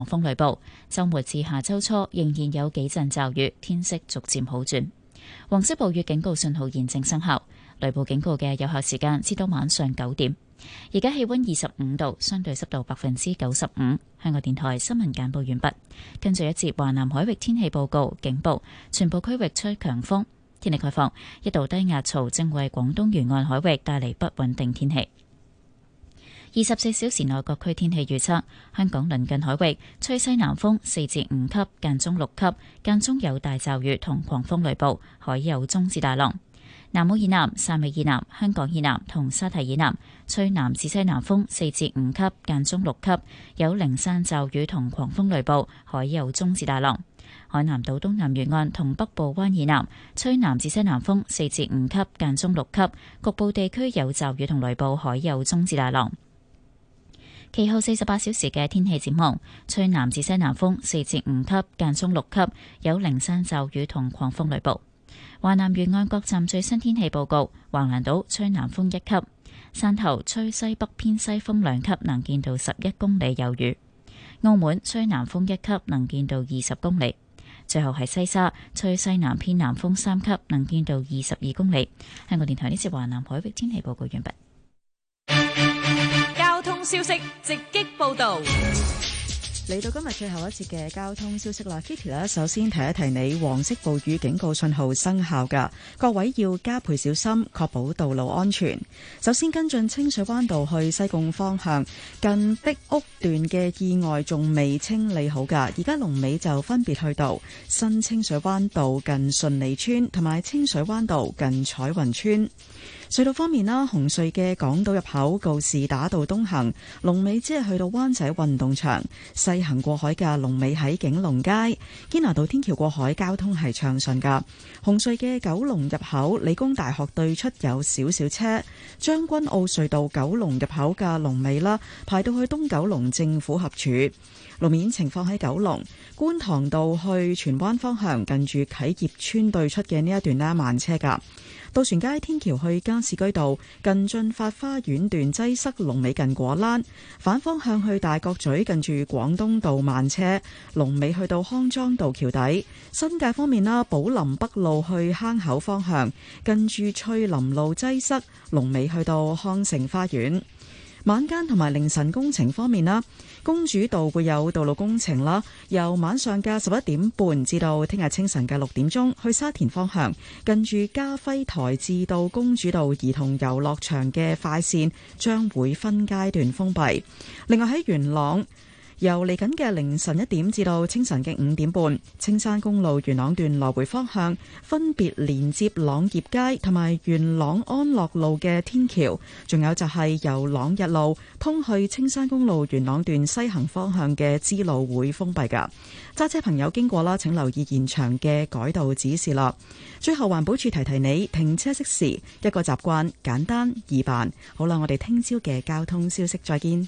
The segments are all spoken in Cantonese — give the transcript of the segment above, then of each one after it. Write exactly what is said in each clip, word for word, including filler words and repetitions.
風雷暴，週末至下週初仍然有幾陣驟雨，天色逐漸好轉。黃色暴雨警告信號現正生效，雷暴警告嘅有效時間至到晚上九點。而家氣溫二十五度，相對濕度百分之九十五。香港電台新聞簡報完畢。跟住一節華南海域天氣報告，警報，全部區域吹強風。天氣概況，一道低壓槽正為廣東沿岸海域帶嚟不穩定天氣。二十四小時內各區天氣預測：香港鄰近海域吹西南風四至五級，間中六級，間中有大驟雨同狂風雷暴，海有中至大浪。南澳以南、汕尾以南、香港以南同沙堤以南吹南至西南風四至五級，間中六級，有零散驟雨同狂風雷暴，海有中至大浪。海南島東南沿岸同北部灣以南吹南至西南風四至五級，間中六級，局部地區有驟雨同雷暴，海有中至大浪。其後四十八小時嘅天氣展望，吹南至西南風四至五級，間中六級，有零散驟雨同狂風雷暴。華南沿岸各站最新天氣報告：橫瀾島吹南風一級，汕頭吹西北偏西風兩級，能見度十一公里有雨；澳門吹南風一級，能見度二十公里。最後係西沙吹西南偏南風三級，能見度二十二公里。香港電台呢次華南海域天氣報告完畢。 交通消息直擊報道， 嚟到今日最後一節嘅交通消息啦 Kitty 咧，首先提一提你，黃色暴雨警告信號生效㗎，各位要加倍小心，確保道路安全。首先跟進清水灣道去西貢方向近壁屋段嘅意外仲未清理好㗎，而家龍尾就分別去到新清水灣道近順利村同埋清水灣道近彩雲村。隧道方面啦，紅隧嘅港島入口告士打道東行龍尾只係去到灣仔運動場，西行過海嘅龍尾喺景隆街。堅拿道天橋過海交通係暢順噶。紅隧嘅九龍入口理工大學對出有少少車，將軍澳隧道九龍入口嘅龍尾啦排到去東九龍政府合署。路面情況喺九龍觀塘道去荃灣方向近住啟業邨對出嘅呢一段呢慢車噶。渡船街天橋去加士居道近駿發花園段擠塞，龍尾近果欄；反方向去大角咀近住廣東道慢車，龍尾去到康莊道橋底。新界方面啦，寶林北路去坑口方向近住翠林路擠塞，龍尾去到康城花園。晚間同埋凌晨工程方面啦，公主道會有道路工程啦，由晚上嘅十一點半至到聽日清晨嘅六點鐘，去沙田方向近住嘉輝台至到公主道兒童遊樂場嘅快線將會分階段封閉。另外喺元朗，由嚟緊嘅凌晨一點至到清晨嘅五點半，青山公路元朗段來回方向分別連接朗業街同埋元朗安樂路嘅天橋，仲有就係由朗日路通去青山公路元朗段西行方向嘅支路會封閉噶。揸車朋友經過啦，請留意現場嘅改道指示啦。最後環保署提提你，停車熄匙一個習慣，簡單易辦。好啦，我哋聽朝嘅交通消息再見。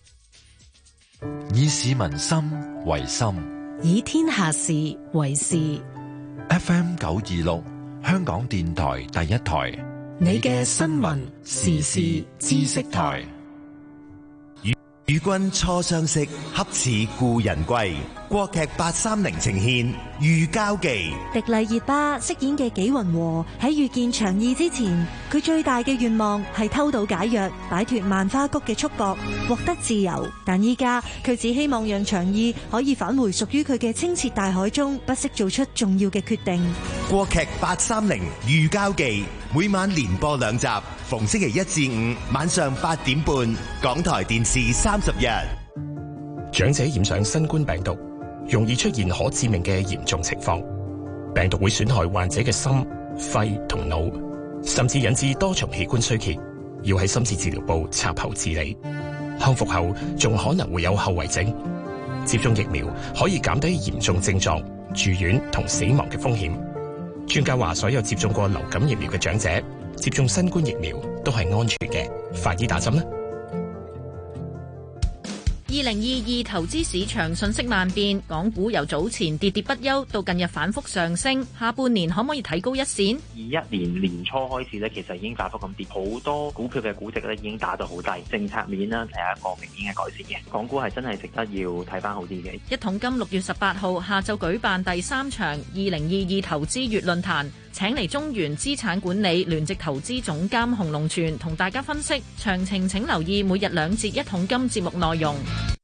以市民心為心， 以天下事為事。 F M 九二六，香港電台第一台， 你嘅新聞時事知識台。 與君初相識，恰似故人歸。國劇八三零呈現《遇交記》。 迪麗熱巴飾演嘅紀雲和喺遇見長意之前，佢最大嘅願望係偷到解藥，擺脫萬花谷嘅束縛，獲得自由。但依家佢只希望讓長意可以返回屬於佢嘅清澈大海中，不惜做出重要嘅決定。 國劇八三零《遇交記》每晚連播兩集，逢星期一至五晚上八點半，港台電視三十日。 長者染上新冠病毒，容易出現可致命嘅嚴重情況。病毒會損害患者嘅心、肺同腦，甚至引致多重器官衰竭，要喺深切治療部插喉治理。康復後仲可能會有後遺症。接種疫苗可以減低嚴重症狀、住院同死亡嘅風險。專家話，所有接種過流感疫苗嘅長者接種新冠疫苗都係安全嘅，快啲打針啦！ 二二零二二投資市場瞬息萬變，港股由早前跌跌不休到近日反覆上升，下半年可唔可以睇高一線？ 二一年年初開始咧，其實已經反覆咁跌，好多股票嘅估值咧已經打到好低，政策面呢係一個明顯嘅改善嘅，港股係真係值得要睇翻好啲嘅。 一桶金六月十八號下晝舉辦第三場二零二二投資月論壇，請嚟中原資產管理聯席投資總監洪龍全同大家分析，詳情請留意每日兩節一桶金節目內容。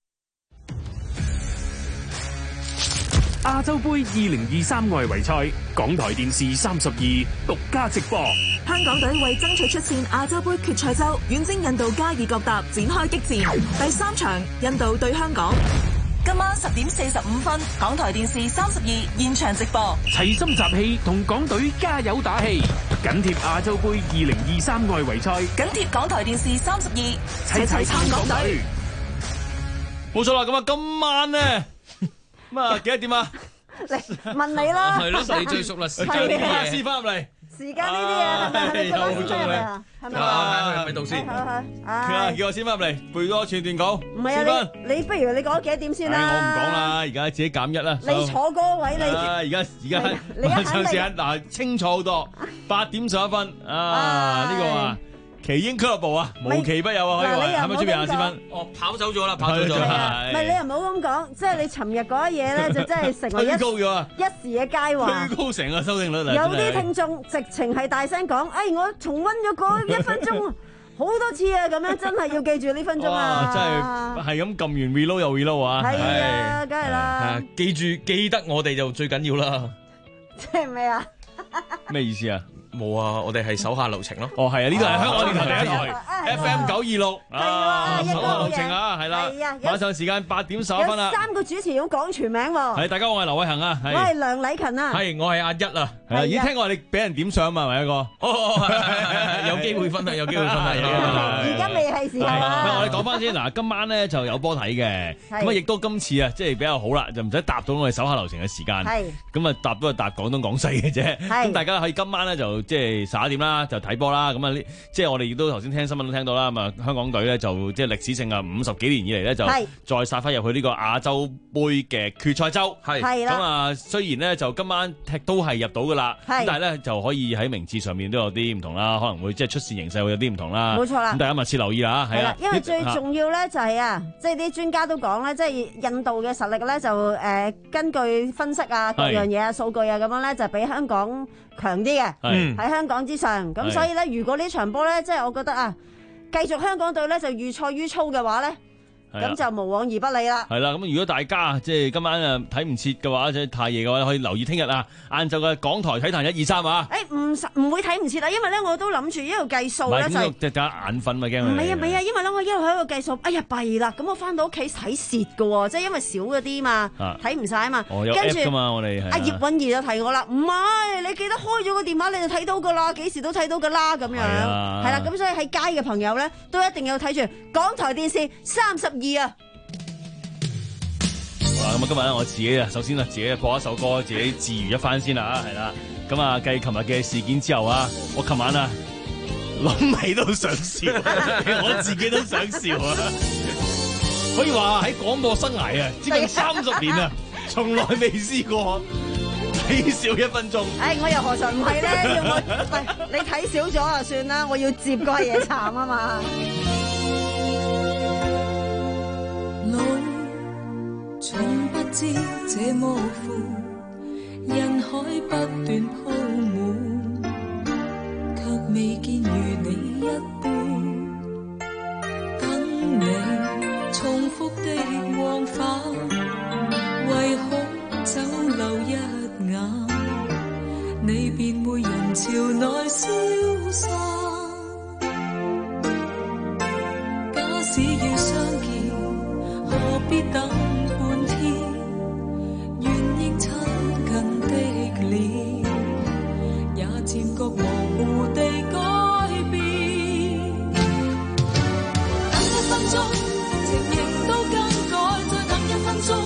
亞洲盃二零二三外圍賽，港台電視三十二獨家直播。 香港隊為爭取出線亞洲盃決賽周，遠征印度加爾各答展開激戰。第三場，印度對香港。今晚十點四十五分，港台電視三十二現場直播。 齊心集氣，同港隊加油打氣，緊貼亞洲盃二零二三外圍賽， 緊貼港台電視三十二，齊齊撐港隊。 冇錯啦，咁啊，今晚呢？咁啊，幾多點啊？ 嚟問你啦， 係咯，你最熟啦，時間啲嘢，師翻入嚟。 時間呢啲嘢係咪係咪做咗先啊？係咪啊？ 係咪到先？ 啊， 叫我先翻入嚟，背多串段稿。 唔係啊，你你不如你講幾多點先啦？ 我唔講啦，而家自己減一啦。 你坐嗰位你。 而家而家晚上時間嗱清楚好多，八點十一分啊！呢個啊。奇英俱樂部啊，無奇不有啊，可以話係咪出邊啊？思芬， 哦，跑走咗啦，跑走咗啦。唔係你又唔好咁講，即係你尋日嗰一嘢咧，就真係成為一高咗啊！ 一時嘅佳話， 推高成個收聽率嚟。 有啲聽眾直情係大聲講，哎，我重溫咗嗰一分鐘好多次啊！咁樣真係要記住呢分鐘啊！ 真係係咁撳完 reload 又 reload 啊！ 係啊，梗係啦。 記住記得我哋就最緊要啦。 即係咩啊？ 咩意思啊？ 冇啊！我哋係手下留情咯。 哦，係啊，呢度係香港電台第一台 F M 九二六啊，手下留情啊，係啦。晚上時間八點十一分啦。 三個主持要講全名喎。 係，大家好，我係劉偉恒啊。 我係梁禮勤啊。 係，我係阿一啊。 係啊，已經聽過你俾人點上嘛，係咪一個？ 哦，有機會分啊，有機會分啊。 而家未係時候啊。 我哋講翻先嗱，今晚咧就有波睇嘅，咁啊亦都今次啊，即係比較好啦，就唔使搭到我哋手下留情嘅時間。係。咁啊，搭都係搭廣東廣西嘅啫。係。咁大家可以今晚咧就即係十一點啦，就睇波啦。咁啊，呢即係我哋亦都頭先聽新聞都聽到啦。咁啊，香港隊咧就即係歷史性啊，五十幾年以嚟咧就再殺翻入去呢個亞洲杯嘅決賽周。係。係啦。咁啊，雖然咧就今晚踢都係入到噶啦，咁但係咧就可以喺名次上面都有啲唔同啦，可能會即係出線形勢會有啲唔同啦。 冇錯啦。咁大家密切留意啦。係啦。 因為最重要咧就係啊，即係啲專家都講咧，即係印度嘅實力咧就誒根據分析啊各樣嘢啊數據啊咁樣咧就比香港強啲嘅，喺香港之上。咁所以咧，如果呢場波咧，即係我覺得啊，繼續香港隊咧就愈賽愈粗嘅話咧，咁就無往而不利啦。係啦，咁如果大家即係今晚啊睇唔切嘅話，即係太夜嘅話，可以留意聽日啊晏晝嘅港台體壇一二三啊。 誒唔唔會睇唔切啊，因為咧我都諗住一路計數咧就係即係加眼瞓咪驚。 唔係啊唔係啊，因為咧我一路喺度計數，哎呀弊啦，咁我翻到屋企睇蝕嘅喎，即係因為少嗰啲嘛，睇唔晒啊嘛。 哦，有 app 㗎嘛，我哋係。 阿葉韻儀就提我啦，唔係你記得開咗個電話你就睇到㗎啦，幾時都睇到㗎啦咁樣。係啦，咁所以喺街嘅朋友咧都一定要睇住港台電視三十二啊。 好啦，咁啊今日咧我自己啊，首先啊自己播一首歌，自己自娛一番先啦，係啦。咁啊，繼琴日嘅事件之後啊，我琴晚啊諗起都想笑，我自己都想笑啊。可以話喺廣播生涯啊，接近三十年啊，從來未試過睇少一分鐘。 唉、哎，我又何嘗唔係咧？要我喂你睇少咗就算啦，我要接個嘢慘啊嘛。 路從不知這麼寬，人海不斷鋪滿，卻未見如你一般。等你重複的往返，唯恐走漏一眼，你便會人潮內消散。假使要相見，何必等半天？願意親近的臉，也漸覺模糊地改變。等一分鐘，情形都更改，再等一分鐘，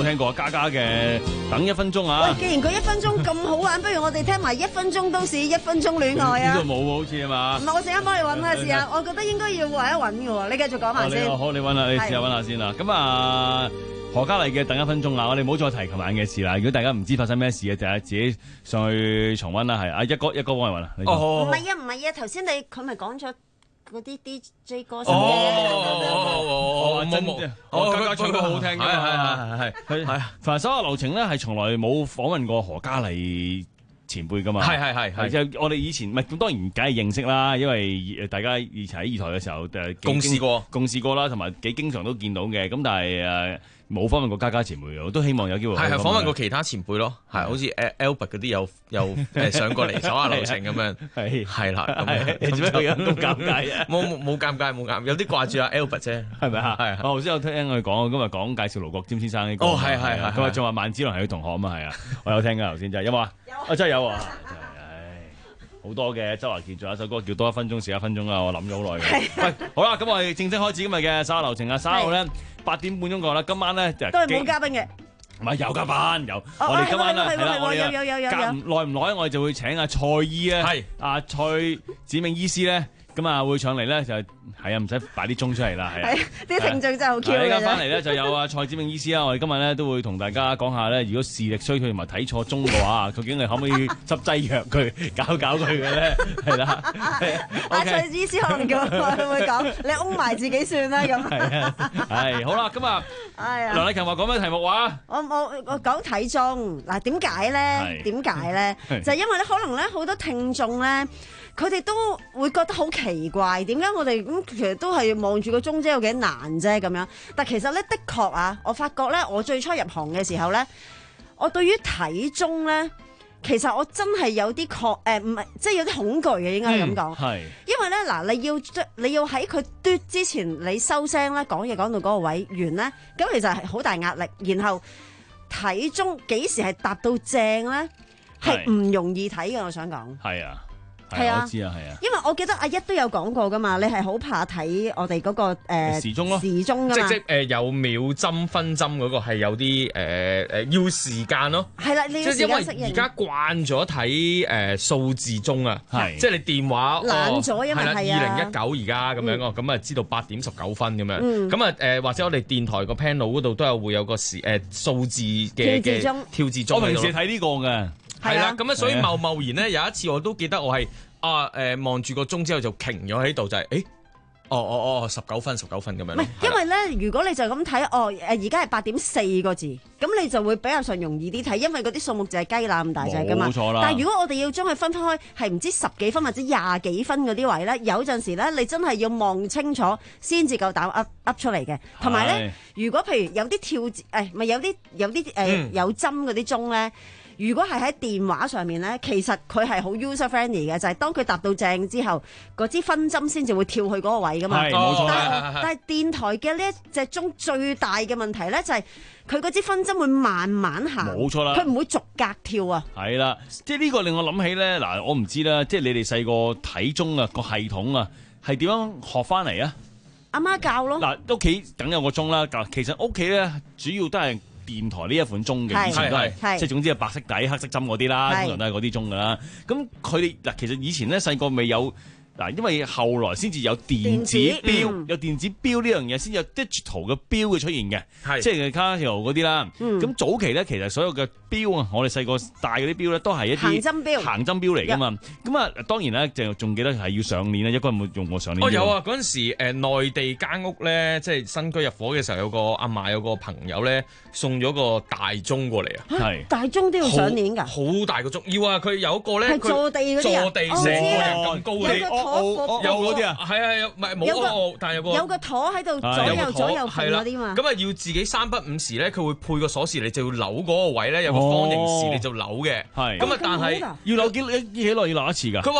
聽過嘉嘉嘅等一分鐘啊？ 喂，既然佢一分鐘咁好玩，不如我哋聽埋一分鐘都是一分鐘戀愛啊！ 呢度冇好似啊嘛。 唔係，我陣間幫你揾下試下，我覺得應該要揾一揾嘅喎。你繼續講埋先。 好，你揾下，你試下揾下先啦。咁啊。何嘉麗嘅等一分鐘啊！我哋唔好再提琴晚嘅事啦。如果大家唔知發生咩事嘅，就係自己上去重溫啦。係啊，一哥一哥幫你揾啦。 哦，唔係啊，唔係啊，頭先你佢咪講咗嗰啲 D J 歌手嘅。 哦，真嘅，我嘉嘉唱歌好好聽㗎嘛。係係係係。凡手下留情咧，係從來冇訪問過何嘉麗前輩㗎嘛。係係係係。就我哋以前唔係咁，當然梗係認識啦，因為大家以前喺二台嘅時候誒共事過， 共事過啦，同埋幾經常都見到嘅。咁但係誒。冇訪問過嘉嘉前輩，我都希望有機會。 係係訪問過其他前輩咯，係好似 Albert 嗰啲有有誒上過嚟手下留情咁樣，係係啦咁樣。 你做咩個樣咁尷尬啊？ 冇冇冇尷尬冇尷，有啲掛住阿 Albert 啫，係咪啊？係。我頭先有聽佢講，今日講介紹盧國沾先生呢個。哦，係係係。佢話仲話萬梓良係佢同學啊嘛，係啊，我有聽㗎頭先真係有冇啊？有啊，真係有啊！好多嘅周華健仲有一首歌叫多一分鐘是一分鐘啊！我諗咗好耐嘅。喂，好啦，咁我哋正式開始今日嘅稍後流程啊！稍後咧八點半鐘過啦，今晚咧都係冇嘉賓嘅。 唔係有嘉賓有，我哋今晚咧係啦，我哋有有有有耐唔耐我哋就會請阿蔡醫咧，係阿蔡梓銘醫師咧，咁啊會上嚟咧就係啊，唔使擺啲鐘出嚟啦，係啊， 啲聽眾真係好 Q 嘅。 依家翻嚟咧就有阿蔡梓銘醫師啦，我哋今日咧都會同大家講下咧，如果視力衰退同埋睇錯鐘嘅話，究竟你可唔可以執劑藥佢搞搞佢嘅咧？係啦， 阿蔡醫師可能叫佢會講，你擁埋自己算啦咁。 係啊，係好啦，咁啊，梁麗琴話講咩題目話？ 我我我講體重嗱，點解咧？點解咧？就係因為咧，可能咧好多聽眾咧。佢哋都會覺得好奇怪，點解我哋咁其實都係望住個鐘啫，有幾難啫咁樣？但其實咧，的確啊，我發覺咧，我最初入行嘅時候咧，我對於體鐘咧，其實我真係有啲確誒，唔係即係有啲恐懼嘅，應該係咁講。係、嗯，因為咧嗱，你要你要喺佢嘟之前，你收聲咧，講嘢講到嗰個位完咧，咁其實係好大壓力。然後體鐘幾時係達到正咧，係唔容易睇嘅。我想講。係啊。係啊，我知啊，係啊。因為我記得阿一都有講過噶嘛，你係好怕睇我哋嗰個誒時鐘咯， 時鐘噶嘛。 即即誒有秒針分針嗰個係有啲誒誒要時間咯。係啦，你要時間適應。即因為而家慣咗睇誒數字鐘啊，係即你電話懶咗，因為係啊。二零一九而家咁樣哦，咁啊知道八點十九分咁樣。咁啊誒或者我哋電台個 panel 嗰度都有會有個時誒數字嘅嘅跳字鐘。 我平時睇呢個嘅。 係啦，咁啊，所以貿貿然咧，有一次我都記得我係啊誒望住個鐘之後就停咗喺度，就係、是、誒，哦哦哦，十九分十九分咁樣。唔係， 因為咧，如果你就咁睇，哦誒，而家係八點四個字，咁你就會比較上容易啲睇，因為嗰啲數目就係雞乸咁大隻噶嘛。冇錯啦。但係如果我哋要將佢分開，係唔知十幾分或者廿幾分嗰啲位咧，有陣時咧，你真係要望清楚先至夠膽噏噏出嚟嘅。同埋咧，如果譬如有啲跳字，誒咪有啲有啲誒、呃嗯、有針嗰啲鐘咧。如果係喺電話上面咧，其實佢係好 user friendly 嘅，就係、是、當佢搭到正之後，嗰支分針先至會跳去嗰個位噶嘛。係冇錯。但係但係電台嘅呢一隻鐘最大嘅問題咧，就係佢嗰支分針會慢慢行。冇錯啦。佢唔會逐格跳啊。係啦， 即係呢個令我諗起咧，嗱，我唔知啦，即係你哋細個睇鐘啊個系統啊，係點樣學翻嚟啊？ 阿媽教咯。嗱， 屋企梗有個鐘啦，其實屋企咧主要都係電台呢一款鐘嘅，以前都係，即係總之係白色底黑色針嗰啲啦，通常都係嗰啲鐘噶啦。咁佢哋嗱，其實以前咧細個未有嗱，因為後來先至有電子錶，電嗯、有電子錶呢樣嘢，先有 digital 嘅錶嘅出現嘅，即係 Casio 嗰啲啦。咁、嗯、早期咧，其實所有嘅錶啊，我哋細個戴嗰啲錶咧，都係一啲行針錶，行針錶嚟噶嘛。咁啊，當然咧，就仲記得係要上鏈咧，一個有冇用過上鏈？ 哦，有啊！嗰陣時誒，內地間屋咧，即係新居入伙嘅時候，有個阿嫲有個朋友咧，送咗個大鐘過嚟啊！ 係大鐘都要上鏈㗎， 好大個鐘要啊！佢有一個咧， 係坐地嗰啲啊， 坐地成個人咁高嘅。 有嗰啲啊， 係啊，有唔係冇個，但係有個有個陀喺度左右左右揈嗰啲嘛。 咁啊要自己三不五時咧，佢會配個鎖匙，你就要扭嗰個位咧，有個方形匙你就扭嘅。係。咁啊，但係要扭幾幾幾耐要扭一次㗎？ 佢話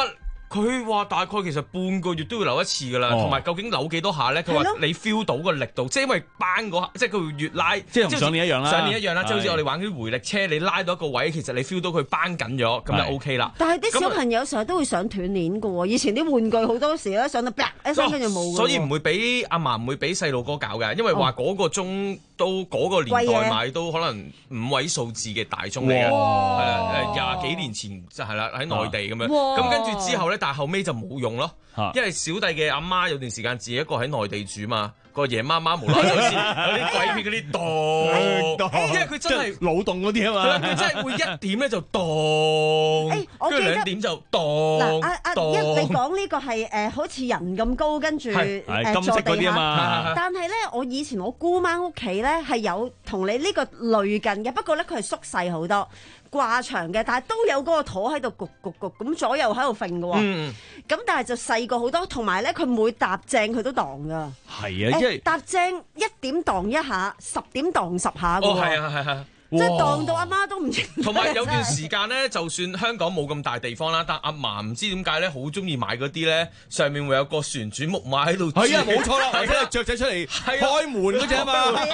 佢話大概其實半個月都要扭一次㗎啦，同埋、哦、究竟扭幾多下咧？佢話你 feel 到個力度，即係因為扳嗰下，即係佢會越拉， 即係同上年一樣啦。 上年一樣啦，即係好似我哋玩啲回力車，你拉到一個位，其實你 feel 到佢扳緊咗，咁就 OK 啦。 但係啲小朋友成日都會上斷鏈㗎喎，以前啲玩具好多時咧上到啪一聲跟住冇。 所以唔會俾阿嫲唔會俾細路哥搞嘅，因為話嗰個鐘都嗰個年代買都可能五位數字嘅大鐘嚟嘅，係啊，誒廿幾年前就係啦，喺內地咁樣。咁跟住之後咧，但係後尾就冇用咯，因為小弟嘅阿媽有段時間自己一個喺內地住嘛，個夜媽媽無啦啦好似有啲鬼片嗰啲動，因為佢真係腦洞嗰啲啊嘛， 佢真係會一點咧就動，跟住兩點就動。 嗱，阿阿一你講呢個係誒好似人咁高，跟住誒金色嗰啲啊嘛。 但係咧，我以前我姑媽屋企咧係有同你呢個類近嘅，不過咧佢係縮細好多。掛牆嘅，但係都有嗰個陀喺度焗焗焗咁左右喺度揈嘅喎，咁、嗯、但係就細個好多，同埋咧佢每搭正佢都盪噶， 係啊，因為搭正一點盪一下，十點盪十下嘅喎， 哦係啊係啊。 即係盪到阿媽都唔知。 同埋有段時間咧，就算香港冇咁大地方啦，但阿嫲唔知點解咧，好中意買嗰啲咧，上面會有個旋轉木馬喺度。 係啊，冇錯啦，或者係雀仔出嚟開門嗰隻啊嘛。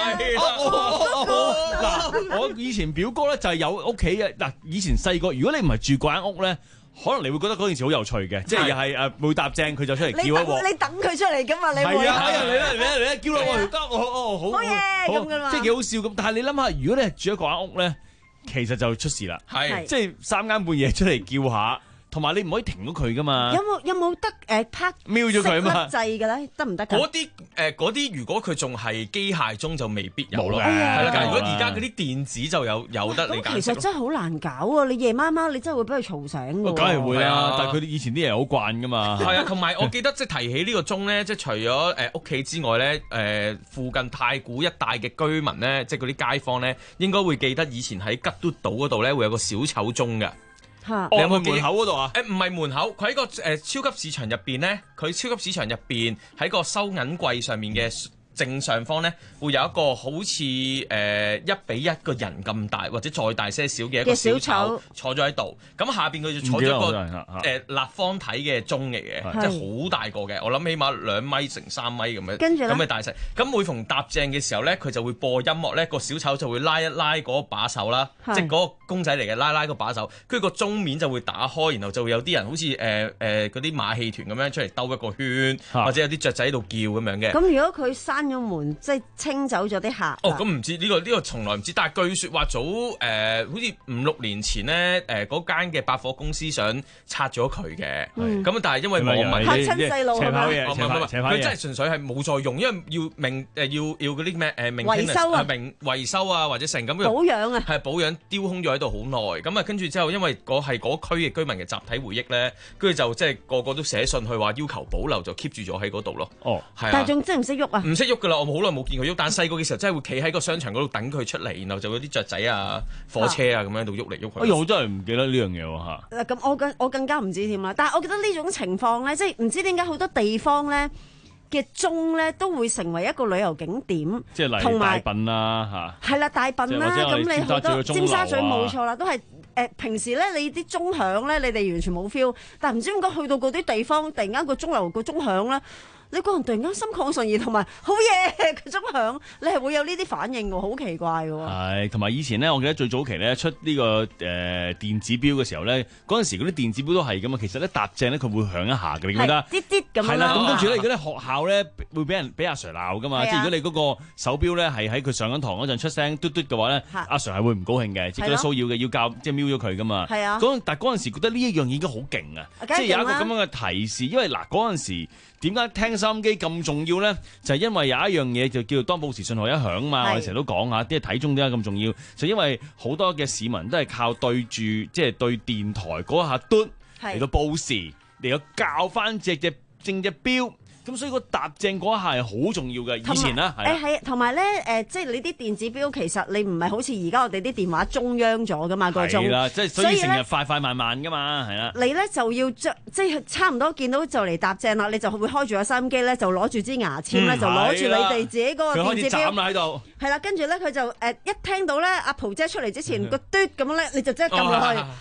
嗱，我以前表哥咧就係有屋企嘅嗱，以前細個，如果你唔係住嗰間屋咧。可能你會覺得嗰件事好有趣嘅，即係又係誒每搭正佢就出嚟叫一鑊。 你等佢出嚟㗎嘛？你係啊，嚟啦嚟啦嚟啦，叫啦我得哦哦好， 好嘢咁㗎嘛， 即係幾好笑咁。但係你諗下，如果你係住喺嗰間屋咧，其實就出事啦。係，即係三更半夜出嚟叫下。同埋你唔可以停咗佢噶嘛？ 有冇有冇得誒拍瞄咗佢嘛？ 掣嘅咧，得唔得？ 嗰啲誒嗰啲，如果佢仲係機械鐘就未必有咯。係啦，但係如果而家嗰啲電子就有有得你揀。 其實真係好難搞喎！你夜媽媽你真係會俾佢嘈醒喎。 梗係會啦，但係佢哋以前啲人好慣噶嘛。 係啊，同埋我記得即係提起呢個鐘咧，即係除咗誒屋企之外咧，誒附近太古一帶嘅居民咧，即係嗰啲街坊咧，應該會記得以前喺吉嘟島嗰度咧會有個小丑鐘嘅。 你有冇門口嗰度啊？ 誒唔係門口，佢喺個誒、呃、超級市場入邊咧，佢超級市場入邊喺個收銀櫃上面嘅正上方咧，會有一個好似誒、呃、一比一個人咁大或者再大些少嘅一個小丑坐咗喺度，咁下邊佢就坐咗個誒立方體嘅鐘嚟嘅，即係好大個嘅，我諗起碼兩米乘三米咁樣，咁嘅大細。咁每逢搭正嘅時候咧，佢就會播音樂咧，個小丑就會拉一拉嗰把手啦，即係嗰個公仔嚟嘅，拉拉個把手，跟住個鐘面就會打開，然後就會有啲人好似誒誒嗰啲馬戲團咁樣出嚟兜一個圈，或者有啲雀仔喺度叫咁樣嘅。 咁如果佢閂咗門，即係清走咗啲客。 哦，咁唔知呢個呢個從來唔知，但係據說話早誒，好似五六年前咧，誒嗰間嘅百貨公司想拆咗佢嘅，咁但係因為網民嚇親細路係嘛，佢真係純粹係冇再用，因為要明誒要要嗰啲咩誒維修啊， 明維修啊或者成咁保養啊， 係保養丟空咗喺度好耐，咁啊跟住之後因為嗰係嗰區嘅居民嘅集體回憶咧，跟住就即係個個都寫信去話要求保留，就 keep 住咗喺嗰度咯。 哦， 係啊， 但係仲識唔識喐啊？ 唔識喐噶啦，我好耐冇見佢喐，但係細個嘅時候真係會企喺個商場嗰度等佢出嚟，然後就嗰啲雀仔啊、火車啊咁樣喺度喐嚟喐去。 哎呀，我真係唔記得呢樣嘢喎嚇。 嗱，咁我更我更加唔知添啦。但係我覺得呢種情況咧，即係唔知點解好多地方咧嘅鐘咧都會成為一個旅遊景點， 即係例如大笨啦嚇。 係啦，大笨啦，咁你好多尖沙咀冇錯啦，都係。誒平時咧，你啲鐘響咧，你哋完全冇 feel，但係唔知點解去到嗰啲地方，突然間個鐘樓個鐘響咧，你個人突然間心曠神怡，同埋好嘢個鐘響，你係會有呢啲反應喎，好奇怪嘅喎。 係，同埋以前咧，我記得最早期咧出呢、呢個誒、呃、電子錶嘅時候咧，嗰陣時嗰啲電子錶都係咁啊，其實咧搭正咧佢會響一下嘅，你覺得？ 啲啲咁樣。係啦， 咁跟住咧，如果咧學校咧會俾人俾阿 Sir 鬧噶嘛，即係如果你嗰個手錶咧係喺佢上緊堂嗰陣出聲嘟嘟嘅話咧，阿 Sir 係會唔高興嘅，即係覺得騷擾嘅，要教即係瞄咗佢噶嘛。係啊。但係嗰陣時覺得呢一樣嘢已經好勁啊，即係有一個咁樣嘅提示，因為嗱嗰陣時點解聽收音機咁重要咧？就係、是、因為有一樣嘢就叫做當報時信號一響嘛，我哋成日都講下，啲睇鐘點解咁重要？就因為好多嘅市民都係靠對住即係對電台嗰下嘟嚟到報時，嚟到校翻隻隻正隻錶。咁所以個搭正嗰下係好重要嘅，以前啦， 誒係，同埋咧誒，即係你啲電子錶其實你唔係好似而家我哋啲電話中央咗噶嘛個鐘， 係啦，即係所以成日快快慢慢噶嘛，係啦。 你咧就要將即係差唔多見到就嚟搭正啦，你就會開住個收音機咧，就攞住支牙籤咧，就攞住你哋自己嗰個電子錶。 佢開始斬啦喺度。 係啦，跟住咧佢就誒一聽到咧阿蒲姐出嚟之前個嘟咁樣咧，你就即刻撳落去。係。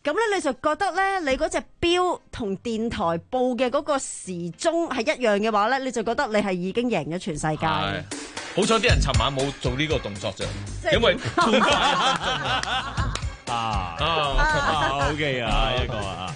咁咧你就覺得咧，你嗰隻錶同電台報嘅嗰個時鐘係一樣嘅話咧，你就覺得你係已經贏咗全世界。 好彩啲人尋晚冇做呢個動作啫，因為半快啊啊 OK 啊一個啊。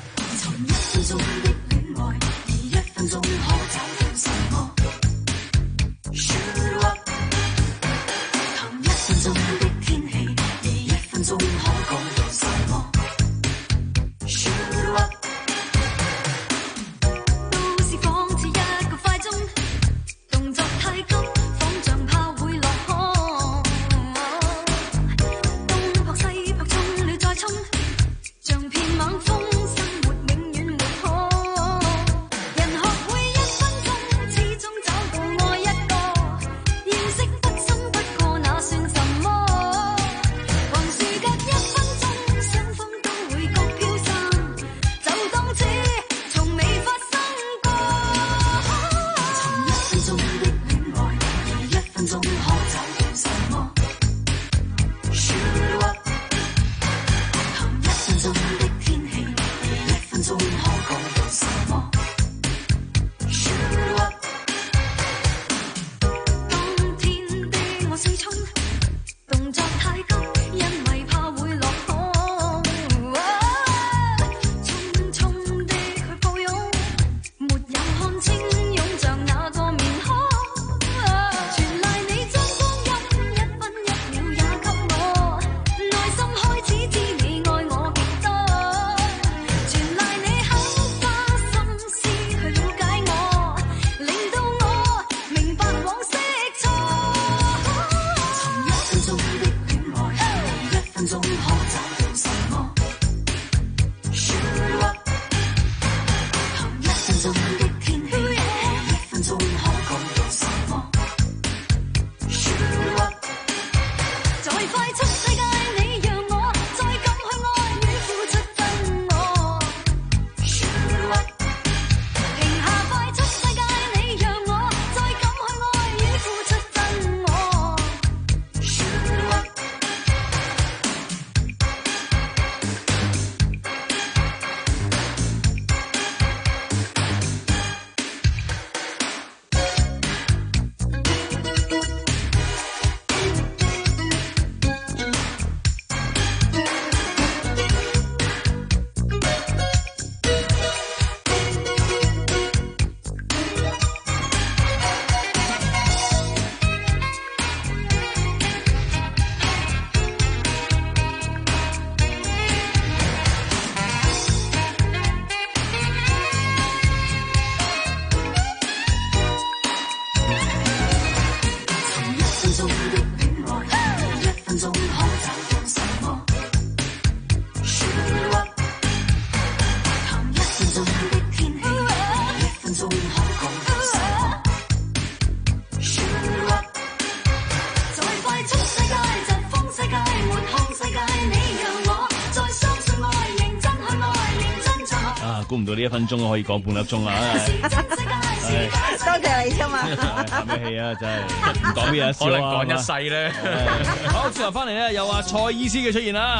估唔到呢一分鐘可以講半粒鐘啊！ 多謝你啫嘛， 嘆咩氣啊！真係唔講咩啊， 可能講一世咧。 好，轉頭翻嚟咧，有阿蔡醫師嘅出現啦。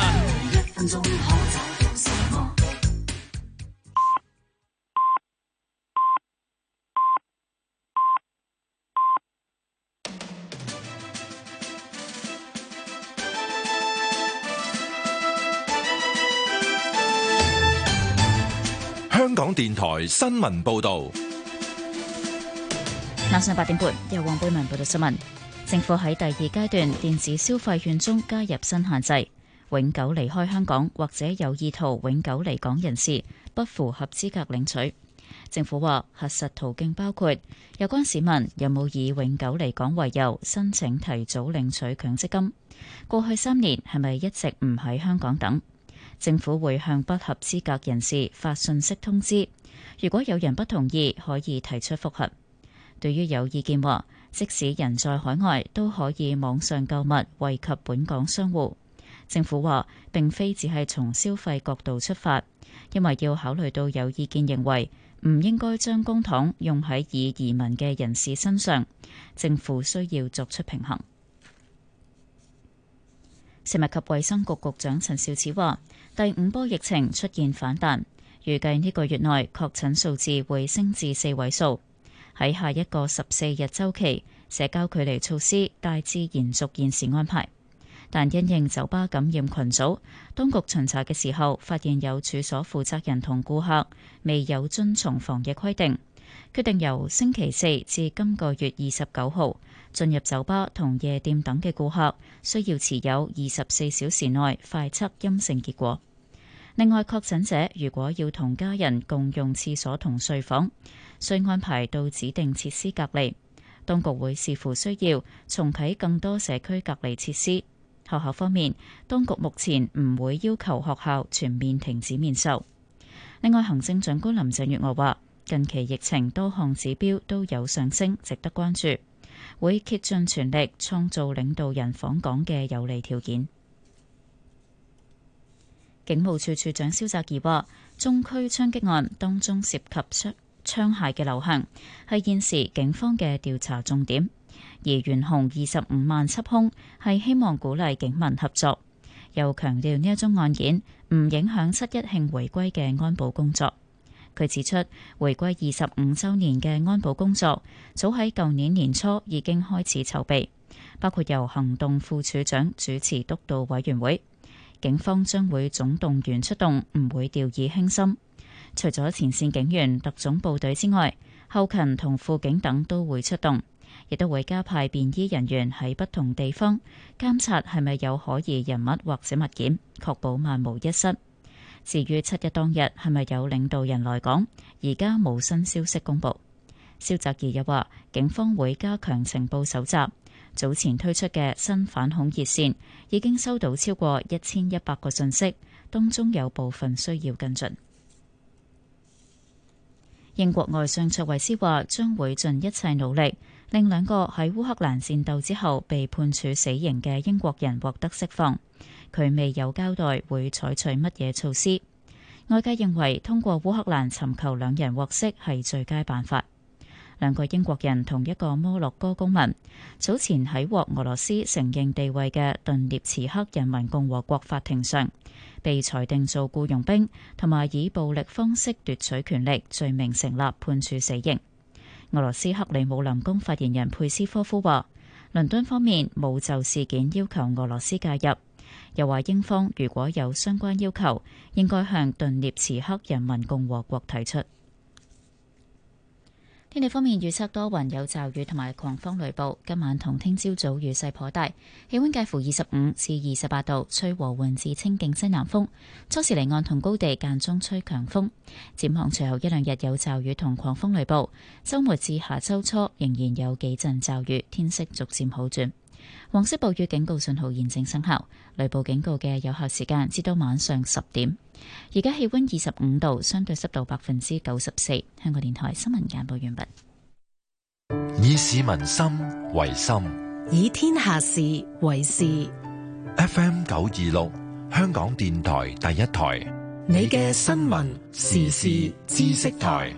香港電台新聞報道。 晚上八點半，由黃貝文報道新聞。政府喺第二階段電子消費券中加入新限制，永久離開香港或者有意圖永久離港人士不符合資格領取。政府話核實途徑包括有關市民有冇以永久離港為由申請提早領取強積金，過去三年係咪一直唔喺香港等。政府會向不合資格人士發信息通知，如果有人不同意，可以提出覆核。對於有意見話，即使人在海外都可以網上購物，惠及本港商戶。政府話並非只係從消費角度出發，因為要考慮到有意見認為唔應該將公帑用喺已移民嘅人士身上，政府需要作出平衡。食物及衛生局局長陳肇始話， 第五波疫情出現反彈，預計呢個月內確診數字會升至四位數。喺下一個十四日週期，社交距離措施大致延續現時安排，但因應酒吧感染群組，當局巡查嘅時候發現有處所負責人同顧客未有遵從防疫規定，決定由星期四至今個月二十九號進入酒吧同夜店等嘅顧客需要持有二十四小時內快測陰性結果。另外，確診者如果要同家人共用廁所同睡房，需安排到指定設施隔離。當局會視乎需要重啟更多社區隔離設施。學校方面，當局目前唔會要求學校全面停止面授。另外，行政長官林鄭月娥話，近期疫情多項指標都有上升，值得關注，會竭盡全力創造領導人訪港嘅有利條件。警務處處長蕭澤頤話，中區槍擊案當中涉及槍槍械嘅流向係現時警方嘅調查重點，而懸紅二十五萬緝兇係希望鼓勵警民合作。又強調呢一宗案件唔影響七一慶回歸嘅安保工作。佢指出，回歸二十五週年嘅安保工作早喺舊年年初已經開始籌備，包括由行動副處長主持督導委員會。警方將會總動員出動，唔會掉以輕心。除咗前線警員、特種部隊之外，後勤同輔警等都會出動，亦都會加派便衣人員喺不同地方監察係咪有可疑人物或者物件，確保萬無一失。至於七一當日係咪有領導人來港，而家冇新消息公佈。蕭澤頤又話，警方會加強情報搜集。早前推出嘅新反恐熱線已經收到超過一千一百個訊息，當中有部分需要跟進。英國外相卓慧思話，將會盡一切努力令兩個喺烏克蘭戰鬥之後被判處死刑嘅英國人獲得釋放。佢未有交代會採取乜嘢措施。外界認為通過烏克蘭尋求兩人獲釋係最佳辦法。兩個英國人同一個摩洛哥公民早前喺獲俄羅斯承認地位嘅頓涅茨克人民共和國法庭上被裁定做僱傭兵同埋以暴力方式奪取權力罪名成立，判處死刑。俄羅斯克里姆林宮發言人佩斯科夫話，倫敦方面冇就事件要求俄羅斯介入，又話英方如果有相關要求，應該向頓涅茨克人民共和國提出。天氣方面，預測多雲有驟雨同埋狂風雷暴，今晚同聽朝早雨勢頗大，氣溫介乎二十五至二十八度，吹和緩至清勁西南風，初時離岸同高地間中吹強風。展望隨後一兩日有驟雨同狂風雷暴，周末至下周初仍然有幾陣驟雨，天色逐漸好轉。黃色暴雨警告信號現正生效，雷暴警告嘅有效時間至到晚上十點。而家氣溫二十五度，相對濕度百分之九十四。香港電台新聞簡報完畢。 以市民心為心， 以天下事為事。 F M 九二六，香港電台第一台， 你嘅新聞時事知識台。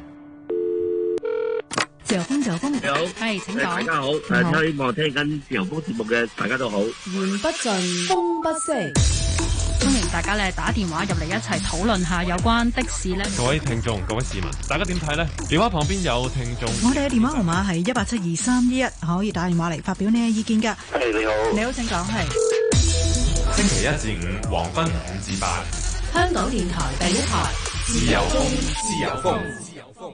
自由風，自由風， 你好， 係，請講。 大家好，誒，希望聽緊自由風節目嘅大家都好。 言不盡，風不息。 歡迎大家咧打電話入嚟一齊討論下有關的士咧。 各位聽眾、各位市民，大家點睇呢？電話旁邊有聽眾。 我哋嘅電話號碼係一八七二三一一，可以打電話嚟發表你嘅意見㗎。 係，你好， 你好，請講。係星期一至五黃昏五至八， 香港電台第一台， 自由風，自由風，自由風。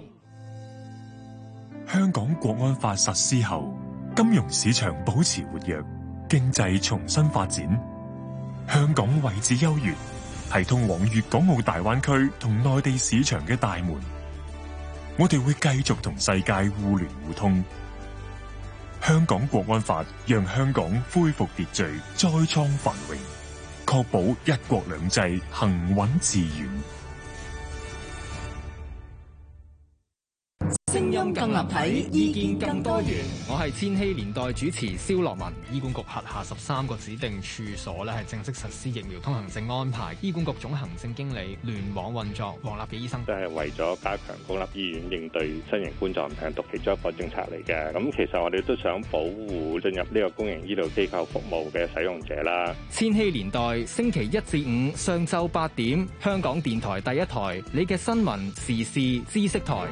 香港國安法實施後，金融市場保持活躍，經濟重新發展。香港位置優越，係通往粵港澳大灣區同內地市場嘅大門。我哋會繼續同世界互聯互通。香港國安法讓香港恢復秩序，再創繁榮，確保一國兩制行穩致遠。 聲音更立體，意見更多元。 我係千禧年代主持蕭樂文。醫管局轄下十三個指定處所咧係正式實施疫苗通行證安排。醫管局總行政經理聯網運作，黃立嘅醫生都係為咗加強公立醫院應對新型冠狀病毒其中一個政策嚟嘅。咁其實我哋都想保護進入呢個公營醫療機構服務嘅使用者啦。 千禧年代星期一至五上晝八點，香港電台第一台，你嘅新聞時事知識台。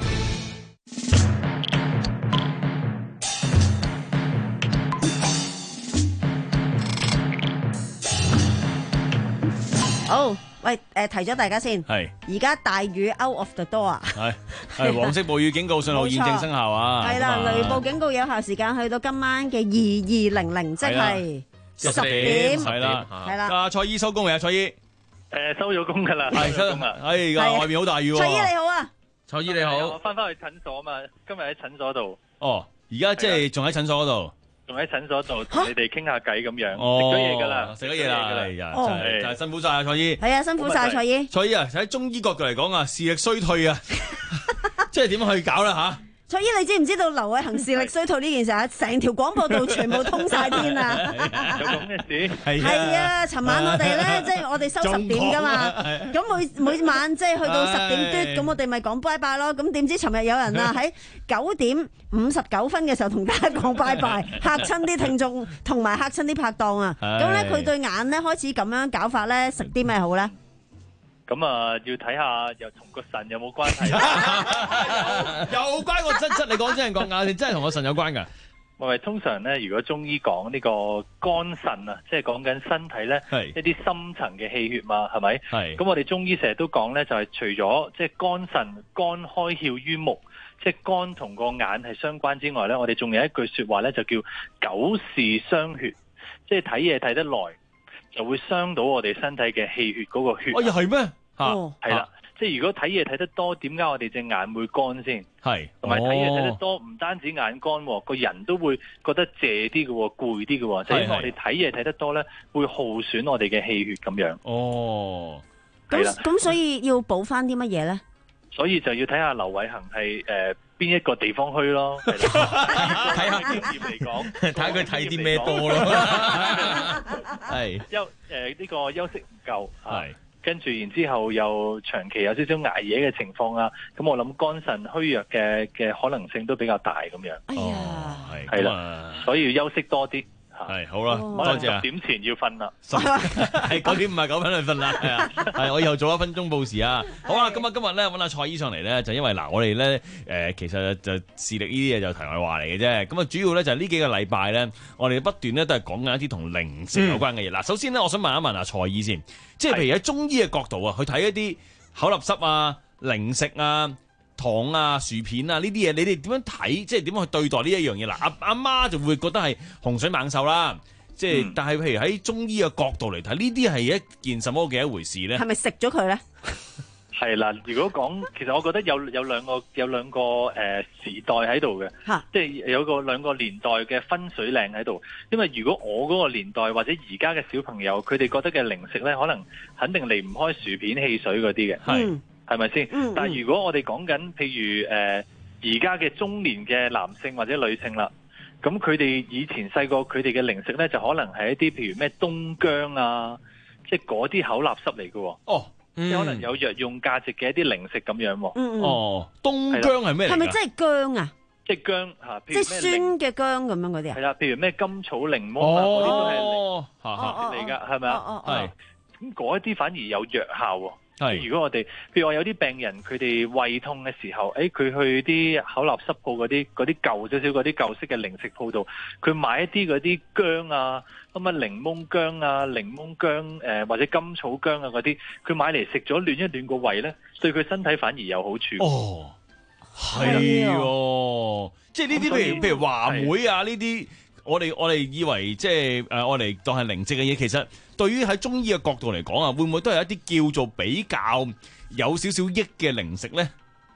好，喂，誒提咗大家先， 係而家大雨 out of the door 啊， 係係黃色暴雨警告信號現正生效啊， 係啦，雷暴警告有效時間去到今晚嘅二二零零，即係十點， 係啦， 係啦。 阿蔡姨收工未啊？蔡姨， 誒收咗工㗎啦， 係收工啦，哎而家外面好大雨喎。 蔡姨你好啊， 蔡姨你好， 我翻返去診所啊嘛，今日喺診所度。 哦，而家即係仲喺診所嗰度。 仲喺診所度同你哋傾下偈咁樣，食咗嘢噶啦， 食咗嘢啦，係呀，真係真係辛苦晒啊，蔡姨。 係啊，辛苦晒蔡姨。 蔡姨啊，喺中醫角度嚟講啊，視力衰退啊，即係點樣去搞啦吓？ 蔡姨，你知唔知道劉偉恒視力衰退呢件事啊？成條廣播道全部通晒天啊！ 有咁嘅事？ 係啊，尋晚我哋咧，即係我哋收十點噶嘛，咁每每晚即係去到十點嘟，咁我哋咪講拜拜咯。咁點知尋日有人啊喺九點五十九分嘅時候同大家講拜拜，嚇親啲聽眾同埋嚇親啲拍檔啊！咁咧佢對眼咧開始咁樣搞法咧，食啲咩好咧？ 咁啊，要睇下又同個腎有冇關係？ 有關個真真，你講真係講眼，你真係同個腎有關㗎。 唔係通常咧，如果中醫講呢個肝腎啊，即係講緊身體咧一啲深層嘅氣血嘛，係咪？係。咁我哋中醫成日都講咧，就係除咗即係肝腎，肝開竅於目，即係肝同個眼係相關之外咧，我哋仲有一句説話咧，就叫久視傷血，即係睇嘢睇得耐就會傷到我哋身體嘅氣血嗰個血。 哦，又係咩？ 哦，係啦，即係如果睇嘢睇得多，點解我哋隻眼會乾先？ 係， 同埋睇嘢睇得多，唔單止眼乾，個人都會覺得謝啲嘅，攰啲嘅，就係因為我哋睇嘢睇得多咧，會耗損我哋嘅氣血咁樣。 哦， 咁咁所以要補翻啲乜嘢咧？ 所以就要睇下劉偉恒係誒邊一個地方虛咯，睇下經驗嚟講， 睇下佢睇啲咩多咯。係休誒呢個休息唔夠係。跟住然之後又長期有少少捱夜嘅情況啊，咁我諗肝腎虛弱嘅嘅可能性都比較大咁樣。 哎呀， 係係啦，所以要休息多啲。 係好啦， 多謝啊！十點前要瞓啦， 係九點五十九分去瞓啦。係啊，係我以後做一分鐘報時啊。好啊，咁啊今日咧揾阿蔡醫上嚟咧，就因為嗱我哋咧誒其實就視力呢啲嘢就題外話嚟嘅啫。咁啊主要咧就係呢幾個禮拜咧，我哋不斷咧都係講緊一啲同零食有關嘅嘢。嗱、嗯，首先咧我想問一問阿蔡醫先，即係譬如喺中醫嘅角度啊，去睇一啲口立濕啊、零食啊、糖啊、薯片啊呢啲嘢，你哋點樣睇？即係點樣去對待呢一樣嘢？嗱，阿阿媽就會覺得係洪水猛獸啦。即係，嗯、但係譬如喺中醫嘅角度嚟睇，呢啲係一件什麼嘅一回事咧？係咪食咗佢咧？ 係啦，如果講，其實我覺得有有兩個有兩個誒、呃、時代喺度嘅，即係有個兩個年代嘅分水嶺喺度。因為如果我嗰個年代或者而家嘅小朋友，佢哋覺得嘅零食咧，可能肯定離唔開薯片、汽水嗰啲嘅，係係咪先？但係如果我哋講緊譬如誒而家嘅中年嘅男性或者女性啦。咁佢哋以前細個佢哋嘅零食咧，就可能係一啲譬如咩冬薑啊，即係嗰啲口立濕嚟嘅。哦，嗯、即係可能有藥用價值嘅一啲零食咁樣。嗯嗯。哦， 冬薑係咩嚟㗎？ 係咪真係薑啊？ 即係薑嚇，譬如即係酸嘅薑咁樣嗰啲啊？ 係啦，譬如咩甘草檸檬啊，嗰啲都係哦嚟㗎，係咪啊？ 係。 咁嗰一啲反而有藥效喎。係，如果我哋，譬如我有啲病人，佢哋胃痛嘅時候，誒、哎，佢去啲口立濕鋪嗰啲嗰啲舊少少嗰啲舊式嘅零食鋪度，佢買一啲嗰啲薑啊，咁啊檸檬薑啊、檸檬薑誒、呃、或者甘草薑啊嗰啲，佢買嚟食咗暖一暖個胃咧，對佢身體反而有好處。哦， 係喎，即係呢啲譬如譬如話梅啊呢啲。我哋我哋以為即係誒，我哋當係零食嘅嘢，其實對於喺中醫嘅角度嚟講啊，會唔會都係一啲叫做比較有少少益嘅零食咧？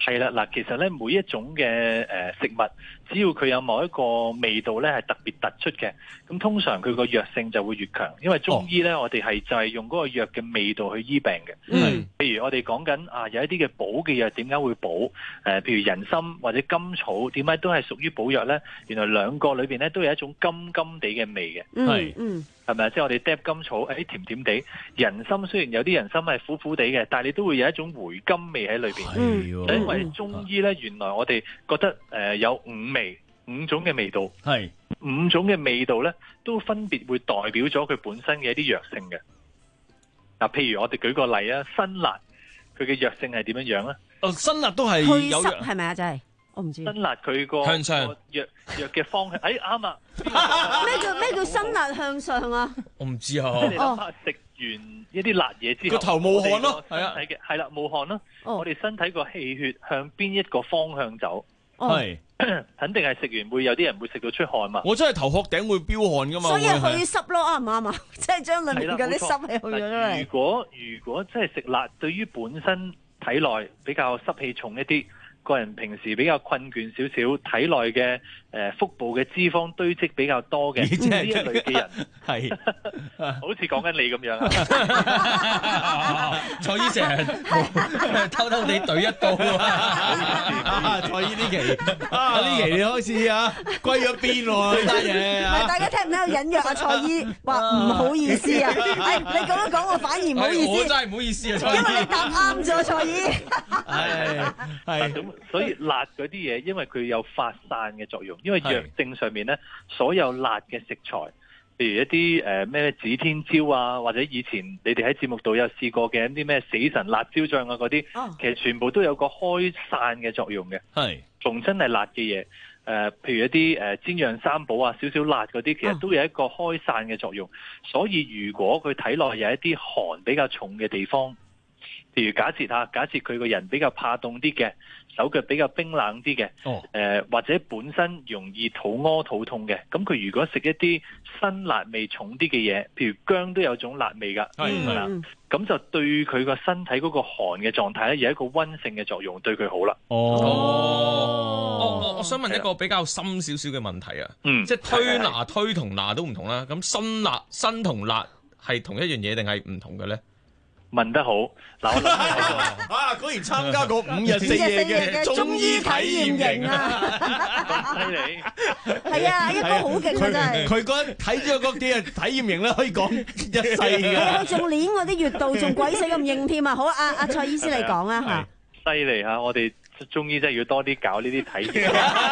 係啦，嗱，其實咧每一種嘅誒食物，只要佢有某一個味道咧係特別突出嘅，咁通常佢個藥性就會越強。因為中醫咧，哦、我哋係就係用嗰個藥嘅味道去醫病嘅。嗯，譬如我哋講緊啊，有一啲嘅補嘅藥點解會補？誒、呃，譬如人參或者甘草，點解都係屬於補藥咧？原來兩個裏邊咧都有一種甘甘地嘅味嘅。係，嗯。係咪啊？即係我哋嗒甘草，誒、哎、甜甜地。人參雖然有啲人參係苦苦地嘅，但係你都會有一種回甘味喺裏邊。係、嗯，因為中醫咧，原來我哋覺得誒、呃、有五味，五種嘅味道。係，五種嘅味道咧，都分別會代表咗佢本身嘅一啲藥性嘅。嗱，譬如我哋舉個例啊，辛辣，佢嘅藥性係點樣樣咧？ 哦，辛辣都係有藥， 係咪啊？就係。我唔知辛辣佢個向上藥藥嘅方向，哎啱啊！ 咩叫咩叫辛辣向上啊？ 我唔知啊。 你諗下食完一啲辣嘢之後， 個頭冒汗咯，係啊， 係啦，冒汗咯。我哋身體個氣血向邊一個方向走？ 係肯定係食完會有啲人會食到出汗嘛。 我真係頭殼頂會飆汗噶嘛。 所以去濕咯，啱唔啱啊？即係將裏面嗰啲濕氣去咗出嚟。 如果如果真係食辣，對於本身體內比較濕氣重一啲。個人平時比較困倦少少，體內嘅誒腹部嘅脂肪堆積比較多嘅呢一類嘅人，係好似講緊你咁樣啊！ 蔡醫成偷偷地懟一刀啊！蔡醫呢期啊呢期你開始啊歸咗邊喎呢單嘢啊！ 大家聽唔聽到隱約啊？蔡醫話唔好意思啊！誒你咁樣講我反而唔好意思， 我真係唔好意思啊！蔡醫， 因為你答啱咗，蔡醫係係咁。所以辣嗰啲嘢，因為佢有發散嘅作用。因為藥性上面咧，所有辣嘅食材，譬如一啲誒咩指天椒啊，或者以前你哋喺節目度有試過嘅一啲咩死神辣椒醬啊嗰啲，哦、其實全部都有個開散嘅作用嘅。係，仲真係辣嘅嘢，誒、呃，譬如一啲誒煎釀三寶啊，少少辣嗰啲，其實都有一個開散嘅作用。哦、所以如果佢體內有一啲寒比較重嘅地方，譬如假設嚇，假設佢個人比較怕凍啲嘅，手腳比較冰冷啲嘅，誒、哦呃、或者本身容易肚屙肚痛嘅，咁佢如果食一啲辛辣味重啲嘅嘢，譬如薑都有種辣味㗎，係啦，咁就對佢個身體嗰個寒嘅狀態咧，有一個溫性嘅作用，對佢好啦。 哦，我我我想問一個比較深少少嘅問題啊，嗯，即係推拿推同拿都唔同啦，咁辛辣辛同辣係同一樣嘢定係唔同嘅咧？ 問得好，嗱我諗啊，果然參加過五日四夜嘅中醫體驗營啊， 犀利， 係啊，一哥好勁啊真係， 佢嗰睇咗嗰幾日體驗營咧，可以講一世㗎， 佢仲練我啲穴道，仲鬼死咁硬添啊！好，阿阿蔡醫師你講啊嚇，犀利嚇，我哋中醫真係要多啲搞呢啲體驗，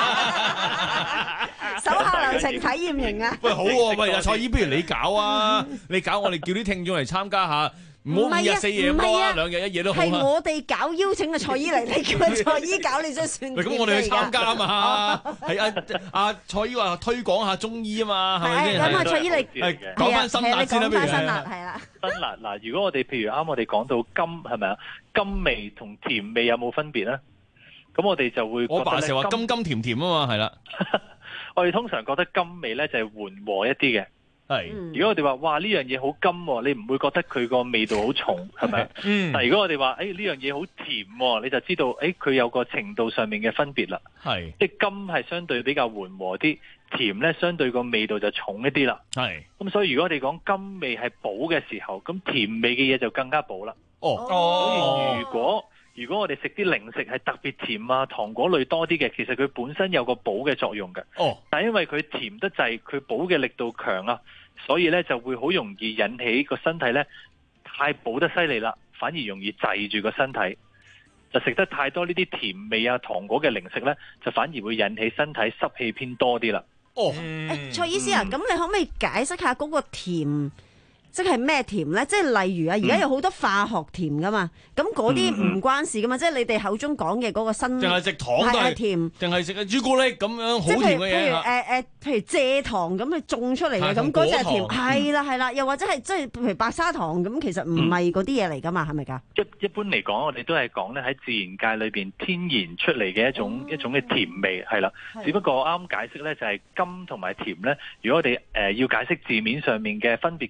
手下留情體驗營啊！ 喂，好喎，喂，阿蔡醫，不如你搞啊，你搞，我哋叫啲聽眾嚟參加下。唔好五日四夜咁啊，兩日一夜都好啊！ 係我哋搞邀請嘅蔡醫嚟，你叫蔡醫搞，你真係算。 咁我哋去參加嘛？係啊，阿蔡醫話推廣下中醫啊嘛，係咪先？ 咁啊，蔡醫嚟講翻辛辣先啦，不如。 辛辣係啦。 辛辣嗱，如果我哋譬如啱我哋講到甘係咪啊？甘味同甜味有冇分別咧？咁我哋就會我爸成日話甘甘甜甜啊嘛，係啦。 我哋通常覺得甘味咧就係緩和一啲嘅。係，如果我哋話哇呢樣嘢好甘，你唔會覺得佢個味道好重，係咪？嗯。但係如果我哋話誒呢樣嘢好甜，你就知道誒佢有個程度上面嘅分別啦。係，即係甘係相對比較緩和啲，甜咧相對個味道就重一啲啦。係。咁所以如果我哋講甘味係補嘅時候，咁甜味嘅嘢就更加補啦。哦。所以如果如果我哋食啲零食係特別甜啊，糖果類多啲嘅，其實佢本身有個補嘅作用嘅。哦。但係因為佢甜得滯，佢補嘅力度強啊。所以咧就會好容易引起個身體咧太補得犀利啦，反而容易滯住個身體。就食得太多呢啲甜味啊、糖果嘅零食咧，就反而會引起身體濕氣偏多啲啦。 哦，誒，蔡醫師啊，咁你可唔可以解釋下嗰個甜？即係咩甜咧？即係例如啊，而家有好多化學甜噶嘛，咁嗰啲唔關事噶嘛。嗯、即係你哋口中講嘅嗰個新，淨係食糖都係甜，淨係食朱古力咁樣好甜嘅嘢。譬如誒誒、呃，譬如蔗糖咁去種出嚟嘅，咁嗰隻係甜，係啦係啦。又或者係即係譬如白砂糖咁，其實唔係嗰啲嘢嚟噶嘛，係咪噶？ 一一般嚟講，我哋都係講咧喺自然界裏邊天然出嚟嘅一種、哦、一種嘅甜味係啦。只不過啱解釋咧就係甘同埋甜咧。如果我哋誒、呃、要解釋字面上面嘅分別嘅話咧，嗯、就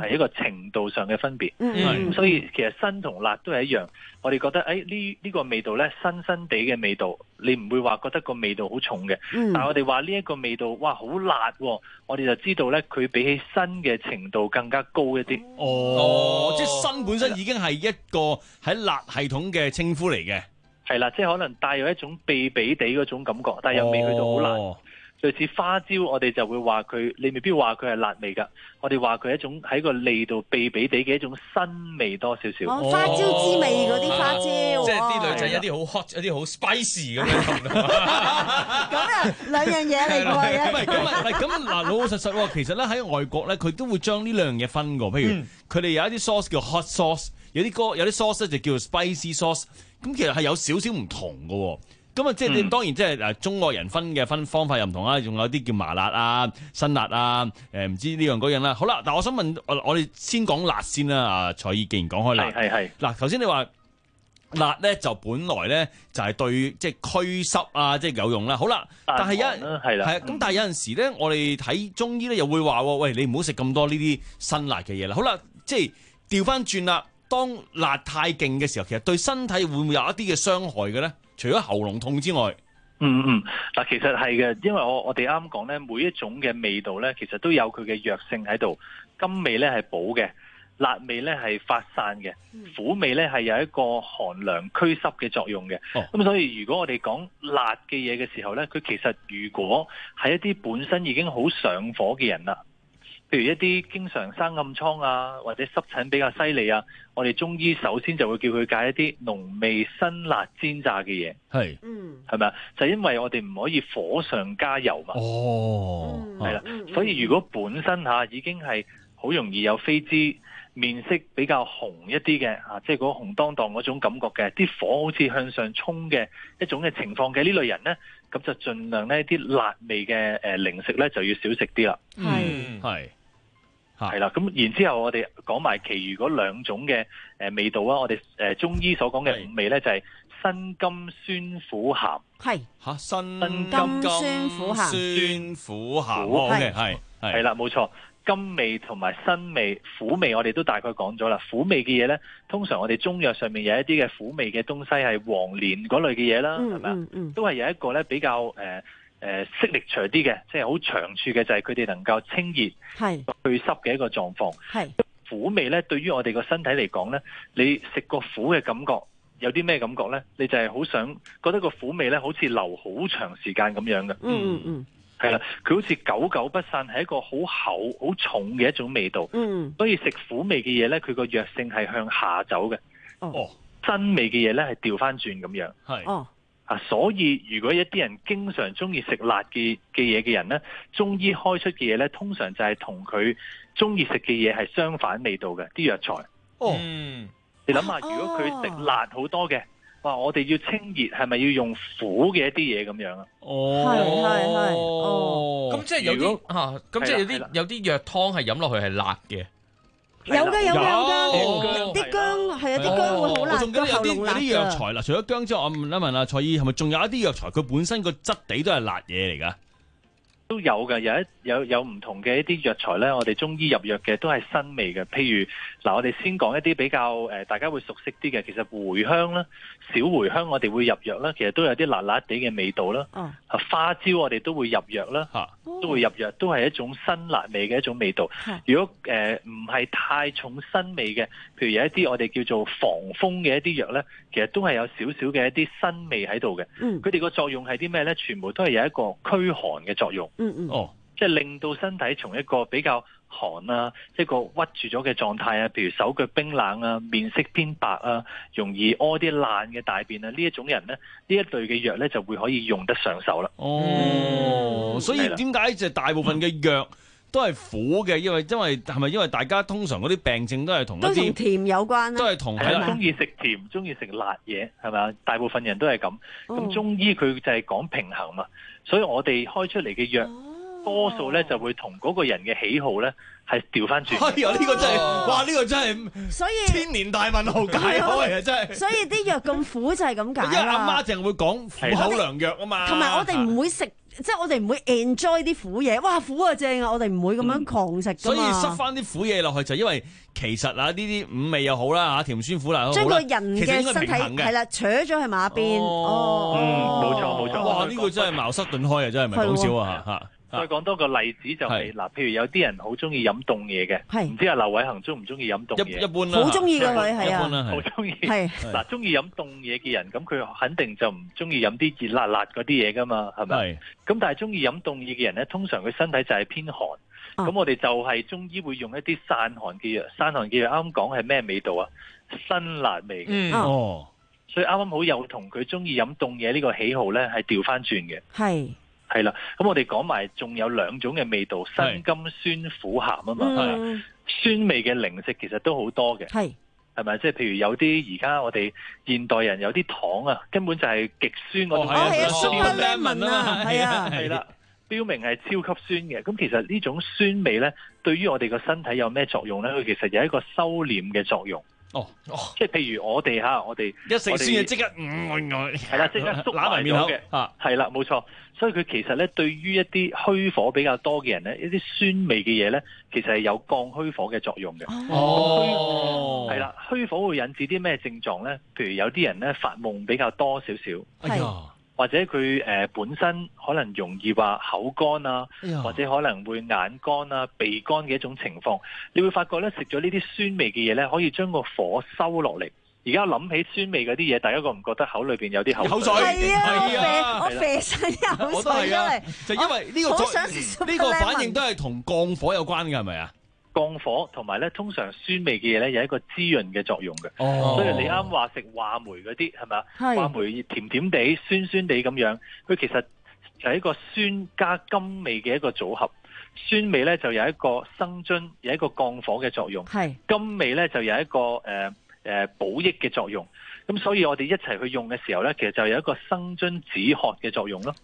係一個程度上嘅分別。 嗯嗯，咁所以其實辛同辣都係一樣。我哋覺得誒呢呢個味道咧，辛辛地嘅味道，你唔會話覺得個味道好重嘅。 嗯、 但係我哋話呢一個味道，哇好辣喎！我哋就知道咧，佢比起辛嘅程度更加高一啲。 哦，哦即係辛本身已經係一個喺辣系統嘅稱呼嚟嘅。 係啦，即係可能帶有一種避避地嗰種感覺，但係又未去到好辣。 哦類似花椒，我哋就會話佢，你未必話佢係辣味㗎。我哋話佢係一種喺個脷度避避地嘅一種辛味多少少。 哦，花椒滋味嗰啲花椒， 即係啲女仔有啲好 hot，有啲好 spicy 咁樣。 咁啊，兩樣嘢嚟㗎喎。 唔係咁啊，咁嗱老老實實喎，其實咧喺外國咧，佢都會將呢兩樣嘢分㗎。譬如佢哋有一啲 sauce 叫 hot sauce，有啲歌有啲 sauce 咧就叫 spicy sauce。咁其實係有少少唔同㗎喎。咁啊，即係你當然即係誒中國人分嘅分方法又唔同啦，仲有啲叫麻辣啊、辛辣啊，誒唔知呢樣嗰樣啦。好啦，但我想問我我哋先講辣先啦。啊，蔡意既然講開辣， 係係嗱，頭先你話辣咧就本來咧就係對即係祛濕啊，即係有用啦。好啦，但係有係啦， 係啊，咁但係有陣時咧，我哋睇中醫咧又會話喎，喂，你唔好食咁多呢啲辛辣嘅嘢啦。好啦，即係調翻轉啦，當辣太勁嘅時候，其實對身體會唔會有一啲嘅傷害嘅咧？除咗喉嚨痛之外， 嗯嗯，嗱，其實係嘅，因為我我哋啱講咧，每一種嘅味道咧，其實都有佢嘅藥性喺度。甘味咧係補嘅，辣味咧係發散嘅，苦味咧係有一個寒涼驅濕嘅作用嘅。咁、哦、所以如果我哋講辣嘅嘢嘅時候咧，佢其實如果係一啲本身已經好上火嘅人啦。譬如一啲經常生暗瘡啊，或者濕疹比較犀利啊，我哋中醫首先就會叫佢戒一啲濃味辛辣煎炸嘅嘢。 係， 嗯，係咪啊？就因為我哋唔可以火上加油嘛。 哦， 係啦，所以如果本身嚇已經係好容易有痱滋、面色比較紅一啲嘅嚇，即係嗰紅當當嗰種感覺嘅，啲火好似向上衝嘅一種嘅情況嘅呢類人咧，咁就盡量呢啲辣味嘅誒零食咧就要少食啲啦。 係係。 係啦，咁然之後我哋講埋其餘嗰兩種嘅誒味道啊，我哋誒中醫所講嘅五味咧就係辛甘酸苦鹹。 係嚇，辛甘酸苦鹹， 酸苦鹹。係係係啦，冇錯。甘味同埋辛味、苦味，我哋都大概講咗啦。苦味嘅嘢咧，通常我哋中藥上面有一啲嘅苦味嘅東西係黃連嗰類嘅嘢啦，係咪啊？都係有一個咧比較誒。呃誒色力長啲嘅，即係好長處嘅就係佢哋能夠清熱、去濕嘅一個狀況。 係苦味咧，對於我哋個身體嚟講咧，你食個苦嘅感覺有啲咩感覺咧？你就係好想覺得個苦味咧，好似留好長時間咁樣嘅。 嗯嗯， 係啦，佢好似久久不散，係一個好厚、好重嘅一種味道。 嗯， 所以食苦味嘅嘢咧，佢個藥性係向下走嘅。 哦， 辛味嘅嘢咧係調翻轉咁樣。 係哦。 啊，所以如果一啲人經常中意食辣嘅嘅嘢嘅人咧，中醫開出嘅嘢咧，通常就係同佢中意食嘅嘢係相反味道嘅啲藥材。 哦， 嗯、你諗下，如果佢食辣好多嘅，哇，我哋要清熱，係咪要用苦嘅一啲嘢咁樣啊？ 哦， 係係係，哦， 咁即係有啲嚇，咁即係有啲有啲藥湯係飲落去係辣嘅。 有嘅有嘅有嘅，啲薑係啊，啲薑會好辣， 我仲記得有啲有啲藥㗎。 材啦，除咗薑之外，我問一問阿蔡醫，係咪仲有一啲藥材佢本身個質地都係辣嘢嚟㗎？ 都有嘅，有一有有唔同嘅一啲藥材咧，我哋中醫入藥嘅都係辛味嘅。譬如嗱，我哋先講一啲比較誒、呃、大家會熟悉啲嘅，其實茴香啦、小茴香我哋會入藥啦，其實都有啲辣辣地嘅味道啦。 哦、 啊，花椒我哋都會入藥啦， 啊、 都會入藥，都係一種辛辣味嘅一種味道。 哦、 如果誒唔係太重辛味嘅，譬如有一啲我哋叫做防風嘅一啲藥咧，其實都係有少少嘅一啲辛味喺度嘅。佢哋個作用係啲咩咧？全部都係有一個驅寒嘅作用。 嗯嗯， 哦， 即係令到身體從一個比較寒啊，一個屈住咗嘅狀態啊，譬如手腳冰冷啊，面色偏白啊，容易屙啲爛嘅大便啊，呢一種人咧，呢一類嘅藥咧就會可以用得上手啦。 哦，所以點解就大部分嘅藥都係苦嘅？因為因為係咪因為大家通常嗰啲病症都係同一啲都同甜有關啦， 都係同係啦，中意食甜，中意食辣嘢，係咪啊？大部分人都係咁。咁中醫佢就係講平衡嘛，所以我哋開出嚟嘅藥。 多數咧就會同嗰個人嘅喜好咧係調翻轉。 係啊，呢個真係，哇！呢個真係， 所以千年大問號解開啊，真係。 所以啲藥咁苦就係咁解啦。 因為阿媽淨係會講苦口良藥啊嘛。 同埋我哋唔會食。即係我哋唔會 enjoy 啲苦嘢，哇苦啊正啊！我哋唔會咁樣狂食㗎嘛。 所以塞翻啲苦嘢落去，就因為其實啊呢啲五味又好啦嚇，甜酸苦辣都好啦， 將個人嘅身體係啦，扯咗去馬邊。 哦，嗯，冇錯冇錯。 哇！呢個真係茅塞頓開啊，真係唔係講笑啊嚇。 再講多個例子就係嗱，譬如有啲人好中意飲凍嘢嘅，唔知阿劉偉恒中唔中意飲凍嘢？ 一般啦， 好中意嘅佢係啊， 好中意。 係嗱，中意飲凍嘢嘅人，咁佢肯定就唔中意飲啲熱辣辣嗰啲嘢噶嘛，係咪？咁但係中意飲凍嘢嘅人咧，通常佢身體就係偏寒。咁我哋就係中醫會用一啲散寒嘅藥，散寒嘅藥啱啱講係咩味道啊？辛辣味嘅。哦，所以啱啱好有同佢中意飲凍嘢呢個喜好咧，係調翻轉嘅。 係。 係啦，咁我哋講埋仲有兩種嘅味道，辛甘酸苦鹹啊嘛。嗯、酸味嘅零食其實都好多嘅，係係咪？即係譬如有啲而家我哋現代人有啲糖啊，根本就係極酸嗰種。 哦，係啊 ，Super Lemon 啊，係啊， 係啦，標明係超級酸嘅。咁其實呢種酸味咧，對於我哋個身體有咩作用咧？佢其實有一個收斂嘅作用。哦，即係譬如我哋嚇，我哋一食酸就即刻嗯嗯係啦，即刻縮埋咗嘅，啊，係啦，冇錯。所以佢其實咧，對於一啲虛火比較多嘅人咧，一啲酸味嘅嘢咧，其實係有降虛火嘅作用嘅。哦，係啦，虛火會引致啲咩症狀咧？譬如有啲人咧發夢比較多少少，係。或者佢誒、呃、本身可能容易話口乾啊，哎、或者可能會眼乾啊、鼻乾嘅一種情況，你會發覺咧食咗呢啲酸味嘅嘢咧，可以將個火收落嚟。而家諗起酸味嗰啲嘢，大家覺唔覺得口裏邊有啲口水？ 係啊，我啡晒啲口水出嚟。 就因為呢個作呢個反應都係同降火有關嘅，係咪啊？ 降火同埋咧，通常酸味嘅嘢咧有一個滋潤嘅作用嘅，哦、所以你啱話食話梅嗰啲係咪啊？話梅甜甜地、酸酸地咁樣，佢其實就係一個酸加甘味嘅一個組合。酸味咧就有一個生津，有一個降火嘅作用；係甘味咧就有一個誒誒、呃呃、補益嘅作用。咁所以我哋一齊去用嘅時候咧，其實就有一個生津止渴嘅作用咯。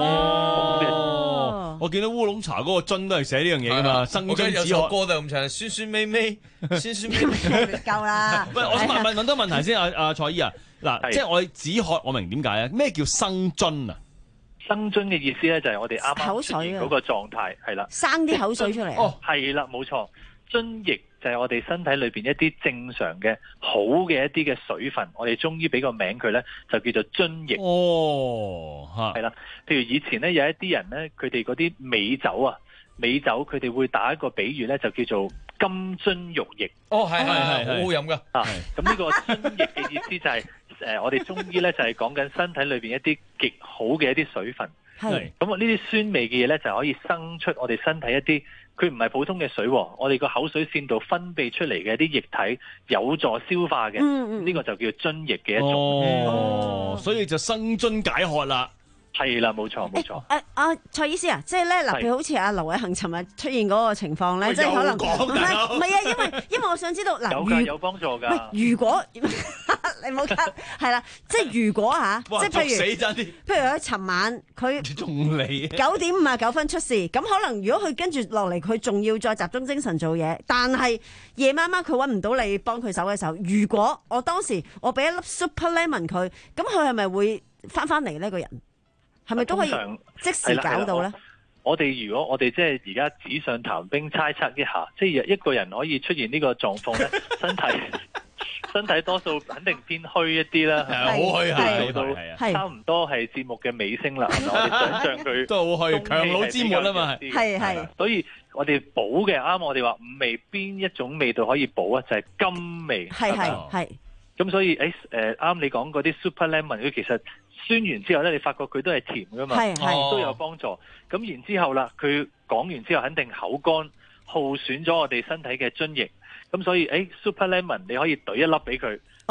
哦，我見到烏龍茶嗰個樽都係寫呢樣嘢噶嘛，生津止渴。 歌就咁唱，酸酸味味，酸酸味味。 夠啦。 喂，我想問問問多問題先，阿阿蔡醫啊，嗱，即係我哋止渴，我明點解啊？咩叫生津啊？ 生津嘅意思咧，就係我哋啱啱出現嗰個狀態，係啦， 生啲口水出嚟。 哦，係啦，冇錯，津液。就係我哋身體裏邊一啲正常嘅好嘅一啲嘅水分，我哋中醫俾個名佢咧，就叫做津液。 哦， 係啦，譬如以前咧有一啲人咧，佢哋嗰啲美酒啊，美酒佢哋會打一個比喻咧，就叫做金津玉液。 哦，係係係，好好飲噶。 啊，咁呢個津液嘅意思就係、是、誒，我哋中醫咧就係講緊身體裏邊一啲極好嘅一啲水分。係。咁啊，呢啲酸味嘅嘢咧，就可以生出我哋身體一啲。佢唔係普通嘅水，我哋個口水腺度分泌出嚟嘅啲液體有助消化嘅，呢、嗯嗯、個就叫津液嘅一種。 哦，所以就生津解渴啦。 係啦，冇錯冇錯。 誒阿蔡醫師啊，即係咧嗱，譬如好似阿劉偉恒尋日出現嗰個情況咧，即係可能唔係唔係啊，因為因為我想知道嗱， 有㗎有幫助㗎。 如果你冇㗎，係啦，即係如果嚇，即係譬如譬如佢尋晚佢仲嚟九點五啊九分出事，咁可能如果佢跟住落嚟，佢仲要再集中精神做嘢，但係夜晚晚佢揾唔到你幫佢手嘅時候，如果我當時我俾一粒 Super Lemon 佢，咁佢係咪會翻翻嚟呢個人？係咪都可以即時搞到咧？ 我哋如果我哋即係而家紙上談兵猜測一下，即係一個人可以出現呢個狀況咧，身體身體多數肯定偏虛一啲啦，係好虛啊， 做到差唔多係節目嘅尾聲啦。我哋想象佢都好虛，強弩之末啊嘛， 係係。 所以我哋補嘅啱，我哋話五味邊一種味道可以補啊？就係甘味， 係係係。 咁所以誒誒啱你講嗰啲 Super Lemon，佢其實酸完之後咧，你發覺佢都係甜噶嘛，係係都有幫助。咁然之後啦，佢講完之後肯定口乾，耗損咗我哋身體嘅津液。咁所以誒 Super Lemon 你可以懟一粒俾佢，哦，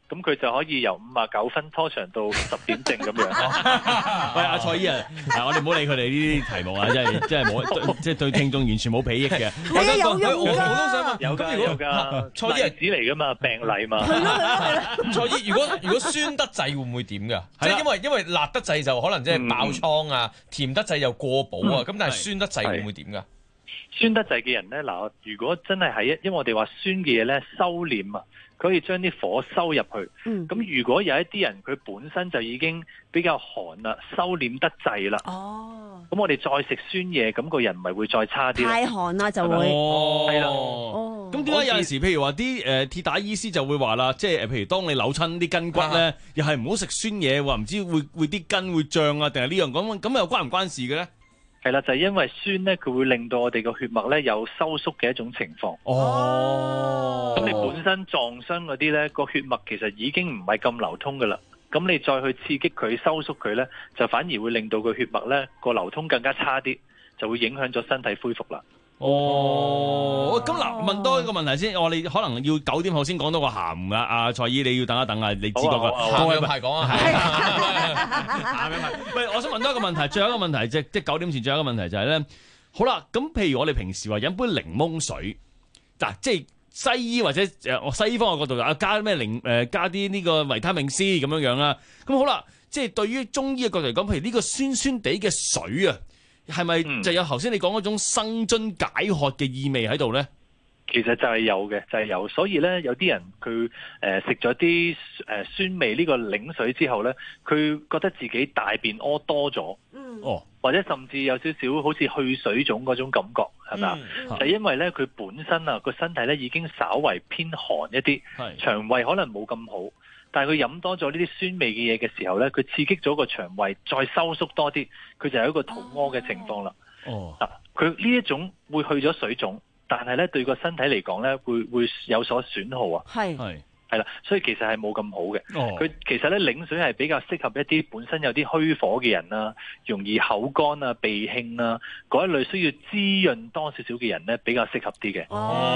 咁佢就可以由五啊九分拖長到十點正咁樣。 喂，阿蔡姨啊，我哋唔好理佢哋呢啲題目啊，真係真係冇，即係對聽眾完全冇裨益嘅。 係啊，有用㗎， 我都想問， 有㗎有㗎， 蔡姨係紙嚟㗎嘛，病例嘛。 係咯係咯係咯。蔡姨，如果如果酸得滯會唔會點㗎？即係因為因為辣得滯就可能即係爆瘡啊，甜得滯又過補啊，咁但係酸得滯會唔會點㗎？ 酸得滯嘅人咧，嗱，如果真係係一，因為我哋話酸嘅嘢咧收斂啊，佢可以將啲火收入去。咁、嗯、如果有一啲人佢本身就已經比較寒啦，收斂得滯啦。哦。咁我哋再食酸嘢，咁、個人咪會再差啲。 太寒啦就會。 係啦。 哦。咁點解有陣時，譬如話啲誒鐵打醫師就會話啦，即係譬如當你扭親啲筋骨咧，又係唔好食酸嘢，話唔知會會啲筋會脹啊，定係呢樣咁咁又關唔關事嘅咧？ 係啦，就係、是、因為酸咧，佢會令到我哋個血脈咧有收縮嘅一種情況。哦，咁你本身撞傷嗰啲咧，個血脈其實已經唔係咁流通噶啦。咁你再去刺激佢收縮佢咧，就反而會令到個血脈咧個流通更加差啲，就會影響咗身體恢復啦。 哦，咁嗱，問多一個問題先，我哋可能要九點後先講到個鹹噶，阿蔡姨你要等一等啊，你知嗰個鹹有排講啊，係鹹有排。喂，我想問多一個問題，最後一個問題即即九點前最後一個問題就係咧，好啦，咁譬如我哋平時話飲杯檸檬水，嗱，即係西醫或者誒我西方嘅角度啊，加咩檸誒加啲呢個維他命 C 咁樣樣啦，咁好啦，即係對於中醫嘅角度嚟講，譬如呢個酸酸地嘅水啊。係咪就有頭先你講嗰種生津解渴嘅意味喺度咧？ 其實就係有嘅，就係、是、有。所以咧，有啲人佢誒食咗啲誒酸味呢個檸水之後咧，佢覺得自己大便屙多咗，嗯，哦，或者甚至有少少好似去水腫嗰種感覺，係咪啊？就係因為咧，佢本身啊個身體咧已經稍為偏寒一啲，腸胃可能冇咁好。但係佢飲多咗呢啲酸味嘅嘢嘅時候咧，佢刺激咗個腸胃再收縮多啲，佢就有一個肚屙嘅情況啦。哦，嗱，佢呢一種會去咗水腫，但係咧對個身體嚟講咧會會有所損耗啊。係係係啦，所以其實係冇咁好嘅。哦，佢其實咧檸水係比較適合一啲本身有啲虛火嘅人啦，容易口乾啊、鼻興啊嗰一類需要滋潤多少少嘅人咧比較適合啲嘅。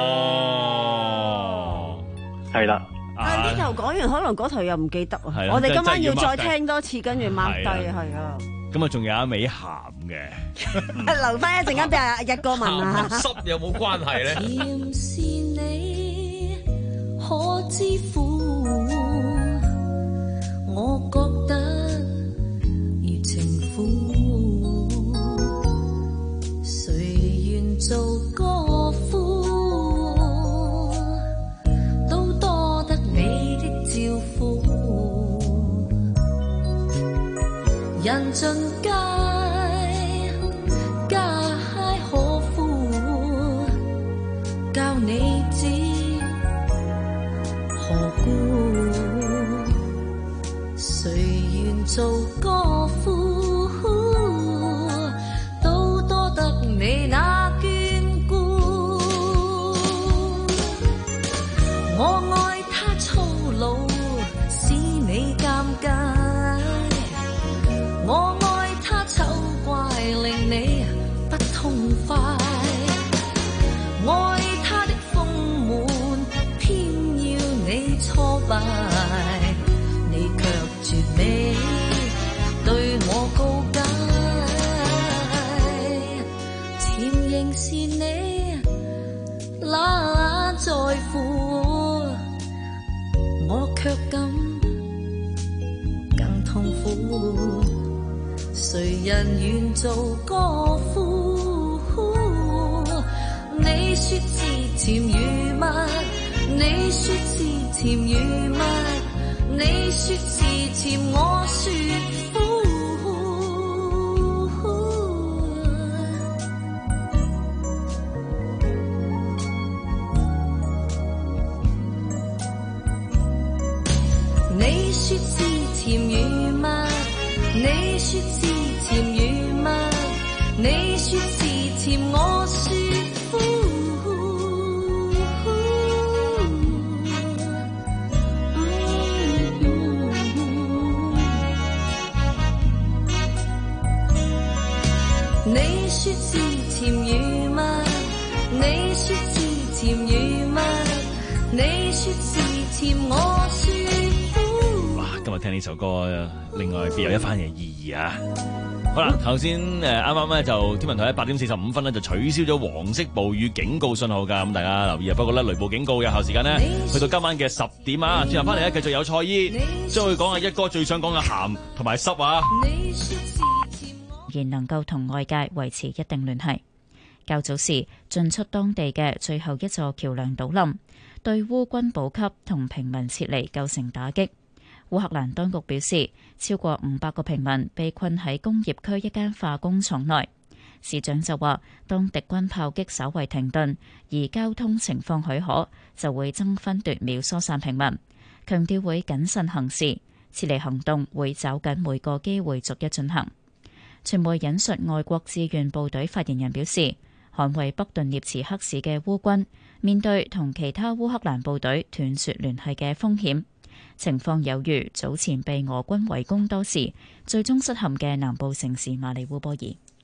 哦，係啦。 但呢頭講完，可能嗰頭又唔記得啊！我哋今晚要再聽多次，跟住 mark 低，係啊。 咁啊，仲有一味鹹嘅， 留翻一陣間俾阿日哥問啊。 濕有冇關係咧？ 甜是你可知苦，我覺得如情婦，誰願做歌夫？招呼人盡皆皆可夫，教你知何故？誰願做歌夫，都多得你那眷顧。我愛他粗魯，使你尷尬，我愛他醜怪，令你不痛快，愛他的豐滿，偏要你挫敗，你卻絕美對我告解，甜仍是你哪在乎，我卻感更痛苦，誰人願做歌夫？你說是甜如蜜，你說是甜如蜜，你說是甜，我說苦。你說是甜如蜜，你說是甜如蜜，你說是甜，我說苦。你說是甜如蜜，你說是甜如蜜，你說是甜，我說今日聽呢首歌，另外別有一番嘅意義啊！好啦，頭先誒啱啱咧就天文台喺八點四十五分咧就取消咗黃色暴雨警告信號㗎，咁大家留意啊！不過咧雷暴警告有效時間呢，去到今晚嘅十點啊！轉頭翻嚟咧繼續有蔡依，將會講下一哥最想講嘅鹹同埋濕啊！ 仍能夠同外界維持一定聯繫。較早時進出當地嘅最後一座橋梁倒冧，對烏軍補給同平民撤離構成打擊。烏克蘭當局表示，超過五百個平民被困喺工業區一間化工廠內。市長就話，當敵軍炮擊稍為停頓，而交通情況許可，就會爭分奪秒疏散平民，強調會謹慎行事，撤離行動會抓緊每個機會逐一進行。傳媒引述外國志願部隊發言人表示，捍衛北頓涅茨克市嘅烏軍面對同其他烏克蘭部隊斷絕聯繫嘅風險，情況有如早前被俄軍圍攻多時，最終失陷嘅南部城市馬里烏波爾。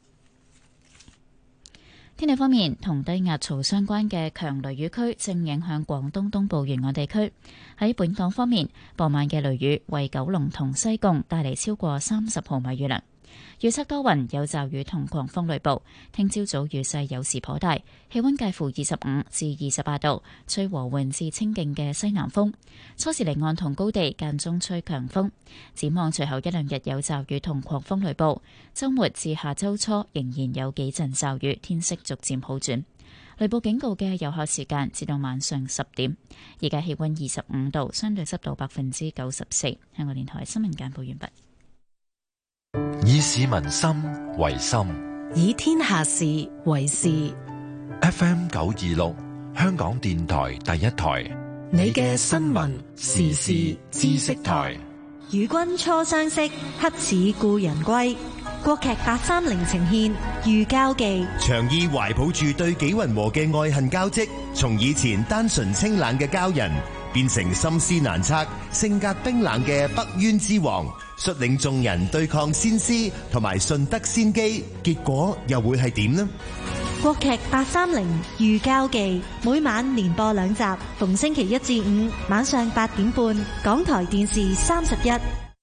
天氣方面，同低壓槽相關嘅強雷雨區正影響廣東東部沿岸地區。喺本港方面，傍晚嘅雷雨為九龍同西貢帶嚟超過三十毫米雨量。預測多雲，有驟雨同狂風雷暴。聽朝早雨勢有時頗大，氣溫介乎二十五至二十八度，吹和緩至清勁嘅西南風。初時離岸同高地間中吹強風。展望隨後一兩日有驟雨同狂風雷暴，週末至下週初仍然有幾陣驟雨，天色逐漸好轉。雷暴警告嘅有效時間至到晚上十點。而家氣溫二十五度，相對濕度百分之九十四。香港電台新聞簡報完畢。 以市民心為心， 以天下事為事。 F M 九二六，香港電台第一台， 你嘅新聞時事知識台。 與君初相識，恰似故人歸。國劇八三零呈現《遇交記》， 長意懷抱住對紀雲和嘅愛恨交織，從以前單純清冷嘅交人，變成心思難測、性格冰冷嘅北淵之王，率領眾人對抗先師同埋順德先機，結果又會係點呢？ 國劇八三零《遇交記》每晚連播兩集，逢星期一至五晚上八點半，港台電視三十一。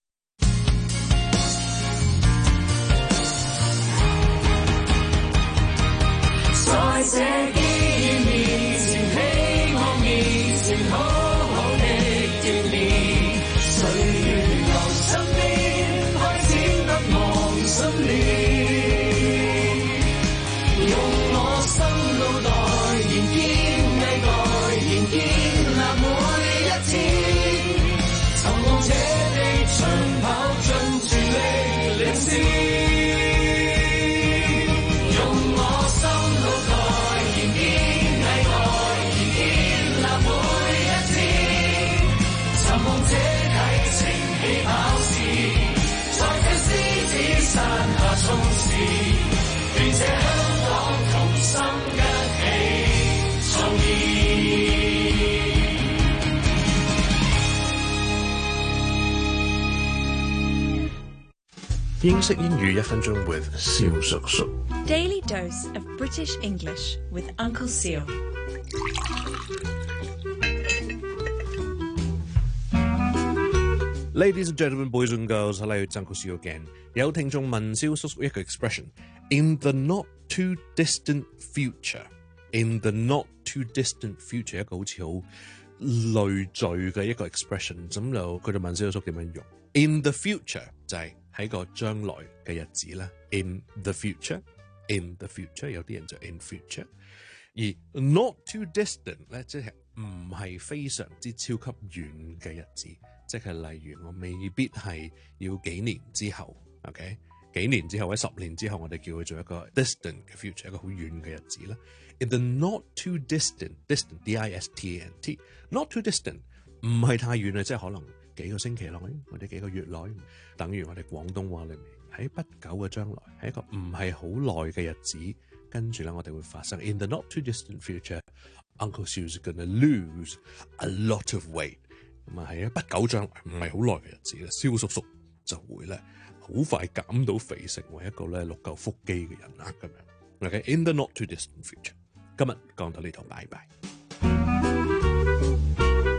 在這紀念面前，希望面前好好的鍛鍊，歲月由身邊開始不忘信念，用我心腦袋仍堅毅蓋，仍建立每一天，尋望這地長跑盡全力領先。並且香港同心一起創意。 英式英語一分鐘 with 蕭叔叔。 Daily dose of British English with Uncle Seal。 Ladies and gentlemen, boys and girls, hello, it's Uncle Seal again. 有聽眾問蕭叔叔一個 expression in the not too distant future. In the not too distant future 一個好似好累贅嘅一個 expression， 咁就佢就問蕭叔叔點樣用 ？In the future 就係喺個將來嘅日子啦。In the future, in the future 有啲人就 in future， 而 not too distant 咧，即係唔係非常之超級遠嘅日子。即係例如我未必係要幾年之後 ，OK？ 幾年之後或者十年之後，我哋叫佢做一個 distant 嘅 future， 一個好遠嘅日子啦。In the not too distant, distant, D I S T A N T, not too distant， 唔係太遠啊，即係可能幾個星期內或者幾個月內，等於我哋廣東話裏面喺不久嘅將來，係一個唔係好耐嘅日子，跟住咧我哋會發生 In the not too distant future, Uncle Sue's gonna lose a lot of weight。咁啊，喺不久將來唔係好耐嘅日子咧，蕭叔叔就會咧好快減到肥，成為一個咧六嚿腹肌嘅人啦咁樣。OK，in the not too distant future。今日講到呢度，拜拜。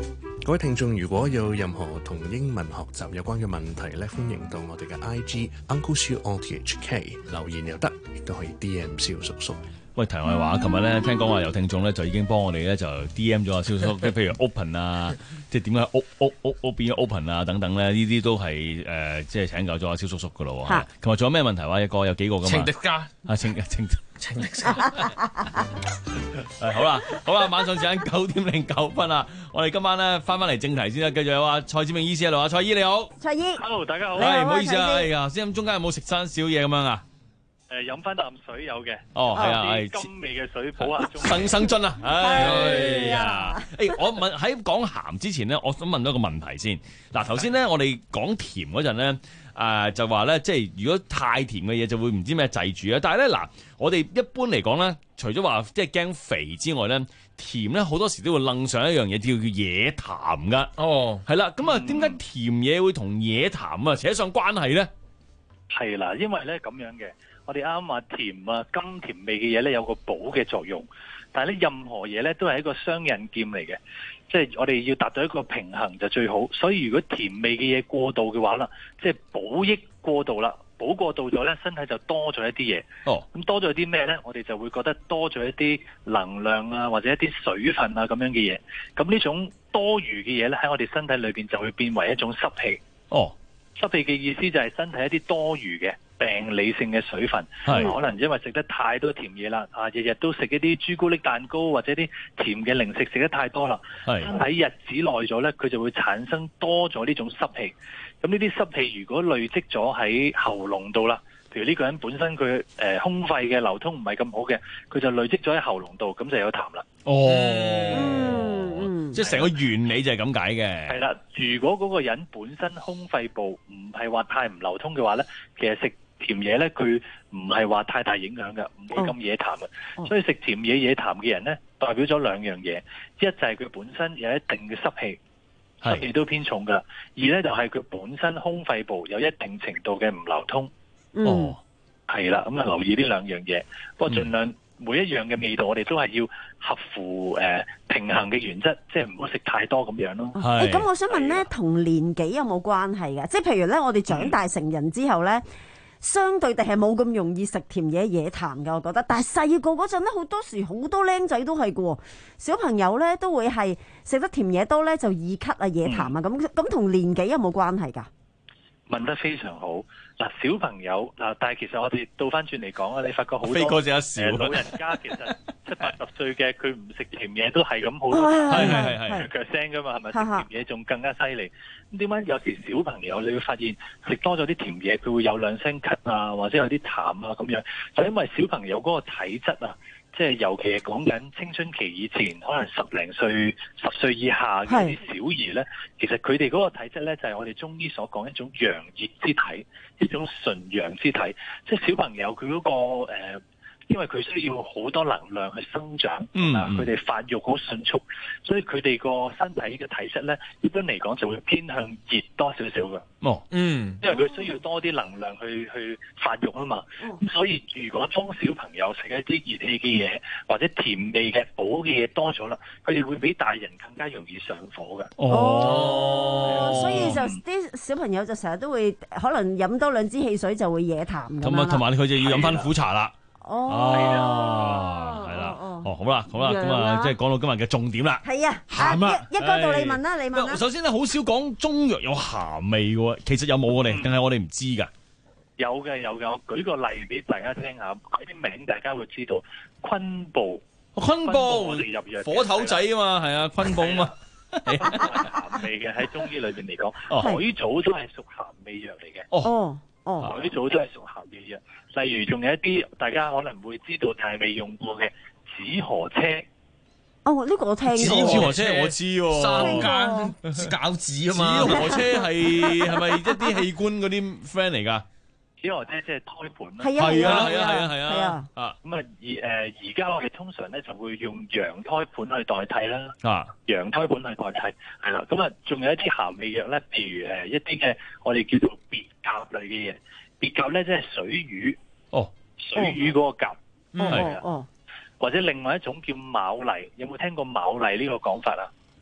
各位聽眾，如果有任何同英文學習有關嘅問題咧，歡迎到我哋嘅 I G Uncle Siu O T H K 留言又得，亦都可以 D M 蕭叔叔。 喂，題外話，琴日咧聽講話有聽眾咧就已經幫我哋咧就 D M 咗阿蕭叔，即係譬如 open 啊，即係點解屋屋屋屋變咗 open 啊等等咧，呢啲都係誒、呃、即係請教咗阿蕭叔叔噶咯喎。琴日仲有咩問題話？一個有幾個噶嘛？情敵家啊，情情情敵家。係好啦，好啦，晚上時間九點零九分啦，我哋今晚咧翻翻嚟正題先啦，繼續有阿蔡志明醫師喺度啊，蔡醫你好， 蔡醫 ，hello 大家好， 係唔好意思啊，哎呀，先咁中間有冇食餐少嘢咁樣啊？ 誒飲翻啖水有嘅， 哦係啊， 係甘味嘅水補下中。 生生津啊！哎呀，誒我問喺講鹹之前咧，我想問多一個問題先。嗱頭先咧，我哋講甜嗰陣咧，誒就話咧，即係如果太甜嘅嘢就會唔知咩滯住啊。但係咧嗱，我哋一般嚟講咧，除咗話即係驚肥之外咧，甜咧好多時都會楞上一樣嘢，叫叫嘢痰噶。哦，係啦，咁啊點解甜嘢會同嘢痰啊扯上關係咧？ 係啦，因為咧咁樣嘅。我哋啱啱話甜啊，甘甜味嘅嘢咧有個補嘅作用，但係咧任何嘢咧都係一個雙刃劍嚟嘅，即係我哋要達到一個平衡就最好。所以如果甜味嘅嘢過度嘅話啦，即係補益過度啦，補過度咗咧，身體就多咗一啲嘢。哦，咁多咗啲咩咧？我哋就會覺得多咗一啲能量啊，或者一啲水分啊咁樣嘅嘢。咁呢種多餘嘅嘢咧喺我哋身體裏邊就會變為一種濕氣。哦，濕氣嘅意思就係身體一啲多餘嘅病理性嘅水分，可能因為食得太多甜嘢啦，啊日日都食一啲朱古力蛋糕或者啲甜嘅零食食得太多啦，身體日子耐咗咧，佢就會產生多咗呢種濕氣。咁呢啲濕氣如果累積咗喺喉嚨度啦，譬如呢個人本身佢誒、呃、胸肺嘅流通唔係咁好嘅，佢就累積咗喺喉嚨度，咁就有痰啦。哦， 嗯嗯、即係成個原理就係咁解嘅。係啦，如果嗰個人本身胸肺部唔係話太唔流通嘅話咧，其實食甜嘢咧，佢唔係話太大影響嘅，唔會咁惹痰嘅。Oh. 所以食甜嘢惹痰嘅人咧，代表咗兩樣嘢，一就係佢本身有一定嘅濕氣，濕氣都偏重噶；二咧就係佢本身胸肺部有一定程度嘅唔流通。哦，係啦，咁啊留意呢兩樣嘢，不過盡量每一樣嘅味道，我哋都係要合乎誒、呃、平衡嘅原則，即係唔好食太多咁樣咯。 誒，咁我想問咧，同年紀有冇關係嘅？即係譬如咧，我哋長大成人之後咧。嗯相對地係冇咁容易食甜嘢惹痰嘅，我覺得。但係細個嗰陣咧，好多時好多僆仔都係嘅喎，小朋友咧都會係食得甜嘢多咧就易咳啊、惹痰啊咁。咁同年紀有冇關係㗎？ 問得非常好。嗱，小朋友嗱，但係其實我哋倒翻轉嚟講啊，你發覺好多飛哥只一笑、呃， 老人家其實七八十歲嘅佢唔食甜嘢都係咁好多，係係係係腳聲㗎嘛，係咪食甜嘢仲更加犀利？咁點解有時小朋友你會發現食多咗啲甜嘢，佢會有兩聲咳啊，或者有啲痰啊咁樣，就因為小朋友嗰個體質啊。即係尤其係講緊青春期以前，可能十零歲、十歲以下嘅啲小兒咧，其實佢哋嗰個體質咧，就係我哋中醫所講一種陽熱之體，一種純陽之體。即係小朋友佢嗰個誒因為佢需要好多能量去生長，嗯，佢哋發育好迅速，所以佢哋個身體嘅體質咧，一般嚟講就會偏向熱多少少嘅。哦，嗯，因為佢需要多啲能量去去發育啊嘛。咁、嗯、所以如果當小朋友食一啲熱氣嘅嘢或者甜味嘅補嘅嘢多咗啦，佢哋會比大人更加容易上火嘅。 哦，所以就啲小朋友就成日都會可能飲多兩支汽水就會惹痰咁樣。 咁啊，同埋佢就要飲翻苦茶啦。 哦， 係啦，係啦，哦，好啦，好啦，咁啊，即係講到今日嘅重點啦。 係啊，鹹啊，一個度你問啦，你問啦。 首先咧，好少講中藥有鹹味嘅，其實有冇我哋，定係我哋唔知噶？ 有嘅，有嘅。我舉個例俾大家聽下，嗰啲名大家會知道。昆布， 昆布，我哋入藥火頭仔啊嘛，係啊，昆布啊嘛。 係鹹味嘅，喺中醫裏邊嚟講，海藻都係屬鹹味藥嚟嘅。 哦。哦， 海藻都係屬鹹味藥，例如仲有一啲大家可能會知道但係未用過嘅紫河車。 哦，呢、這個我聽過。 紫河車我知喎，三間餃子啊嘛。紫河車係係咪一啲器官嗰啲 friend 嚟㗎？ 紫河車即係胎盤啦。 係啊係啊係啊係啊係啊。 啊咁啊而誒而家我哋通常咧就會用羊胎盤去代替啦。啊，羊胎盤去代替係啦。咁啊仲有一啲鹹味藥咧，譬如誒一啲嘅我哋叫做別甲類嘅嘢。別甲咧即係水魚。哦，水魚嗰個甲。嗯，係啊。哦。或者另外一種叫牡蠣，有冇聽過牡蠣呢個講法啊？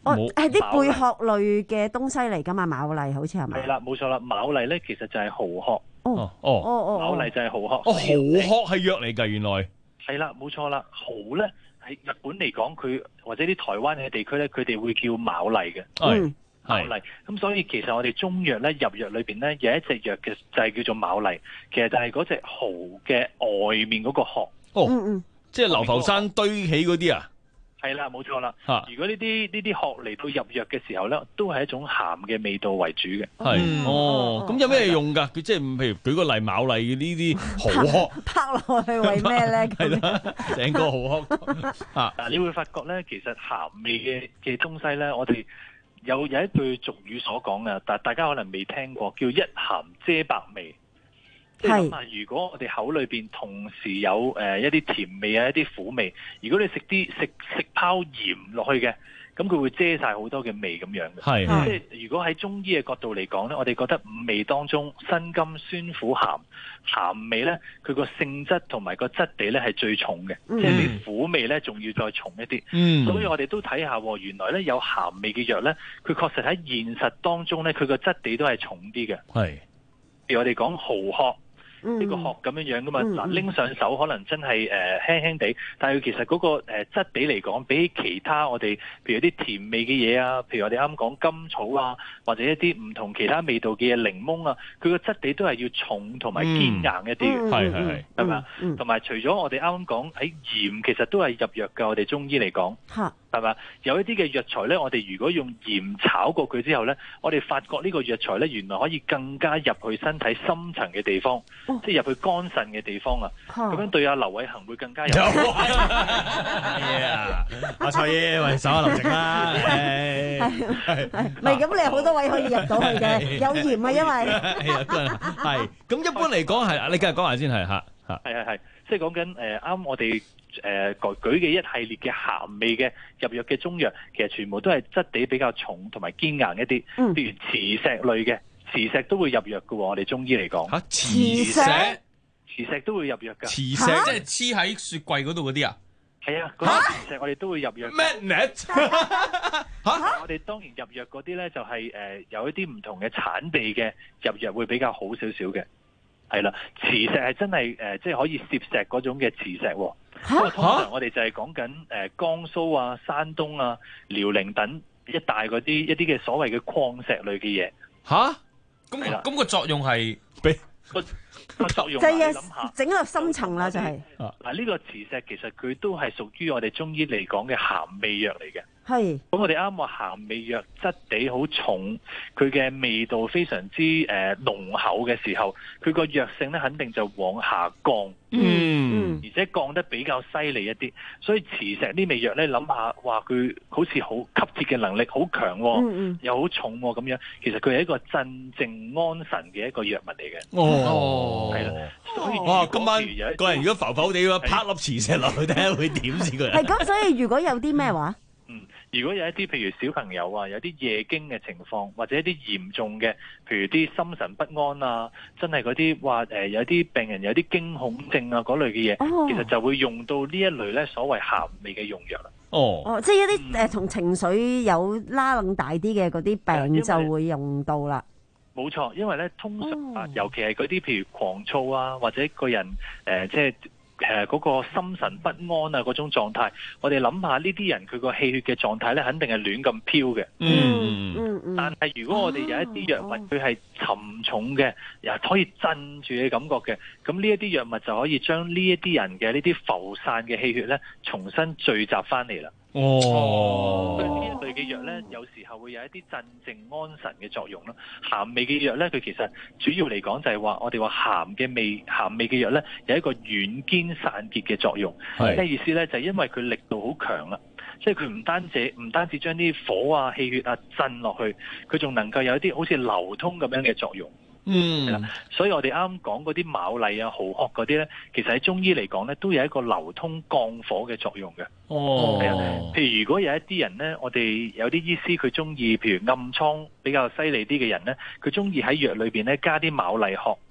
哦，係啲貝殼類嘅東西嚟㗎嘛，牡蠣好似係咪？ 係啦，冇錯啦，牡蠣咧其實就係蠔殼。 哦哦哦牡蠣就係蠔殼。 哦，蠔殼係藥嚟㗎，原來。 係啦，冇錯啦，蠔咧喺日本嚟講，佢或者啲台灣嘅地區咧，佢哋會叫牡蠣嘅。 嗯。 牡蠣，咁所以其實我哋中藥咧入藥裏邊咧有一隻藥嘅就係叫做牡蠣，其實就係嗰隻蠔嘅外面嗰個殼。 哦，嗯嗯，即係流浮山堆起嗰啲啊？ 係啦，冇錯啦。 嚇， 如果呢啲呢啲殼嚟到入藥嘅時候咧，都係一種鹹嘅味道為主嘅。 係，哦，咁有咩用㗎？佢即係譬如舉個例，牡蠣呢啲蠔殼拍落去為咩咧？ 係啦，成個蠔殼啊！ 嗱，你會發覺咧，其實鹹味嘅嘅東西咧，我哋有有一句俗語所講嘅，但大家可能未聽過，叫一鹹遮百味。即係諗下，如果我哋口裏邊同時有誒、呃、一啲甜味啊，一啲苦味，如果你食啲食食泡鹽落去嘅，咁佢會遮晒好多嘅味咁樣嘅。係，即係如果喺中醫嘅角度嚟講咧，我哋覺得五味當中，辛甘酸苦鹹，鹹味咧佢個性質同埋個質地咧係最重嘅，嗯、即係你苦味咧仲要再重一啲。嗯，所以我哋都睇下，原來咧有鹹味嘅藥咧，佢確實喺現實當中咧，佢個質地都係重啲嘅。係，譬如我哋講蠔殼。呢、嗯、個殼咁樣樣噶嘛，嗱、嗯、拎上手可能真係誒、呃、輕輕地，但係佢其實嗰、那個誒、呃、質地嚟講，比起其他我哋譬如啲甜味嘅嘢啊，譬如我哋啱講甘草啊，或者一啲唔同其他味道嘅嘢，檸檬啊，佢個質地都係要重同埋堅硬一啲嘅，係係係，係咪啊？同埋除咗我哋啱啱講喺鹽，其實都係入藥嘅，我哋中醫嚟講。係嘛？有一啲嘅藥材咧，我哋如果用鹽炒過佢之後咧，我哋發覺呢個藥材咧，原來可以更加入去身體深層嘅地方，哦、即係入去肝腎嘅地方啊！咁、哦、樣對阿劉偉恒會更加有。 阿蔡爺，喂，手下留情啦。係係係，唔係咁，你好多位可以入到去嘅，有鹽啊，因為係咁一般嚟講係，你繼續講下先係嚇嚇。 係係係，即係講緊誒啱我哋。誒、呃、舉嘅一系列嘅鹹味嘅入藥嘅中藥，其實全部都係質地比較重同埋堅硬一啲。嗯，譬如磁石類嘅，磁石都會入藥嘅喎。我哋中醫嚟講， 嚇磁石， 磁石都會入藥㗎。 磁石即係黐喺雪櫃嗰度嗰啲啊？ 係啊，嗰啲磁石我哋都會入藥。 Magnet 嚇！我哋當然入藥嗰啲咧，就係、是、誒、呃、有一啲唔同嘅產地嘅入藥會比較好少少嘅。係啦，磁石係真係誒、呃，即係可以攝石嗰種嘅磁石喎。不過通常我哋就係講緊誒江蘇啊、山東啊、遼寧等一帶嗰啲一啲嘅所謂嘅礦石類嘅嘢。 吓？咁咁個作用係俾個個作用， 就係諗下整入深層啦，就係嗱呢個磁石其實佢都係屬於我哋中醫嚟講嘅鹹味藥嚟嘅。 係， 咁我哋啱話鹹味藥質地好重，佢嘅味道非常之誒濃厚嘅時候，佢個藥性咧肯定就往下降，嗯，而且降得比較犀利一啲。所以磁石呢味藥咧，諗下話佢好似好吸鐵嘅能力好強，嗯嗯，又好重咁樣，其實佢係一個鎮靜安神嘅一個藥物嚟嘅。 哦， 係啦，所以哇，今晚個人如果浮浮地咁，拍粒磁石落去睇下會點先佢。 係咁，所以如果有啲咩話？ 嗯，如果有一啲譬如小朋友啊，有啲夜驚嘅情況，或者一啲嚴重嘅，譬如啲心神不安啊，真係嗰啲話誒，有啲病人有啲驚恐症啊嗰類嘅嘢，哦，其實就會用到呢一類咧所謂鹹味嘅用藥啦。 哦， 哦，即係一啲誒同情緒有拉楞大啲嘅嗰啲病就會用到啦。 冇錯，因為咧通常啊，哦，尤其係嗰啲譬如狂躁啊，或者個人誒，呃、即係。誒、呃，嗰、那個心神不安啊，嗰種狀態，我哋諗下呢啲人佢個氣血嘅狀態咧，肯定係亂咁飄嘅。嗯嗯嗯。但係如果我哋有一啲藥物，佢係沉重嘅，又可以鎮住嘅感覺嘅，咁呢一啲藥物就可以將呢一啲人嘅呢啲浮散嘅氣血咧，重新聚集翻嚟啦。哦，呢一類嘅藥咧，有時候會有一啲鎮靜安神嘅作用咯。鹹味嘅藥咧，佢其實主要嚟講就係話，我哋話鹹嘅味，鹹味嘅藥咧，有一個軟堅散結嘅作用。係咩意思咧？就係因為佢力度好強啦，即係佢唔單止唔單止將啲火啊、氣血啊震落去，佢仲能夠有一啲好似流通咁樣嘅作用。嗯，係啦，所以我哋啱啱講嗰啲牡蠣啊、蠔殼嗰啲咧，其實喺中醫嚟講咧，都有一個流通降火嘅作用嘅。哦，係啊，譬如如果有一啲人咧，我哋有啲醫師佢中意，譬如暗瘡比較犀利啲嘅人咧，佢中意喺藥裏邊咧加啲牡蠣殼。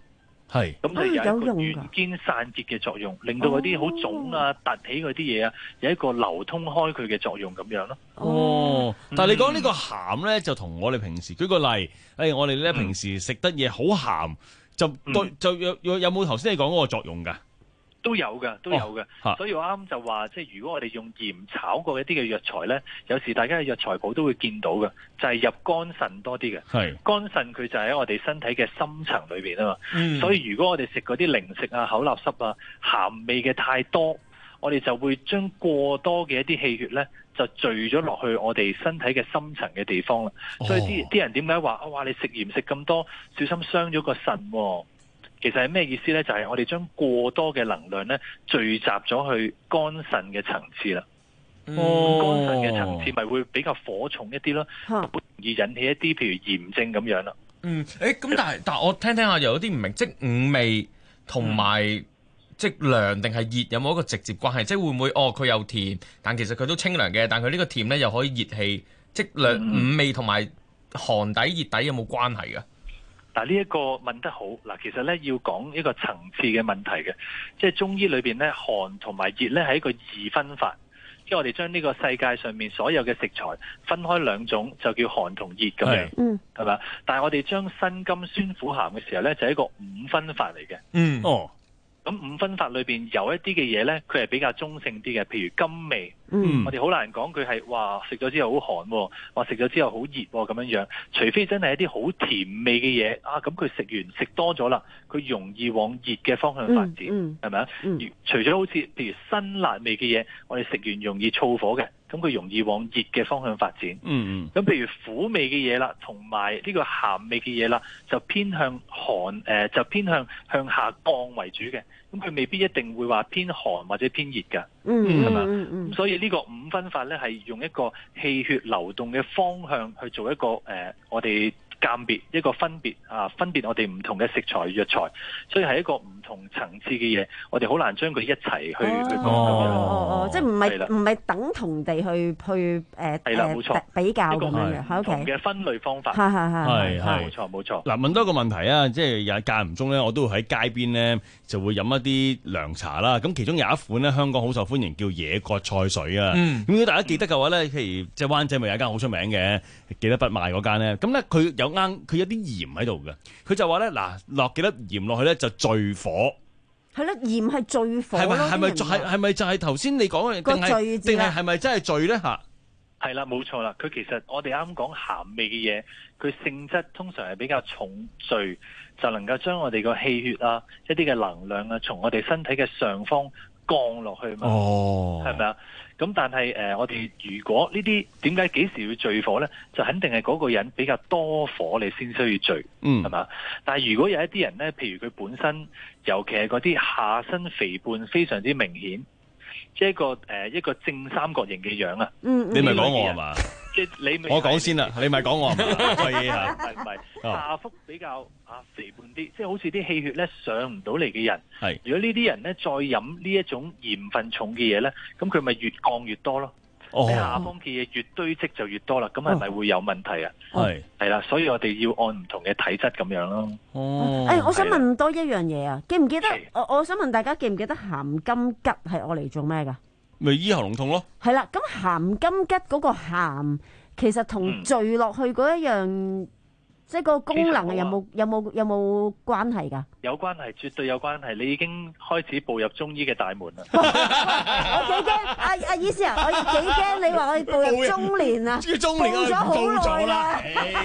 係咁就有一個軟堅散結嘅作用，令到嗰啲好腫啊、凸起嗰啲嘢啊，有一個流通開佢嘅作用咁樣咯。 哦，但係你講呢個鹹咧，就同我哋平時舉個例，誒，我哋咧平時食得嘢好鹹，就對就有有有冇頭先你講嗰個作用㗎？ 都有嘅，都有嘅， 哦、 所以我啱就話，即係如果我哋用鹽炒過一啲嘅藥材咧，有時大家喺藥材鋪都會見到嘅，就係、是、入肝腎多啲嘅。係肝腎佢就喺我哋身體嘅深層裏邊啊嘛，嗯、所以如果我哋食嗰啲零食啊、口立濕啊、鹹味嘅太多，我哋就會將過多嘅一啲氣血咧，就聚咗落去我哋身體嘅深層嘅地方啦。哦、所以啲啲人點解話啊？哇！你食鹽食咁多，小心傷咗個腎喎。其實係咩意思呢？就係、是、我哋將過多嘅能量呢聚集咗去肝腎嘅層次啦。哦，肝腎嘅層次咪會比較火重一啲咯，好容易引起一啲譬如炎症咁樣啦。 嗯，誒咁但係但係我聽聽下又有啲唔明，即五味同埋、嗯、即涼定係熱有冇一個直接關係？即會唔會哦佢又甜，但其實佢都清涼嘅，但佢呢個甜呢又可以熱氣，即兩、嗯、五味同埋寒底熱底有冇關係㗎？ 嗱，呢一個問得好。嗱，其實咧要講一個層次嘅問題嘅，即係中醫裏邊咧寒同埋熱咧係一個二分法，即係我哋將呢個世界上面所有嘅食材分開兩種，就叫寒同熱咁樣，嗯，係嘛？但係我哋將辛甘酸苦鹹嘅時候咧，就係一個五分法嚟嘅，嗯，哦。咁五分法裏邊有一啲嘅嘢咧，佢係比較中性啲嘅，譬如甘味，嗯，我哋好難講佢係話食咗之後好寒，話食咗之後好熱咁樣樣，除非真係一啲好甜味嘅嘢啊，咁佢食完食多咗啦，佢容易往熱嘅方向發展，係咪啊？除咗好似譬如辛辣味嘅嘢，我哋食完容易燥火嘅。咁佢容易往熱嘅方向發展。嗯嗯。咁譬如苦味嘅嘢啦，同埋呢個鹹味嘅嘢啦，就偏向寒誒、呃，就偏向向下降為主嘅。咁佢未必一定會話偏寒或者偏熱㗎。嗯，係嘛？嗯嗯。咁所以呢個五分法咧，係用一個氣血流動嘅方向去做一個誒、呃，我哋鑑別一個分別啊，分別我哋唔同嘅食材藥材，所以係一個唔同層次嘅嘢，我哋好難將佢一齊去去講。 哦哦哦，即係唔係唔係等同地去去誒誒比較咁樣嘅，唔同嘅分類方法。 係係係係，冇錯冇錯。 嗱，問多一個問題啊，即係有間唔中咧，我都會喺街邊咧就會飲一啲涼茶啦。咁其中有一款咧，香港好受歡迎，叫野葛菜水啊。咁如果大家記得嘅話咧，譬如即係灣仔咪有一間好出名嘅，記得不賣嗰間咧。咁咧佢有啱，佢有啲鹽喺度嘅。佢就話咧，嗱，落幾粒鹽落去咧就聚火。 係咯，鹽係聚火。係咪係咪係係咪就係頭先你講嘅？個聚字定係係咪真係聚咧？嚇， 係啦，冇錯啦。佢其實我哋啱講鹹味嘅嘢，佢性質通常係比較重聚，就能夠將我哋個氣血啊、一啲嘅能量啊，從我哋身體嘅上方降落去嘛。哦，係咪啊？咁但係誒、呃，我哋如果呢啲點解幾時要聚火咧？就肯定係嗰個人比較多火，你先需要聚，嗯，係嘛？但係如果有一啲人咧，譬如佢本身，尤其係嗰啲下身肥胖非常之明顯，即係一個誒、呃、一個正三角形嘅樣啊，嗯， 你咪講我係嘛？ 即係你我講先啦，你咪講我係嘛？ 係啊，係唔係下腹比較啊肥胖啲，即係好似啲氣血咧上唔到嚟嘅人。係，如果呢啲人咧再飲呢一種鹽分重嘅嘢咧，咁佢咪越降越多咯。哦，下方嘅嘢越堆積就越多啦，咁係咪會有問題啊？係係啦，所以我哋要按唔同嘅體質咁樣咯。哦， 誒，我想問多一樣嘢啊，記唔記得？我我想問大家記唔記得鹹柑桔係我嚟做咩㗎？ 咪醫喉嚨痛咯。 係啦，咁鹹柑桔嗰個鹹，其實同聚落去嗰一樣，嗯、即係個功能有冇有冇有冇關係㗎？ 有關係，絕對有關係。你已經開始步入中醫嘅大門啦。 我幾驚，阿阿醫師啊，我幾驚你話我步入中年啊， 中年咗好耐啦。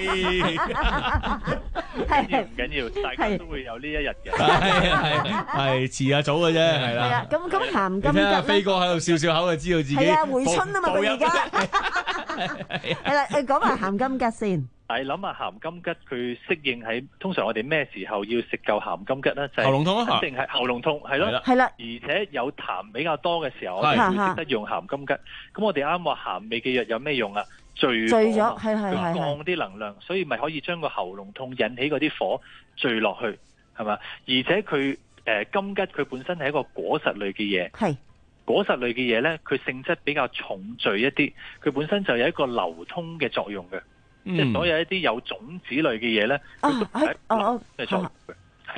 係唔緊要，大家都會有呢一日嘅。 係係係，遲下早嘅啫，係啦。 係啊，咁咁鹹柑桔咧。 你睇下飛哥喺度笑笑口就知道自己。 係啊，回春啊嘛，佢而家。係啦，誒講埋鹹柑桔先。 係諗下鹹柑桔佢適應喺通常我哋咩時候要食夠鹹柑桔咧？就係、 喉嚨痛咯， 肯定係喉嚨痛係咯， 係啦。 而且有痰比較多嘅時候，我哋會識得用鹹柑桔。咁我哋啱話鹹味嘅藥有咩用啊？聚聚咗，係係係降啲能量，所以咪可以將個喉嚨痛引起嗰啲火聚落去，係嘛？而且佢誒柑桔佢本身係一個果實類嘅嘢，係果實類嘅嘢咧，佢性質比較重聚一啲，佢本身就有一個流通嘅作用嘅。即係所有一啲有種子類嘅嘢咧，佢都係一個嘅作用嘅，係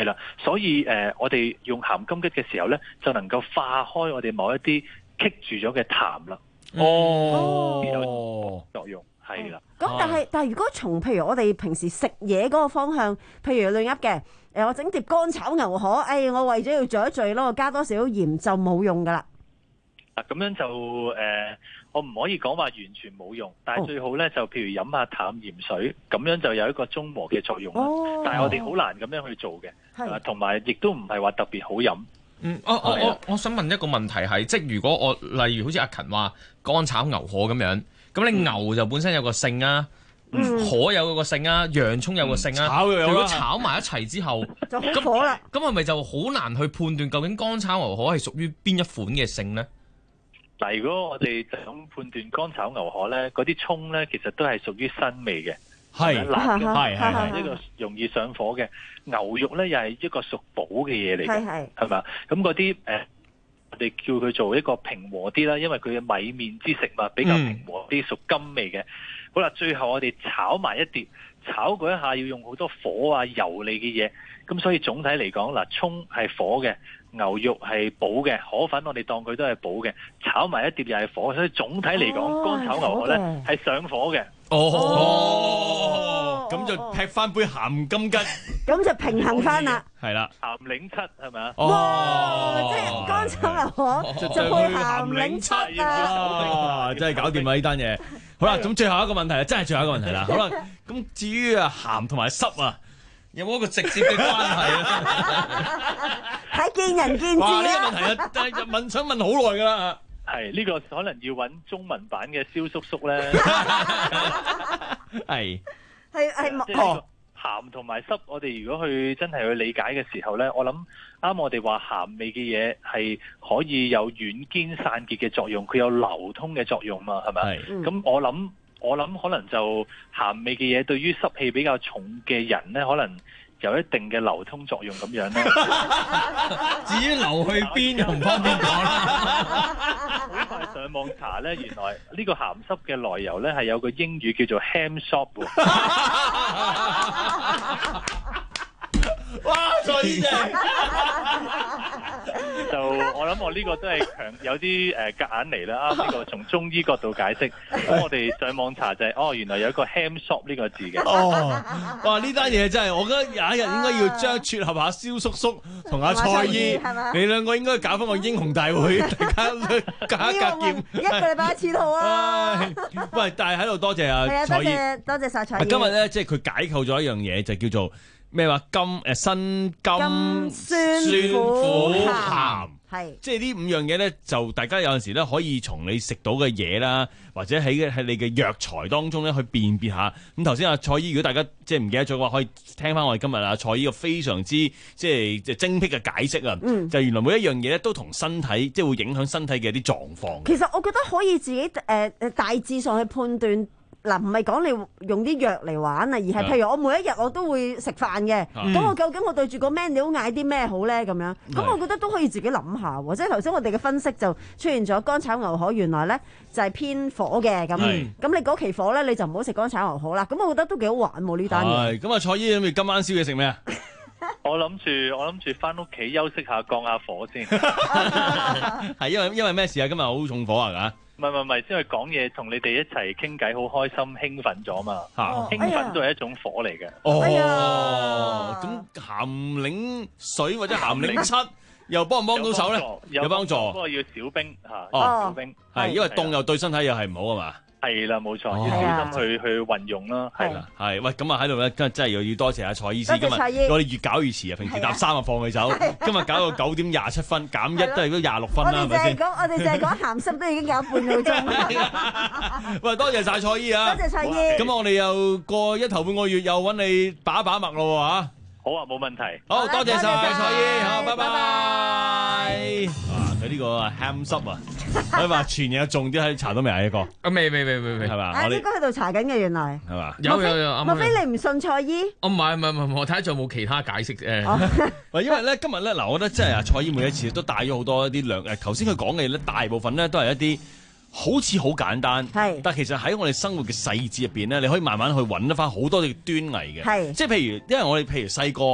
係啦，所以誒、呃，我哋用鹹金桔嘅時候咧，就能夠化開我哋某一啲棘住咗嘅痰啦。 哦， 有作用係啦。 咁、哦、但係但係，如果從譬如我哋平時食嘢嗰個方向，譬如亂噏嘅，誒我整碟乾炒牛河，誒、哎、我為咗要聚一聚咯，我加多少鹽就冇用噶啦。 嗱咁樣就誒、呃，我唔可以講話完全冇用，但係最好咧就譬如飲下淡鹽水，咁樣就有一個中和嘅作用啦。哦、但係我哋好難咁樣去做嘅，同埋亦都唔係話特別好飲。 嗯，我我我我想問一個問題係，即係如果我例如好似阿勤話乾炒牛河咁樣，咁你牛就本身有個性啊，嗯、河有個性啊，洋葱有個性啊，嗯、炒又有如果炒埋一齊之後， 就好火啦。 咁係咪就好難去判斷究竟乾炒牛河係屬於邊一款嘅性呢？ 嗱，如果我哋就咁判斷乾炒牛河咧，嗰啲葱咧其實都係屬於辛味嘅，係辣嘅，係係呢個容易上火嘅。牛肉咧又係一個屬補嘅嘢嚟嘅，係係嘛？咁嗰啲誒，我哋叫佢做一個平和啲啦，因為佢嘅米麵之食物比較平和啲，屬甘味嘅。好啦，最後我哋炒埋一碟，炒嗰一下要用好多火啊油膩嘅嘢，咁所以總體嚟講，嗱，葱係火嘅。牛肉係補嘅，河粉我哋當佢都係補嘅，炒埋一碟又係火，所以總體嚟講，乾、哦、炒牛河咧係上火嘅。 哦，咁、哦、就劈翻杯鹹金桔， 咁就平衡翻啦。 係啦， 鹹檸七係咪啊？ 哦， 即係乾炒牛河就配鹹檸七啊！真係搞掂啦呢單嘢。好啦，咁最後一個問題啊，真係最後一個問題啦。好啦，咁至於啊鹹同埋濕啊，有冇一個直接嘅關係啊？ 睇見仁見智啦。 哇！呢、這個問題啊，但係問想問好耐㗎啦。 係呢、這個可能要揾中文版嘅蕭叔叔咧。 係係係哦，鹹同埋濕，我哋如果去真係去理解嘅時候咧，我諗啱我哋話鹹味嘅嘢係可以有軟堅散結嘅作用，佢有流通嘅作用嘛，係咪？咁、嗯、我諗我諗可能就鹹味嘅嘢對於濕氣比較重嘅人咧，可能有一定嘅流通作用咁樣咧。 至於流去邊就唔方便講啦。 好快上網查咧，原來呢個鹹濕嘅來由咧係有個英語叫做 ham shop 喎。 哇！蔡醫生， 就我諗我呢個都係強有啲誒夾硬嚟啦。啱呢個從中醫角度解釋，咁我哋上網查就係、是、哦，原來有一個 ham shop 呢個字嘅。 哦，哇！呢單嘢真係，我覺得有一日應該要將撮合下蕭叔叔同阿蔡醫，你兩個應該搞翻個英雄大會，大家夾一夾劍， 一個禮拜一次套啊！ 喂，但係喺度多謝阿蔡醫， 多謝晒蔡醫。 今日咧，即係佢解構咗一樣嘢，就叫做。咩話金誒辛甘酸苦鹹，係即係呢五樣嘢咧，就大家有陣時咧可以從你食到嘅嘢啦，或者喺喺你嘅藥材當中咧去辨別下。咁頭先阿蔡醫，如果大家即係唔記得咗嘅話，可以聽翻我哋今日阿蔡醫個非常之即係即係精闢嘅解釋啊！嗯、就係原來每一樣嘢咧都同身體即係會影響身體嘅一啲狀況。 其實我覺得可以自己誒誒、呃、大致上去判斷。嗱，唔係講你用啲藥嚟玩啊，而係譬如我每一日我都會食飯嘅，咁、嗯、我究竟我對住個 menu 嗌啲咩好咧？咁樣，咁我覺得都可以自己諗下喎。即係頭先我哋嘅分析就出現咗乾炒牛河，原來咧就係偏火嘅咁。咁你嗰期火咧，你就唔好食乾炒牛河啦。咁我覺得都幾好玩喎呢單嘢。 咁啊，蔡醫，咁今晚宵夜食咩啊？ 我諗住我諗住翻屋企休息下，降下火先。 係因為因為咩事啊？今日好重火啊？㗎？ 唔係唔係，因為講嘢同你哋一齊傾偈，好開心，興奮咗嘛！嚇、哦，興奮都係一種火嚟嘅。 哦，咁鹹檸水或者鹹檸七又幫唔幫到手咧？有幫助，不過要少冰嚇， 哦、 少冰係因為凍又對身體又係唔好啊嘛。 係啦，冇錯，要小心去去運用啦。係啦， 係喂，咁啊喺度咧，真係又要多謝阿蔡醫師。今日我哋越搞越遲啊，平時搭三啊放佢走，今日搞到九點廿七分，減一都係都廿六分啦，係咪先？ 我哋就係講鹹濕都已經搞半個鐘。 喂，多謝晒蔡醫啊！ 多謝蔡醫。 咁我哋又過一頭半個月，又揾你把把脈咯嚇。 好啊，冇問題。 好，多謝晒蔡醫，好，拜拜。佢呢個 ham shop 啊，佢話全日重啲，喺查到未啊？呢個啊未未未未未係嘛？ 我哋應該喺度查緊嘅，原來係嘛？ 有有有， 莫非你唔信蔡醫？ 哦，唔係唔係唔係，我睇下仲有冇其他解釋誒。 喂，因為咧今日咧嗱，我覺得即係啊蔡醫每一次都帶咗好多一啲量誒，頭先佢講嘅咧大部分咧都係一啲好似好簡單，係，但其實喺我哋生活嘅細節入邊咧，你可以慢慢去揾得翻好多嘅端倪嘅，係，即係譬如因為我哋譬如細個。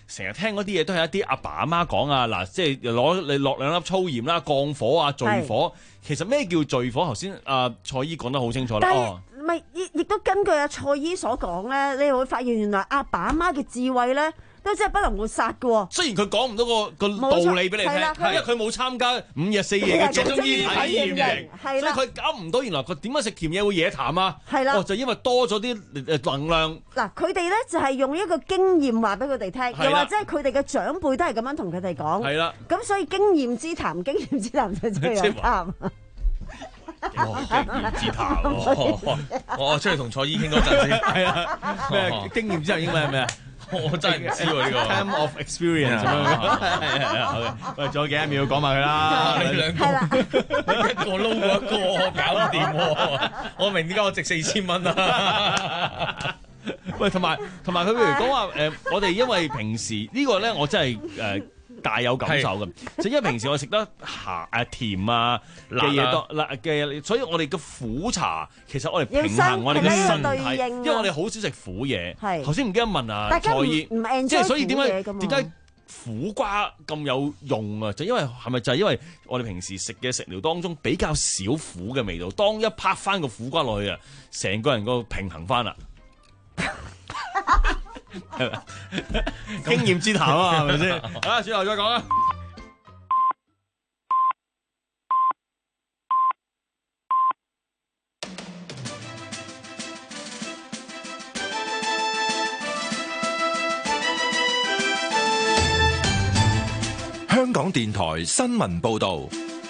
成日聽嗰啲嘢都係一啲阿爸阿媽講啊，嗱，即係攞你落兩粒粗鹽啦，降火啊，聚火。其實咩叫聚火？頭先阿蔡姨講得好清楚啦。哦， 唔係亦亦都根據阿蔡姨所講咧，你會發現原來阿爸阿媽嘅智慧咧，都真係不能抹殺嘅喎。 雖然佢講唔到個個道理俾你聽，因為佢冇參加五日四夜嘅中醫體驗營，所以佢搞唔到原來佢點樣食甜嘢會惹痰啊？係啦，哦，就因為多咗啲誒能量。嗱，佢哋咧就係用一個經驗話俾佢哋聽，又或者係佢哋嘅長輩都係咁樣同佢哋講。係啦，咁所以經驗之談，經驗之談就最有談。 哇！經驗之談喎，我出去同蔡姨傾多陣先。 係啊，咩經驗之談英文係咩啊？ 我真係唔知喎呢個。 Time of experience 咁樣。係係係。喂，仲有幾多秒講埋佢啦？ 你兩個一個撈過一個，搞唔掂喎！我明點解我值四千蚊啦。 喂，同埋同埋佢譬如講話誒，我哋因為平時呢個咧，我真係誒。大有感受嘅，就因為平時我食得鹹誒甜啊嘅嘢多辣嘅，所以我哋嘅苦茶其實我哋平衡我哋嘅身體，因為我哋好少食苦嘢。頭先唔記得問啊蔡姨，即係所以點解點解苦瓜咁有用啊？就因為係咪就係因為我哋平時食嘅食療當中比較少苦嘅味道，當一拍翻個苦瓜落去啊，成個人個平衡翻啦。係咪經驗之談啊？係咪先？啊，轉頭再講啦。 香港電台新聞報道，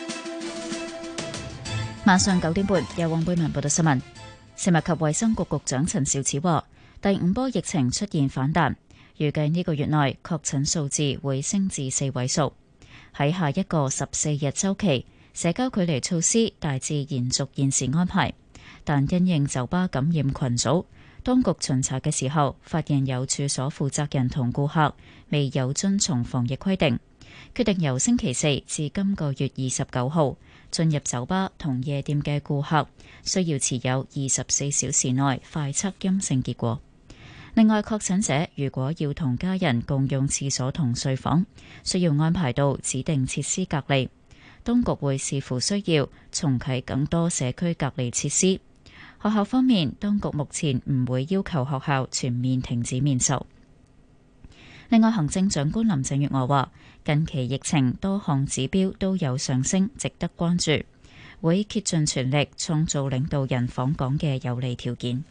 晚上九點半由黃貝文報道新聞。食物及衛生局局長陳肇始話，第五波疫情出現反彈，預計呢個月內確診數字會升至四位數。喺下一個十四日週期，社交距離措施大致延續現時安排，但因應酒吧感染群組，當局巡查嘅時候發現有處所負責人同顧客未有遵從防疫規定，決定由星期四至今個月二十九號進入酒吧同夜店嘅顧客需要持有二十四小時內快測陰性結果。另外，確診者如果要同家人共用廁所同睡房，需要安排到指定設施隔離。當局會視乎需要重啟更多社區隔離設施。學校方面，當局目前唔會要求學校全面停止面授。另外，行政長官林鄭月娥話，近期疫情多項指標都有上升，值得關注，會竭盡全力創造領導人訪港嘅有利條件。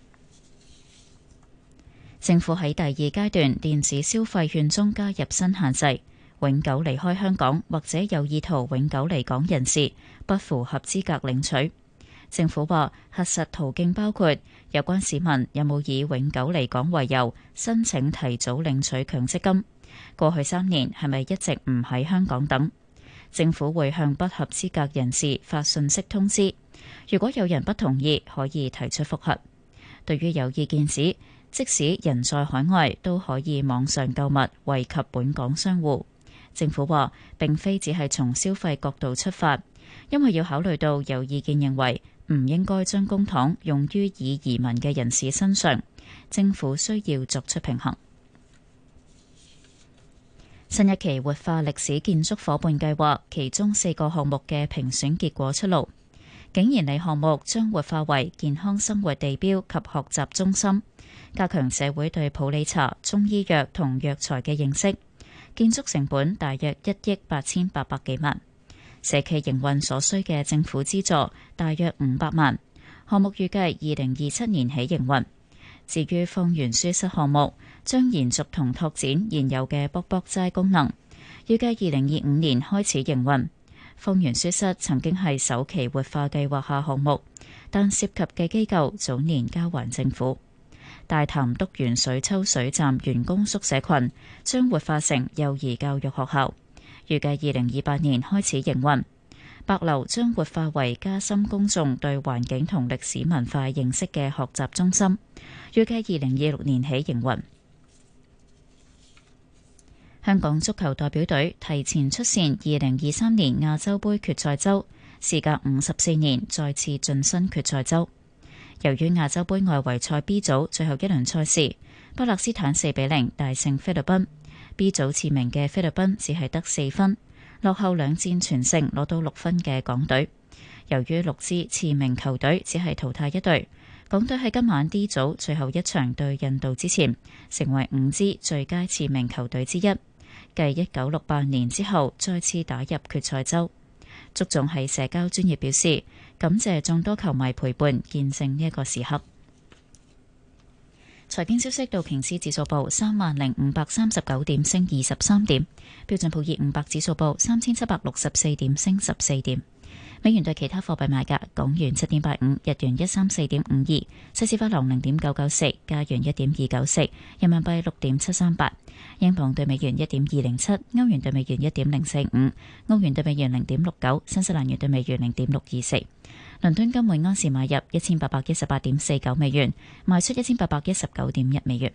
政府喺第二階段電子消費券中加入新限制，永久離開香港或者有意圖永久離港人士不符合資格領取。政府話，核實途徑包括有關市民有冇以永久離港為由申請提早領取強積金，過去三年係咪一直唔喺香港等。政府會向不合資格人士發信息通知，如果有人不同意，可以提出覆核。對於有意見指，即使人在海外都可以網上購物，惠及本港商戶。政府話並非只係從消費角度出發，因為要考慮到有意見認為唔應該將公帑用於已移民嘅人士身上，政府需要作出平衡。新一期活化歷史建築伙伴計劃其中四個項目嘅評選結果出爐，景賢里項目將活化為健康生活地標及學習中心，加強社會對普洱茶、中醫藥同藥材嘅認識。建築成本大約一億八千八百幾萬，社企營運所需嘅政府資助大約五百萬。項目預計二零二七年起營運。至於方圓書室項目，將延續同拓展現有嘅卜卜齋功能，預計二零二五年開始營運。方圓書室曾經係首期活化計劃下項目，但涉及嘅機構早年交還政府。大潭篤源水抽水站員工宿舍群將活化成幼兒教育學校，預計二零二八年開始營運。白樓將活化為加深公眾對環境同歷史文化認識嘅學習中心，預計二零二六年起營運。香港足球代表隊提前出線二零二三年亞洲盃決賽周，時隔五十四年再次晉身決賽周。由於亞洲盃外圍賽 B 組最後一輪賽事，巴勒斯坦四比零大勝菲律賓， B 組次名嘅菲律賓只係得四分，落後兩戰全勝攞到六分嘅港隊。由於六支次名球隊只係淘汰一隊，港隊喺今晚 D 組最後一場對印度之前，成為五支最佳次名球隊之一，繼一九六八年之後再次打入決賽周。足總喺社交專頁表示，感謝眾多球迷陪伴見證呢一個時刻。財經消息，道瓊斯指數報三萬零五百三十九點，升二十三點；標準普爾五百指數報三千七百六十四點，升十四點。美元對其他貨幣賣價：港元七點八五，日元一三四點五二，瑞士法郎零點九九四，加元一點二九四，人民幣六點七三八，英鎊對美元一點二零七，歐元對美元一點零四五，歐元對美元零點六九，新西蘭元對美元零點六二四。倫敦金每安士買入一千八百一十八點四九美元，賣出一千八百一十九點一美元。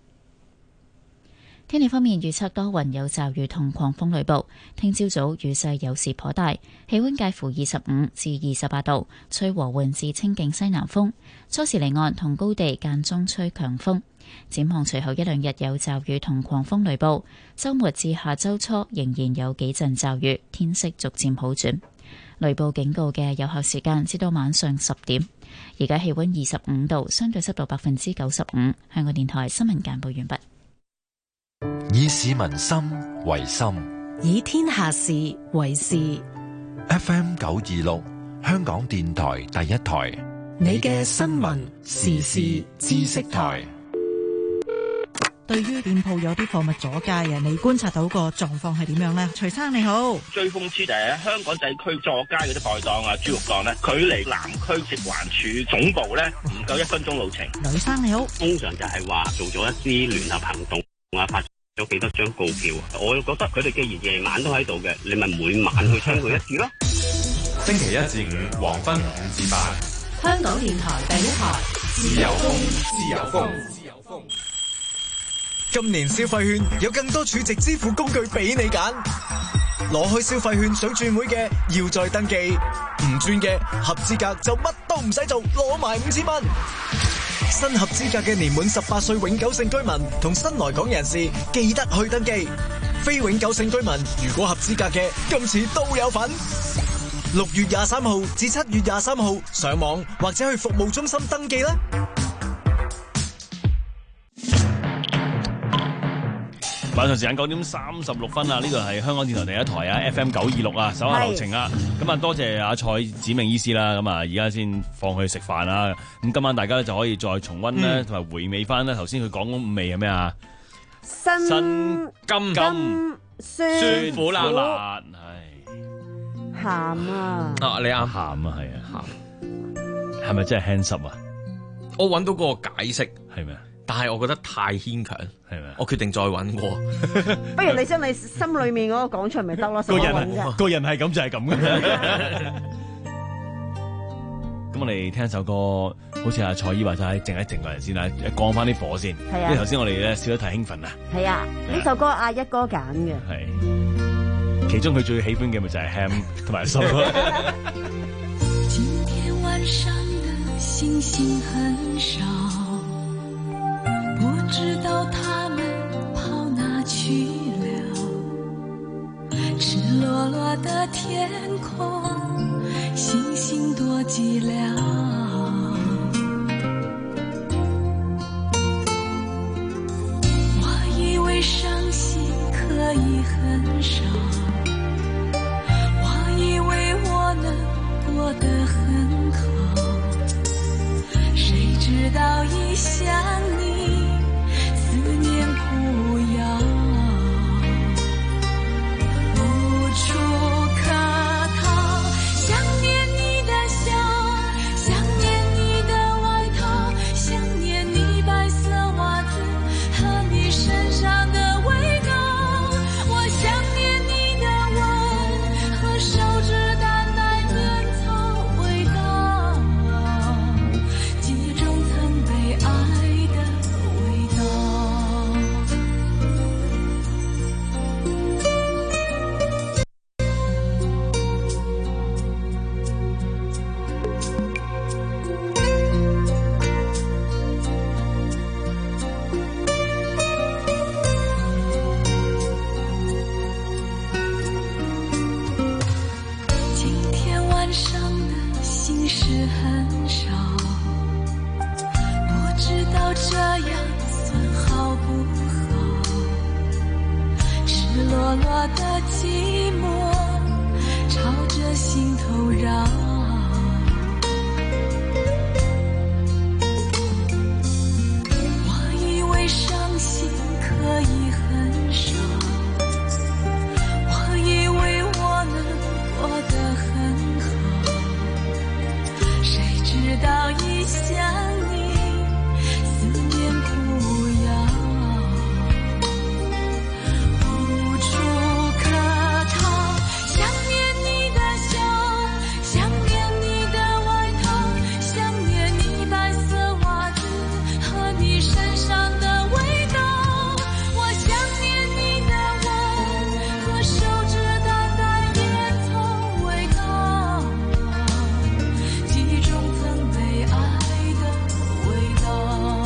天氣方面，預測多雲有驟雨同狂風雷暴，聽朝早雨勢有時頗大，氣溫介乎二十五至二十八度，吹和緩至清勁西南風，初時離岸同高地間中吹強風。展望隨後一兩日有驟雨同狂風雷暴，週末至下週初仍然有幾陣驟雨，天色逐漸好轉。雷暴警告嘅有效時間至到晚上十點。而家氣溫二十五度，相對濕度百分之九十五。香港電台新聞簡報完畢。 以市民心為心， 以天下事為事。 F M 九二六，香港電台第一台， 你嘅新聞時事知識台。 對於店鋪有啲貨物阻街啊，你觀察到個狀況係點樣呢？徐生你好。 最諷刺就係香港仔區阻街嗰啲菜檔啊、豬肉檔咧，距離南區食環署總部咧唔夠一分鐘路程。 女生你好。 通常就係話做咗一啲聯合行動啊，發咗幾多張告票，我覺得佢哋既然夜晚都喺度嘅，你咪每晚去聽佢一次咯。 星期一至五黃昏五至八， 香港電台第一台， 自由風，自由風，自由風。 今年消費券有更多儲值支付工具俾你揀，攞開消費券想轉會嘅要再登記，唔轉嘅合資格就乜都唔使做，攞埋五千蚊。新合資格嘅年滿十八歲永久性居民同新來港人士記得去登記，非永久性居民如果合資格嘅今次都有份。六月廿三號至七月廿三號上網或者去服務中心登記啦。 晚上時間九點三十六分啊！呢度係香港電台第一台啊 ，F M 九二六啊，手下留情啊！咁啊，多謝阿蔡子明醫師啦，咁啊，而家先放佢食飯啦。咁今晚大家咧就可以再重溫咧，同埋回味翻咧頭先佢講嗰五味係咩啊？ 新金金酸苦辣辣， 係鹹啊！ 啊，你啱鹹啊，係啊，鹹係咪真係輕濕啊？ 我揾到嗰個解釋係咪啊？ 但係我覺得太牽強，係咪？我決定再揾過。 不如你將你心裏面嗰個講出嚟咪得咯， 個人個人係咁就係咁嘅。咁我哋聽一首歌，好似阿蔡姨話齋，靜一靜個人先啦，降翻啲火先。係啊。因為頭先我哋咧笑得太興奮啦。係啊， 呢首歌阿一哥揀嘅。 係。其中佢最喜歡嘅咪就係 Ham 同埋 Soul。 今天晚上的星星很少。不知道他們跑哪去了，赤裸裸的天空，星星多寂寥。我以為傷心可以很少，我以為我能過得很好，誰知道一想你思念不要，無處可逃，想念你的笑，想念你的外套，想念你白色襪子和你身上的味道，我想念你的吻和手指淡淡的草味道，記憶中曾被愛的岸上的心事很少，不知道这样算好不好？赤裸裸的寂寞朝着心头绕。我以为伤心可以很少，我以为我能过得很好，谁知道一想你，思念苦药，无处可逃。想念你的笑，想念你的外套，想念你白色袜子和你身上的味道。我想念你的吻和手指淡淡烟草味道，记忆中曾被爱的味道。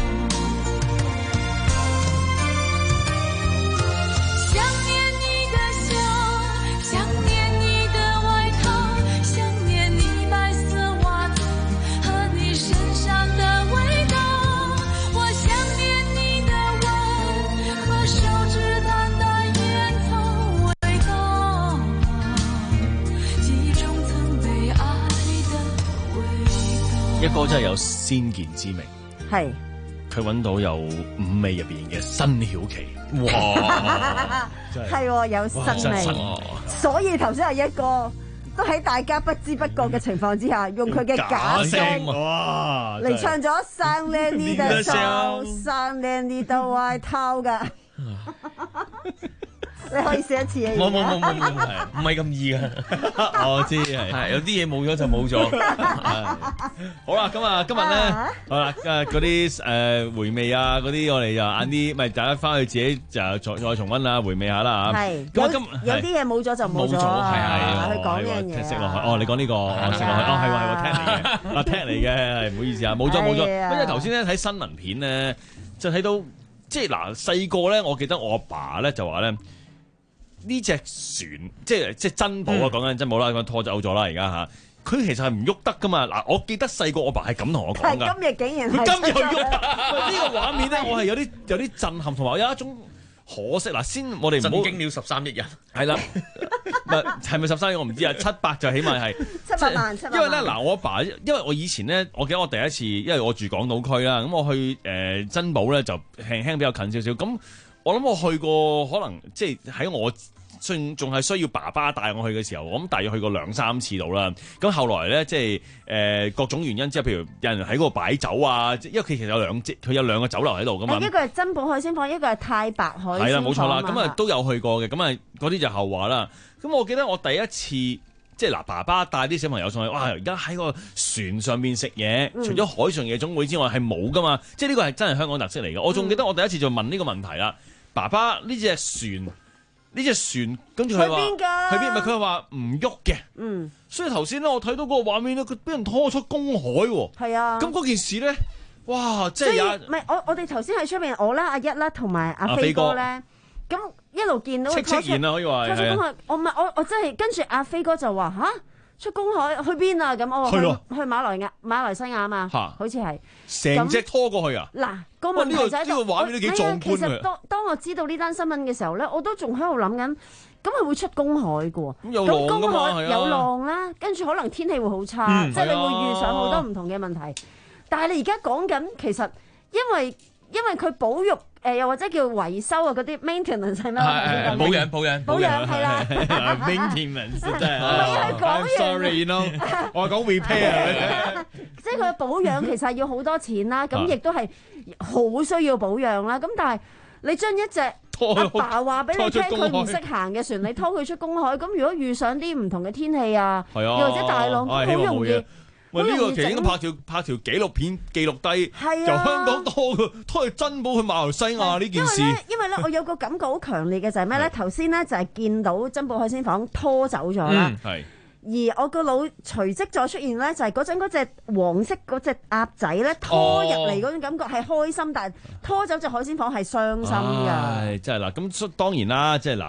想念你的笑，想念你的外套，想念你白色袜子和你身上的味道。我想念你的吻和手指淡淡烟草味道，记忆中曾被愛的味道。 一哥真係有先見之明， 係佢揾到有五味入邊嘅新曉琪，哇！真係喎，有新味，所以頭先係一個都喺大家不知不覺嘅情況之下，用佢嘅假聲哇嚟唱咗《想念你的手》，想念你的外套㗎。你可以試一次啊！ 冇冇冇冇冇，係唔係咁易㗎？ 我知係係有啲嘢冇咗就冇咗。 好啦，咁啊，今日咧，好啦，誒嗰啲誒回味啊，嗰啲我哋就晏啲，咪大家翻去自己就再再重溫啦，回味下啦嚇。 係， 咁啊，今有啲嘢冇咗就冇咗， 係係佢講呢樣嘢。 食落去，哦，你講呢個，哦，食落去，哦，係喎係喎，聽嚟嘅，啊聽嚟嘅，係唔好意思啊，冇咗冇咗。因為頭先咧睇新聞片咧，就睇到即係嗱細個咧，我記得我阿爸咧就話咧。呢隻船即係即係珍寶啊！講緊珍寶啦，咁拖走咗啦，而家嚇佢其實係唔喐得噶嘛。嗱，我記得細個我爸係咁同我講㗎。 今日竟然佢今日喐，呢個畫面咧，我係有啲有啲震撼，同埋有一種可惜。嗱，先我哋唔好震驚了十三億人。 係啦，唔係係咪十三億我唔知啊，七百就起碼係七百萬，七百萬。 因為咧嗱，我阿爸因為我以前咧，我記得我第一次，因為我住港島區啦，咁我去誒珍寶咧就輕輕比較近少少咁。我諗我去過，可能即係喺我仲仲係需要爸爸帶我去嘅時候，我諗大約去過兩三次到啦。咁後來咧，即係誒、呃、各種原因，即係譬如有人喺嗰度擺酒啊，因為佢其實有兩隻，佢有兩個酒樓喺度噶嘛。 一個係珍寶海鮮舫，一個係太白海鮮舫。 係啦，冇錯啦。咁啊都有去過嘅，咁啊嗰啲就後話啦。咁我記得我第一次即係嗱，爸爸帶啲小朋友上去，哇！而家喺個船上面食嘢，嗯、除咗海上夜總會之外係冇噶嘛。即係呢個係真係香港特色嚟嘅。我仲記得我第一次就問呢個問題啦。爸爸，呢隻船，呢隻船，跟住佢話去邊？咪佢話唔喐嘅。嗯，所以頭先咧，我睇到嗰個畫面咧，佢俾人拖出公海喎。 係啊。咁嗰件事咧，哇！即係有唔係我我哋頭先喺出邊，我啦阿一啦同埋阿飛哥咧，咁一路見到佢拖出戚戚然啊，可以話拖出公海。我唔係我我真係跟住阿飛哥就話吓。出公海去邊啊？咁我話去去馬來亞馬來西亞啊嘛，好似係成隻拖過去啊！ 嗱個問題就係呢個畫面都幾壯觀。 其實當當我知道呢單新聞嘅時候咧，我都仲喺度諗緊，咁係會出公海嘅喎。咁公海有浪啦，跟住可能天氣會好差，即係你會遇上好多唔同嘅問題。但係你而家講緊其實因為因為佢保育。誒又或者叫維修啊嗰啲 maintenance 係咩？ 保養保養保養係啦 ，maintenance 真係。 唔係佢講完 ，sorry no，我講 repair。 即係佢保養其實要好多錢啦，咁亦都係好需要保養啦。咁但係你將一隻阿爸話俾你聽佢唔識行嘅船，你拖佢出公海，咁如果遇上啲唔同嘅天氣啊，又或者大浪，好容易。 喂，呢個其實應該拍條拍條紀錄片記錄低，由香港拖拖去珍寶去馬來西亞呢件事。因為咧， 因為咧，我有個感覺好強烈嘅就係咩咧？頭先咧就係見到珍寶海鮮舫拖走咗啦。係。而我個腦隨即再出現咧，就係嗰陣嗰隻黃色嗰隻鴨仔咧拖入嚟嗰種感覺係開心，但係拖走隻海鮮舫係傷心㗎。 係，真係嗱，咁當然啦，即係嗱。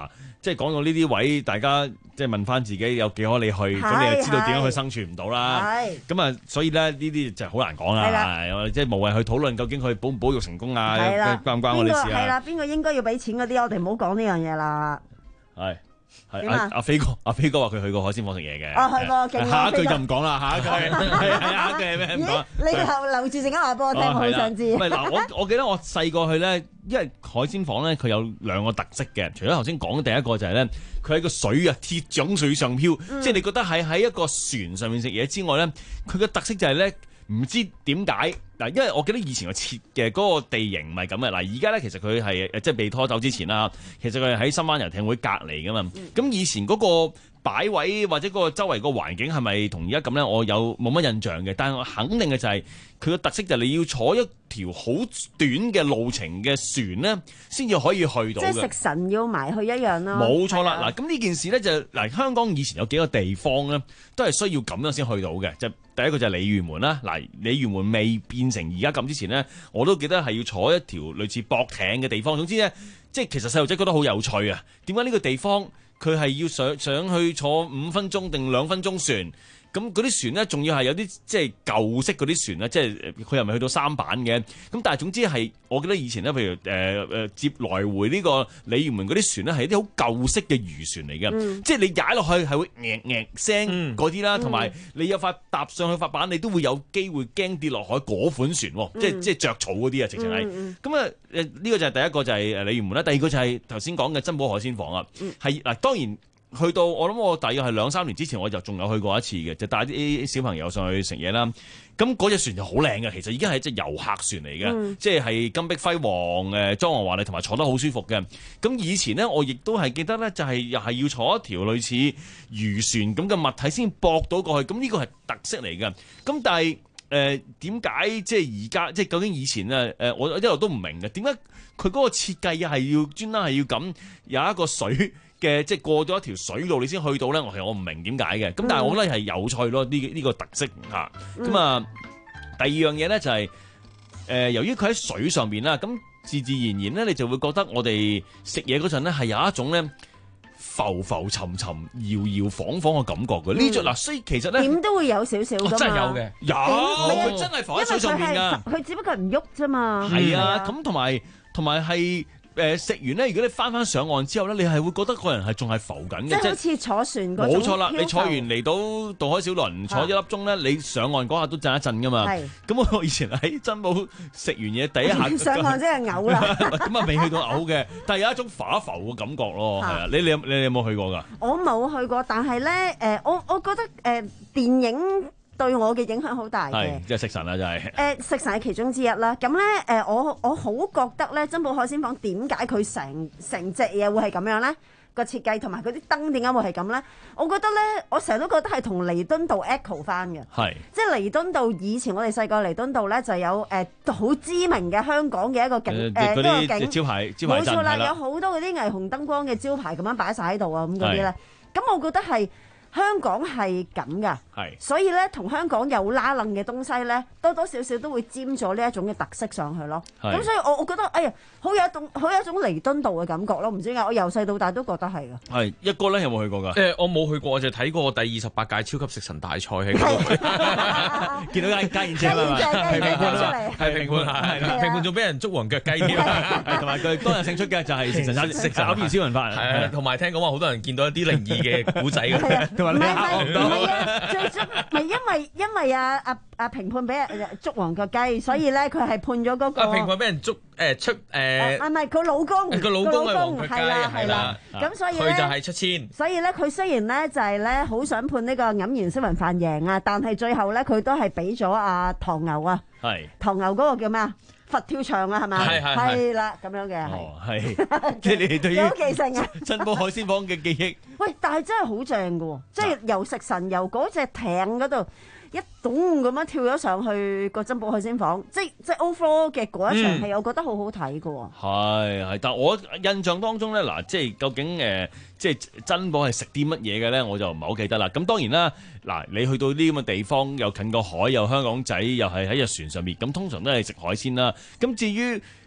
即係講到呢啲位，大家即係問翻自己有幾可你去，咁你就知道點樣去生存唔到啦。咁啊，所以咧呢啲就好難講啦。即係無謂去討論究竟佢保唔保育成功啊，關唔關我哋事啊？ 係啦，邊個應該要俾錢嗰啲，我哋唔好講呢樣嘢啦。 係。係阿阿飛哥，阿飛哥話佢去過海鮮舫食嘢嘅。 哦，去過，勁。 下一句就唔講啦，下一句係下一句係咩？唔講。 你留留住陣間話俾我聽，我好想知。 唔係嗱，我我記得我細個去咧，因為海鮮舫咧佢有兩個特色嘅，除咗頭先講嘅第一個就係咧，佢喺個水啊鐵掌水上漂，即係你覺得係喺一個船上面食嘢之外咧，佢嘅特色就係咧。唔知點解嗱，因為我記得以前個設嘅嗰個地形唔係咁嘅嗱，而家咧其實佢係即係被拖走之前啦，其實佢係喺深灣遊艇會隔離噶嘛。咁、嗯、以前嗰個擺位或者嗰個周圍個環境係咪同而家咁咧？我有冇乜印象嘅？但係我肯定嘅就係佢個特色就係你要坐一條好短嘅路程嘅船咧，先至可以去到嘅。 即係食神要埋去一樣咯。 冇錯啦，嗱咁呢件事咧就嗱，香港以前有幾個地方咧，都係需要咁樣先去到嘅。就第一個就係鯉魚門啦，嗱鯉魚門未變成而家咁之前咧，我都記得係要坐一條類似駁艇嘅地方。總之咧，即係其實細路仔覺得好有趣啊！點解呢個地方佢係要上上去坐五分鐘定兩分鐘船？咁嗰啲船咧，仲要係有啲即係舊式嗰啲船咧，即係佢又唔係去到三板嘅。咁但係總之係，我記得以前咧，譬如誒誒、呃、接來回呢個鯉魚門嗰啲船咧，係一啲好舊式嘅漁船嚟嘅。嗯、即係你踩落去係會嘜嘜聲嗰啲啦，同埋、嗯、你有塊搭上去塊板，你都會有機會驚跌落海嗰款船，嗯、即係即係著草嗰啲啊，直情係。咁啊誒呢個就係第一個就係誒鯉魚門啦，第二個就係頭先講嘅珍寶海鮮舫啊，係嗱、嗯、當然。去到我諗我大約係兩三年之前，我就仲有去過一次嘅，就帶啲小朋友上去食嘢啦。咁嗰隻船就好靚嘅，其實已經係一隻遊客船嚟嘅，嗯、即係係金碧輝煌誒，裝潢華麗同埋坐得好舒服嘅。咁以前呢，我亦都係記得咧，就係又係要坐一條類似漁船咁嘅物體先駁到過去。咁呢個係特色嚟嘅。咁但係誒點解即係而家即係究竟以前咧誒、呃、我一路都唔明嘅，點解佢嗰個設計又係要專登係要咁有一個水嘅即係過咗一條水路你先去到咧，我其實我唔明點解嘅，咁但係我覺得係有趣咯，呢、呢、呢個特色嚇。咁、嗯、啊，第二樣嘢咧就係、是、誒、呃，由於佢喺水上邊啦，咁自自然然咧，你就會覺得我哋食嘢嗰陣咧係有一種咧浮浮沉沉、搖搖晃晃嘅感覺嘅。呢隻嗱，所以其實咧點都會有少少㗎嘛， 真係有嘅，有佢真係浮喺水上邊㗎。 佢只不過係唔喐啫嘛。 係啊，咁同埋同埋係。誒食完咧，如果你翻翻上岸之後咧，你係會覺得個人係仲係浮緊嘅， 即係好似坐船嗰種。 冇錯啦，你坐完嚟到渡海小輪坐一粒鐘咧，你上岸嗰下都震一震噶嘛。係。咁我以前喺珍寶食完嘢第一下上岸真係嘔啦。 咁啊未去到嘔嘅，但係有一種浮一浮嘅感覺咯。係啊，你你你你有冇去過㗎？ 我冇去過，但係咧誒，我我覺得誒、呃、電影對我嘅影響好大嘅， 即係食神啦，就係、是。誒、 呃、食神係其中之一啦。咁咧誒，我我好覺得咧，珍寶海鮮舫點解佢成成隻嘢會係咁樣咧？個設計同埋嗰啲燈點解會係咁咧？我覺得咧，我成日都覺得係同彌敦道 echo 翻嘅。係是。即係彌敦道以前我哋細個彌敦道咧就有誒好、呃、知名嘅香港嘅一個景誒嗰個景招牌招牌陣。冇錯啦， 有好多嗰啲霓虹燈光嘅招牌咁樣擺晒喺度啊，咁嗰啲咧。咁是我覺得係。香港係咁噶，是所以咧同香港有拉楞嘅東西咧，多多少少都會沾咗呢一種嘅特色上去咯。咁是所以我我覺得，哎呀，好有一種好有一種彌敦道嘅感覺咯。唔知點解，我由細到大都覺得係噶。 係一哥咧，有冇去過㗎？ 誒、呃，我冇去過，我就睇過第二十八屆超級食神大賽喺嗰度，見到家家燕姐啊嘛，係評判嚟，係評判，係評判仲俾人捉黃腳雞添， 同埋佢當日勝出嘅就係食神食神炒麵小雲飯， 係啊，同埋聽講話好多人見到一啲靈異嘅古仔嘅。 唔係唔係啊！最終唔係因為因為啊啊啊評判俾人捉黃腳雞，所以咧佢係判咗嗰個。 評判俾人捉誒出誒。 唔係佢老公， 佢老公係黃腳雞， 係啦係啦。咁所以咧， 佢就係出千。 所以咧，佢雖然咧就係咧好想判呢個黯然銷魂飯贏啊，但係最後咧佢都係俾咗阿唐牛啊。係。唐牛嗰個叫咩啊？佛跳牆啊，係咪？係係係啦，咁樣嘅。哦， 係。即係你哋對於有記性啊！ 珍寶海鮮舫嘅記憶。 喂，但係真係好正㗎喎，即係由食神由嗰隻艇嗰度一咚咁樣跳咗上去個珍寶海鮮舫，即係即係 overall 嘅嗰一場戲，嗯、我覺得好好睇㗎喎。係係，但係我印象當中咧，嗱，即係究竟誒、呃，即係珍寶係食啲乜嘢嘅咧，我就唔係好記得啦。咁當然啦，嗱，你去到呢啲咁嘅地方，又近個海，又香港仔，又係喺隻船上面，咁通常都係食海鮮啦。咁至於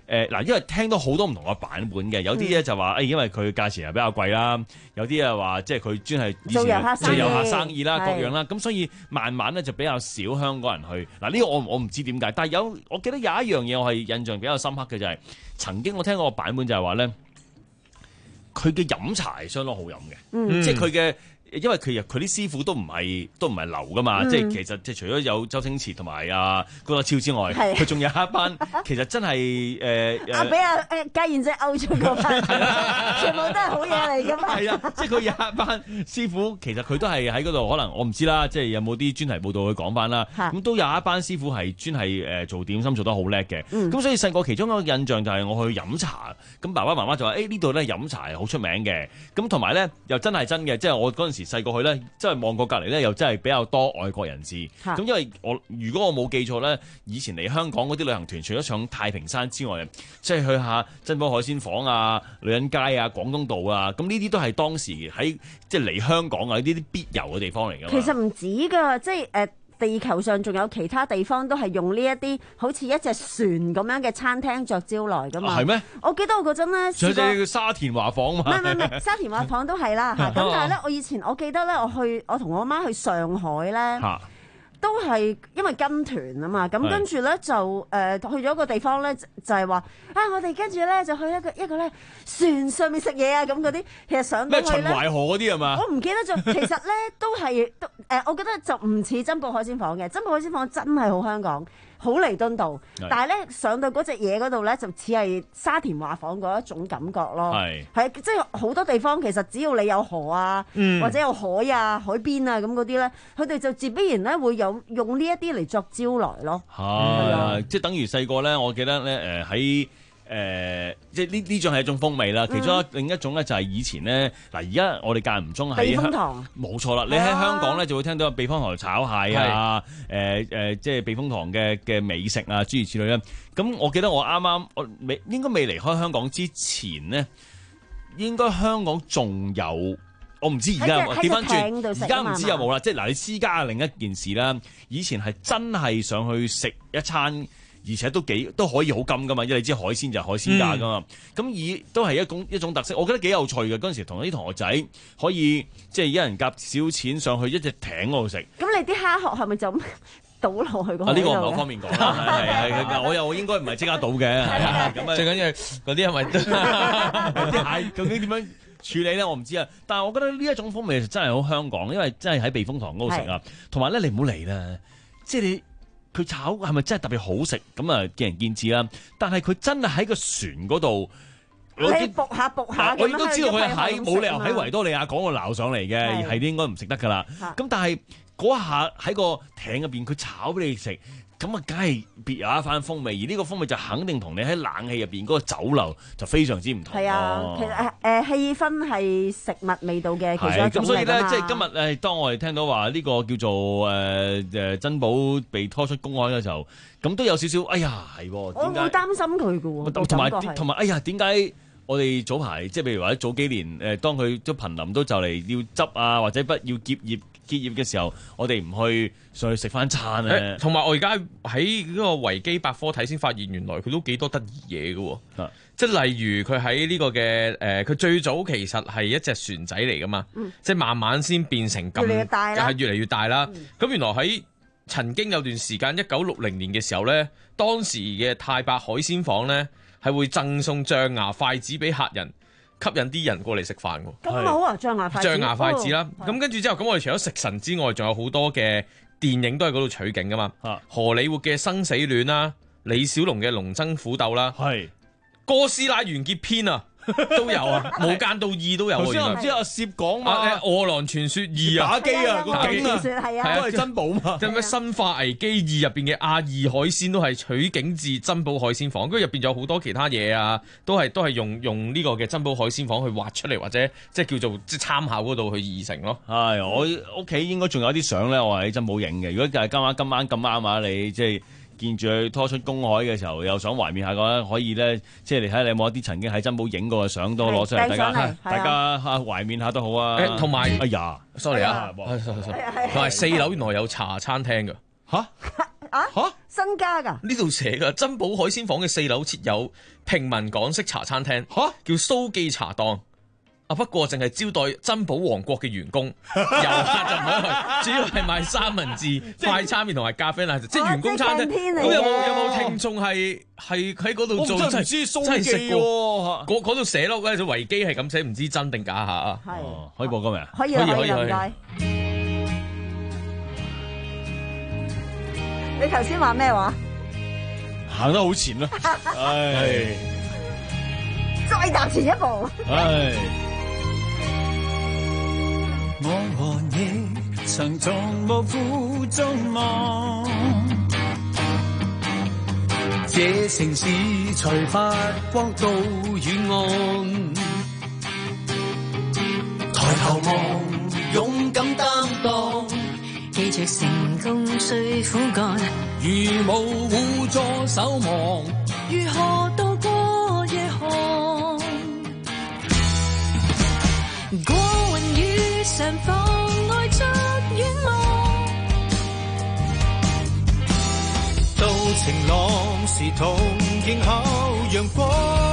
誒嗱，因為聽到好多唔同嘅版本嘅，有啲咧就話誒，因為佢價錢係比較貴啦，有啲啊話即係佢專係以前做遊客生意啦，各樣啦，咁所以慢慢咧就比較少香港人去。嗱呢個我我唔知點解，但係有我記得有一樣嘢我係印象比較深刻嘅就係、是、曾經我聽過個版本就係話咧，佢嘅飲茶係相當好飲嘅，嗯、即係佢嘅。因為佢佢啲師傅都唔係都唔係流噶嘛，嗯、即係其實即係除咗有周星馳同埋阿高德超之外，佢仲有一班其實真係誒阿俾阿誒家燕姐勾出個班，全部都係好嘢嚟噶嘛。係啊， 即係佢有一班師傅，其實佢都係喺嗰度，可能我唔知啦，即係有冇啲專題報道去講翻啦。咁都有一班師傅係專係誒做點心做得好叻嘅。咁、嗯、所以細個其中一個印象就係我去飲茶，咁爸爸媽媽就話：誒、欸、呢度咧飲茶係好出名嘅。咁同埋咧又真係真嘅，即係我嗰陣時細個去咧，即係望過隔離咧，又真係比較多外國人士。咁因為我如果我冇記錯咧，以前嚟香港嗰啲旅行團，除咗上太平山之外，即係去下珍寶海鮮舫啊、女人街啊、廣東道啊，咁呢啲都係當時喺即係嚟香港啊呢啲必遊嘅地方嚟㗎嘛。 其實唔止㗎，即係誒。呃地球上仲有其他地方都係用呢一啲好似一隻船咁樣嘅餐廳作招來㗎嘛？係咩？我記得我嗰陣咧， 上隻沙田華房嘛？ 唔係唔係沙田華房都係啦嚇。咁但係咧，我以前我記得咧，我去我同我媽去上海咧。都係因為跟團啊嘛，咁跟住咧就誒、呃、去咗一個地方咧，就係、是、話啊，我哋跟住咧就去一個一個咧船上面食嘢啊，咁嗰啲其實上到去咧， 咩秦淮河嗰啲係嘛？ 我唔記得咗，其實咧都係都誒、呃，我覺得就唔似珍寶海鮮舫嘅，珍寶海鮮舫真係好香港。好彌敦道，但係咧上到嗰隻嘢嗰度咧，就似係沙田華舫嗰一種感覺咯。係係即係好多地方其實只要你有河啊，嗯、或者有海啊、海邊啊咁嗰啲咧，佢哋就自必然咧會有用呢一啲嚟作招來咯。係啊，即係等於細個咧，我記得咧誒喺。誒、呃，即係呢呢種係一種風味啦。其中一、嗯、另一種咧就係以前咧，嗱而家我哋間唔中喺避風塘， 冇錯啦。你喺香港咧就會聽到避風塘炒蟹啊，誒誒、呃呃，即係避風塘嘅嘅美食啊，諸如此類啦。咁我記得我啱啱我未應該未離開香港之前呢，應該香港仲有，我唔知而家點翻轉，而家唔知有冇啦。即係嗱，你私家嘅另一件事啦。以前係真係上去食一餐。而且都幾都可以好金噶嘛，因為你知海鮮就係海鮮價噶嘛。咁、嗯、以都係一種一種特色，我覺得幾有趣嘅。嗰陣時同啲同學仔可以即係一人夾少錢上去一隻艇嗰度食。咁你啲蝦殼係咪就倒落去嗰度？ 啊，呢、呢個唔係我方面講，係係我又應該唔係即刻倒嘅。咁最緊要嗰啲係咪啲蟹究竟點樣處理咧？我唔知啊。但係我覺得呢一種風味真係好香港，因為真係喺避風塘嗰度食啊。同埋咧，你唔好嚟啦，即係你。佢炒係咪真係特別好食？咁啊，見仁見智啦。但係佢真係喺個船嗰度， 你搏下搏下， 我亦都知道佢喺冇理由喺維多利亞港度撈上嚟嘅，係應該唔食得噶啦。咁但係嗰下喺個艇入邊，佢炒俾你食。咁啊，梗係別有一番風味，而呢個風味就肯定同你喺冷氣入邊嗰個酒樓就非常之唔同。 係啊，其實誒誒氣氛係食物味道嘅其中一種嚟㗎嘛。咁所以咧，即係今日誒，當我哋聽到話呢個叫做誒誒珍寶被拖出公海嘅時候，咁都有少少，哎呀，係喎，我會擔心佢㗎喎。 同埋同埋，哎呀，點解我哋早排即係譬如話早幾年誒，當佢都瀕臨都就嚟要執啊，或者不要結業。結業嘅時候，我哋唔去上去食翻餐咧。 同埋我而家喺嗰個維基百科睇先發現，原來佢都幾多得意嘢嘅。啊，即係例如佢喺呢個嘅誒，佢、呃、最早其實係一隻船仔嚟噶嘛。嗯、即係慢慢先變成咁， 越嚟越大啦， 係越嚟越大啦。咁、嗯、原來喺曾經有段時間，一九六零年嘅時候咧，當時嘅太白海鮮舫咧係會贈送象牙筷子俾客人。吸引啲人過嚟食飯喎， 咁好啊！象牙筷子， 象牙筷子啦。咁跟住之後，咁我哋除咗食神之外，仲有好多嘅電影都喺嗰度取景噶嘛。荷里活嘅生死戀啦，李小龍嘅龍爭虎鬥啦，係哥斯拉完結篇啊！都有啊，無間道二都有。頭先我唔知阿攝講嘛，餓狼傳說二啊，打機啊，個景啊，係啊，都係珍寶嘛。即係咩生化危機二入邊嘅阿二海鮮都係取景自珍寶海鮮舫，跟住入邊有好多其他嘢啊，都係都係用用呢個嘅珍寶海鮮舫去畫出嚟，或者即係叫做即係參考嗰度去擬成咯。係，我屋企應該仲有啲相咧，我喺珍寶影嘅。如果就係今晚今晚咁啱啊，你即係。見住佢拖出公海嘅時候，又想懷念下嘅話，可以咧，即係你睇下你有冇一啲曾經喺珍寶影過嘅相都攞出嚟，大家大家嚇懷念下都好啊。誒，同埋，哎呀 ，sorry 啊，同埋四樓原來有茶餐廳㗎。嚇？ 啊嚇新加㗎？ 呢度寫㗎，珍寶海鮮舫嘅四樓設有平民港式茶餐廳，嚇叫蘇記茶檔。啊！不過淨係招待珍寶王國嘅員工，遊客就唔可以去。主要係賣三文治、快餐麵同埋咖啡奶，即係員工餐廳。咁有冇有冇聽眾係係喺嗰度做？ 我真係唔知蘇記喎。 嗰嗰度寫咯，嗰隻維基係咁寫，唔知真定假下啊？ 係可以播歌未啊？ 可以可以可以。唔該。你頭先話咩話？ 行得好前啦，唉， 再踏前一步， 唉。 我和你曾從無負眾望，這城市才發光到遠岸。抬頭望，勇敢擔當， 記着成功最苦幹。 如無互助守望， 如何渡過夜寒？過雲雨上妨礙着遠望， 到晴朗時同迎候陽光，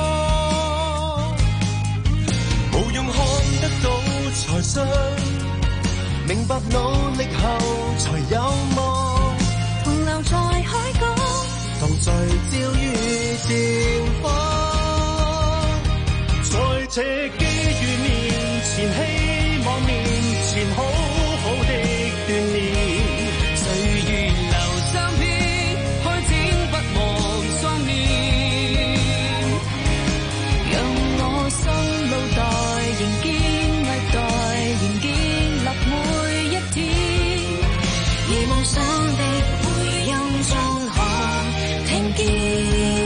無用看得到才信，明白努力後才有望。 同流在海港， 同聚焦於前方，在這機遇面前，希望面前好好的鍛鍊， 歲月留三篇，開展不忘雙面，讓我心路待仍堅毅待仍建立每一天，而夢想的回音中可聽見。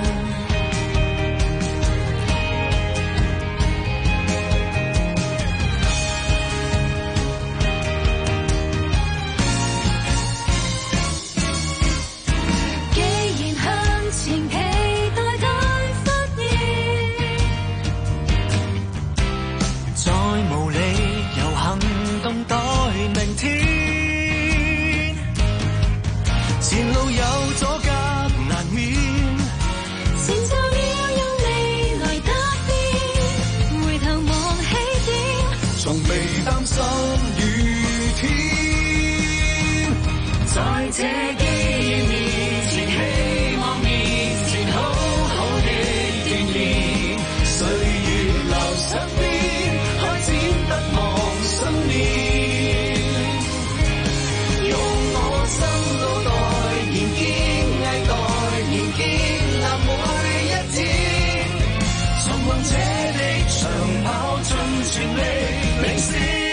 這機遇面前，希望面前好好的鍛鍊，歲月留身邊，開展不忘信念，用我心腦代言堅毅代言建立每一天，尋夢者的長跑盡全力領先。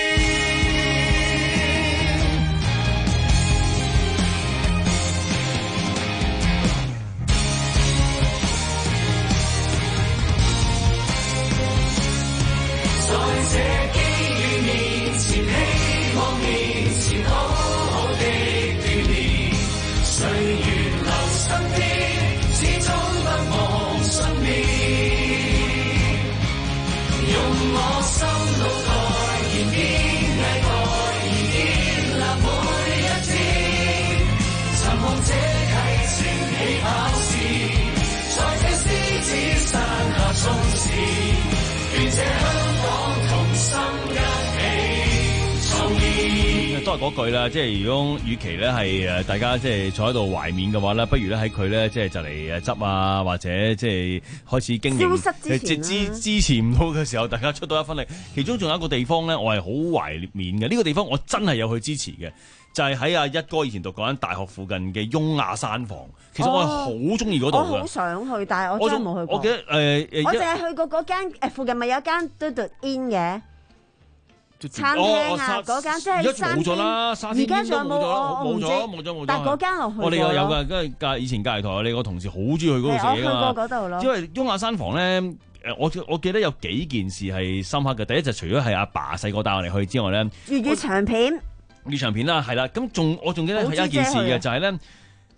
都係嗰句啦，即係如果與其咧係誒大家即係坐喺度懷緬嘅話咧，不如咧喺佢咧即係就嚟誒執啊，或者即係開始經營消失之前支支持唔到嘅時候，大家出到一分力。其中仲有一個地方咧，我係好懷緬嘅。呢、這個地方我真係有去支持嘅，就係喺阿一哥以前讀嗰間大學附近嘅雍亞山房。其實我係好中意嗰度嘅。 我好想去，但係我真係冇去過。 我記得誒誒，呃、 我淨係去過嗰間誒附近咪有間嘟嘟 in 嘅。餐廳啊，嗰間即係山冇咗啦， 而家仲有冇？ 冇咗，冇咗，冇咗。 但係嗰間落去我哋有有㗎，跟住隔以前隔離台，我哋個同事好中意去嗰度食嘢㗎嘛。 我去過嗰度咯。 因為雍亞山房咧，誒我我記得有幾件事係深刻嘅。第一就除咗係阿爸細個帶我哋去之外咧， 粵語長片。 粵語長片啦，係啦。咁仲我仲記得係一件事嘅，就係咧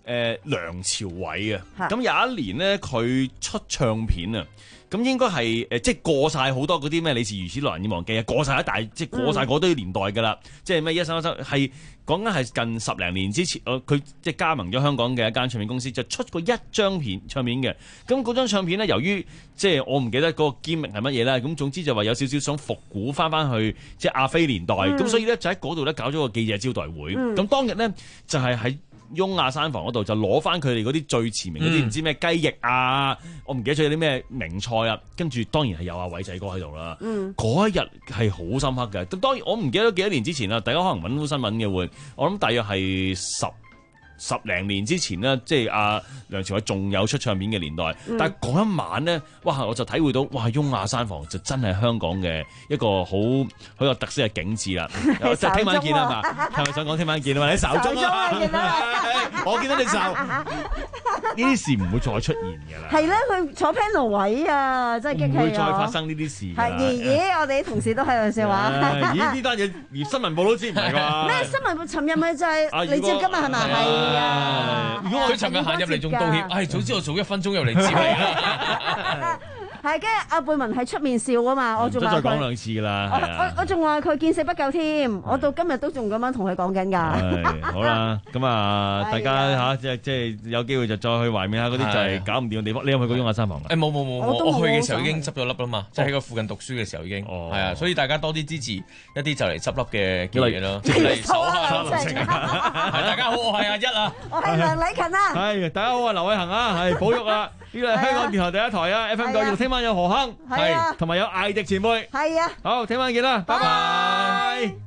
誒梁朝偉啊，咁有一年咧佢出唱片啊，咁應該係誒即係過晒好多嗰啲咩你是如此來難以忘記啊，過晒一大即係過晒嗰堆年代㗎啦，即係咩一生一世係講緊係近十零年之前，佢即係加盟咗香港嘅一間唱片公司，就出過一張片唱片嘅。咁嗰張唱片咧，由於即係我唔記得嗰個 gimmick係乜嘢啦，咁總之就話有少少想復古翻翻去即係阿飛年代，咁、嗯、所以咧就喺嗰度咧搞咗個記者招待會。咁、嗯、當日咧就係喺雍亞山房嗰度就攞翻佢哋嗰啲最前面嗰啲唔知咩雞翼啊，我唔記得咗有啲咩名菜啊，跟住當然係有阿偉仔哥喺度啦。嗰、嗯、一日係好深刻嘅。當然我唔記得幾多年之前啦，大家可能揾到新聞嘅會，我諗大約係十十零年之前啦，即係阿梁朝偉仲有出唱片嘅年代。嗯、但係嗰一晚咧，哇！我就體會到哇，雍亞山房就真係香港嘅一個好好有特色嘅景緻啦。即係聽晚見啊嘛，係咪想講聽晚見啊嘛？你手中啊，我見到你手，呢啲事唔會再出現㗎啦。 係咧，佢坐 panel 位啊，真係激氣啊！ 唔會再發生呢啲事。 係咦咦，我哋啲同事都喺度笑話。 咦？呢單嘢連新聞報都知唔係啩？ 咩新聞？尋日咪就係李接今日係咪？係。 如果佢尋日行入嚟仲道歉，唉，早知我早一分鐘入嚟接你啦。 係，跟住阿貝文喺出面笑啊嘛，我仲話佢再講兩次啦。 我我我仲話佢見死不救添，我到今日都仲咁樣同佢講緊㗎。 好啦，咁啊，大家嚇即係即係有機會就再去懷緬下嗰啲就係搞唔掂嘅地方。你有冇去過雍亞山房啊？ 誒冇冇冇，我去嘅時候已經執咗笠啦嘛，即係喺個附近讀書嘅時候已經。係啊，所以大家多啲支持一啲就嚟執笠嘅嘢咯，嚟手下留情。大家好，我係阿一啊， 我係梁禮勤啊。 係，大家好，我係劉偉恒啊，係保育啊。呢個係香港電台第一台啊 ，F M 九二六，聽晚有何亨，係，同埋有艾迪前輩， 係啊， 好，聽晚見啦，拜拜。